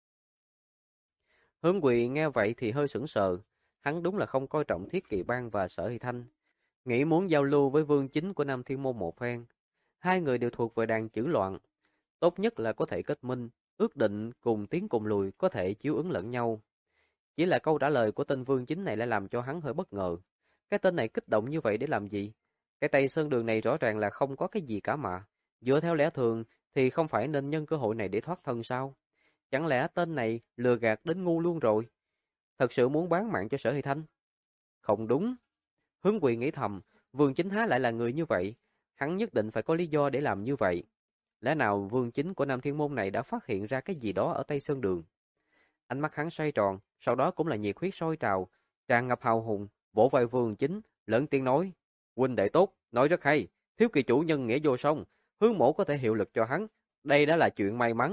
Hướng Quỳ nghe vậy thì hơi sững sờ, hắn đúng là không coi trọng Thiết Kỵ Bang và Sở Hy Thanh, nghĩ muốn giao lưu với Vương Chính của Nam Thiên Môn một phen. Hai người đều thuộc về đàn chữ loạn, tốt nhất là có thể kết minh, ước định cùng tiến cùng lùi, có thể chiếu ứng lẫn nhau. Chỉ là câu trả lời của tên Vương Chính này lại làm cho hắn hơi bất ngờ. Cái tên này kích động như vậy để làm gì? Cái Tây Sơn Đường này rõ ràng là không có cái gì cả mà. Dựa theo lẽ thường thì không phải nên nhân cơ hội này để thoát thân sao? Chẳng lẽ tên này lừa gạt đến ngu luôn rồi? Thật sự muốn bán mạng cho Sở Hy Thanh? Không đúng. Hướng Quỳ nghĩ thầm, Vương Chính há lại là người như vậy. Hắn nhất định phải có lý do để làm như vậy. Lẽ nào Vương Chính của Nam Thiên Môn này đã phát hiện ra cái gì đó ở Tây Sơn Đường? Ánh mắt hắn xoay tròn, sau đó cũng là nhiệt huyết sôi trào, tràn ngập hào hùng, vỗ vai Vương Chính, lớn tiếng nói: "Huynh đệ tốt, nói rất hay, thiếu kỳ chủ nhân nghĩa vô song, Hướng mỗ có thể hiệu lực cho hắn, đây đã là chuyện may mắn.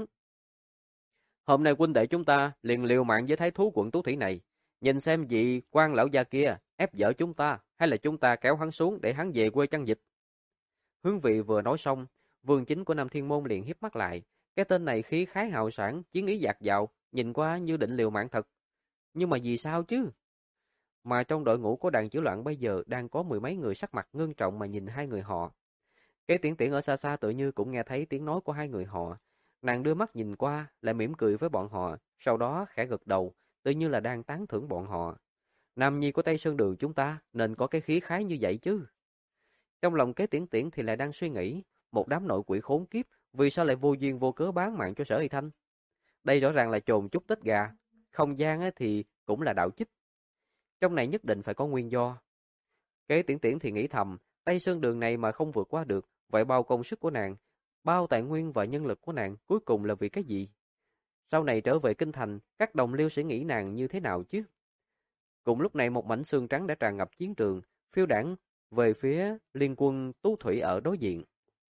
Hôm nay huynh đệ chúng ta liền liều mạng với thái thú quận Tú Thủy này, nhìn xem vị quan lão gia kia ép dở chúng ta, hay là chúng ta kéo hắn xuống để hắn về quê chăn dịch." Hướng Vị vừa nói xong, Vương Chính của Nam Thiên Môn liền hiếp mắt lại, cái tên này khí khái hào sảng, chiến ý dạt dào, nhìn qua như định liều mạng thật. Nhưng mà vì sao chứ? Mà trong đội ngũ của đàn chữ loạn bây giờ đang có mười mấy người sắc mặt ngưng trọng mà nhìn hai người họ. Cái Tiễn Tiễn ở xa xa tự như cũng nghe thấy tiếng nói của hai người họ. Nàng đưa mắt nhìn qua, lại mỉm cười với bọn họ, sau đó khẽ gật đầu, tự như là đang tán thưởng bọn họ. Nam nhi của Tây Sơn Đường chúng ta nên có cái khí khái như vậy chứ. Trong lòng Kế Tiễn Tiễn thì lại đang suy nghĩ, một đám nội quỷ khốn kiếp, vì sao lại vô duyên vô cớ bán mạng cho Sở Hy Thanh? Đây rõ ràng là chồn chút tích gà, không gian thì cũng là đạo chích. Trong này nhất định phải có nguyên do. Kế Tiễn Tiễn thì nghĩ thầm, Tây Sơn Đường này mà không vượt qua được, vậy bao công sức của nàng, bao tài nguyên và nhân lực của nàng cuối cùng là vì cái gì? Sau này trở về kinh thành, các đồng liêu sẽ nghĩ nàng như thế nào chứ? Cùng lúc này một mảnh sương trắng đã tràn ngập chiến trường, phiêu đãng về phía liên quân Tú Thủy ở đối diện.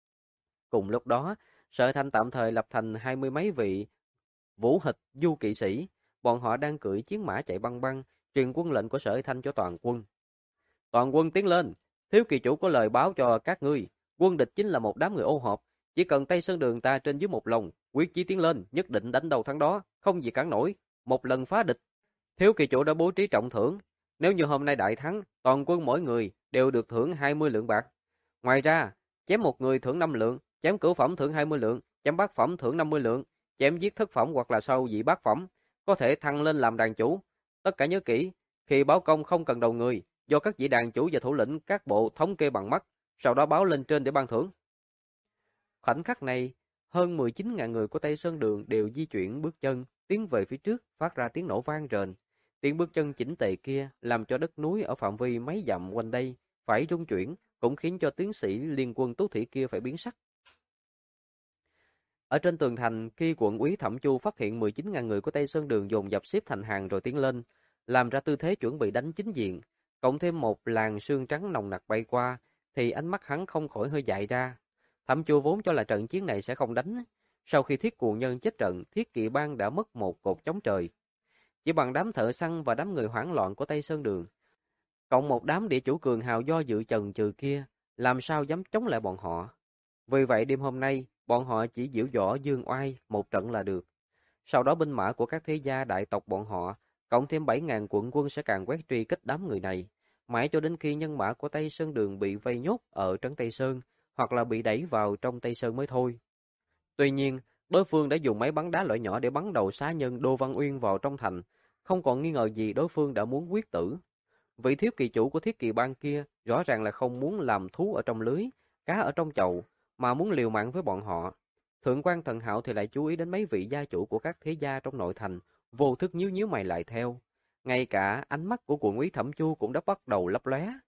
Cùng lúc đó, Sở Thanh tạm thời lập thành 20 mấy vị vũ hịch du kỵ sĩ, bọn họ đang cưỡi chiến mã chạy băng băng, truyền quân lệnh của Sở Thanh cho toàn quân. Toàn quân tiến lên, thiếu kỳ chủ có lời báo cho các ngươi, quân địch chính là một đám người ô hợp, chỉ cần Tây Sơn Đường ta trên dưới một lòng, quyết chí tiến lên, nhất định đánh đầu thắng đó, không gì cản nổi, một lần phá địch. Thiếu kỳ chủ đã bố trí trọng thưởng, nếu như hôm nay đại thắng, toàn quân mỗi người đều được thưởng 20 lượng bạc. Ngoài ra, chém một người thưởng 5 lượng, chém cửu phẩm thưởng 20 lượng, chém bát phẩm thưởng 50 lượng, chém giết thất phẩm hoặc là sau vị bát phẩm, có thể thăng lên làm đàn chủ. Tất cả nhớ kỹ, khi báo công không cần đầu người, do các vị đàn chủ và thủ lĩnh các bộ thống kê bằng mắt, sau đó báo lên trên để ban thưởng. Khoảnh khắc này, hơn 19.000 người của Tây Sơn Đường đều di chuyển bước chân, tiến về phía trước, phát ra tiếng nổ vang rền. Tiếng bước chân chỉnh tề kia làm cho đất núi ở phạm vi mấy dặm quanh đây phải rung chuyển, cũng khiến cho tướng sĩ liên quân Tú Thủy kia phải biến sắc. Ở trên tường thành, khi quận úy Thẩm Chu phát hiện 19.000 người của Tây Sơn Đường dồn dập xếp thành hàng rồi tiến lên, làm ra tư thế chuẩn bị đánh chính diện, cộng thêm một làn sương trắng nồng nặc bay qua, thì ánh mắt hắn không khỏi hơi dại ra. Thẩm Chu vốn cho là trận chiến này sẽ không đánh, sau khi Thiết Cuồng Nhân chết trận, Thiết Kỵ Bang đã mất một cột chống trời. Chỉ bằng đám thợ săn và đám người hoảng loạn của Tây Sơn Đường, cộng một đám địa chủ cường hào do dự chần chừ kia, làm sao dám chống lại bọn họ. Vì vậy đêm hôm nay, bọn họ chỉ giễu võ dương oai một trận là được. Sau đó binh mã của các thế gia đại tộc bọn họ, cộng thêm 7.000 quận quân sẽ càng quét truy kích đám người này, mãi cho đến khi nhân mã của Tây Sơn Đường bị vây nhốt ở trấn Tây Sơn, hoặc là bị đẩy vào trong Tây Sơn mới thôi. Tuy nhiên, đối phương đã dùng máy bắn đá loại nhỏ để bắn đầu xá nhân Đô Văn Uyên vào trong thành, không còn nghi ngờ gì đối phương đã muốn quyết tử. Vị thiếu kỳ chủ của Thiết Kỵ Bang kia rõ ràng là không muốn làm thú ở trong lưới, cá ở trong chậu, mà muốn liều mạng với bọn họ. Thượng quan Thần Hạo thì lại chú ý đến mấy vị gia chủ của các thế gia trong nội thành, vô thức nhíu nhíu mày lại theo. Ngay cả ánh mắt của quận úy Thẩm Chu cũng đã bắt đầu lấp lóe.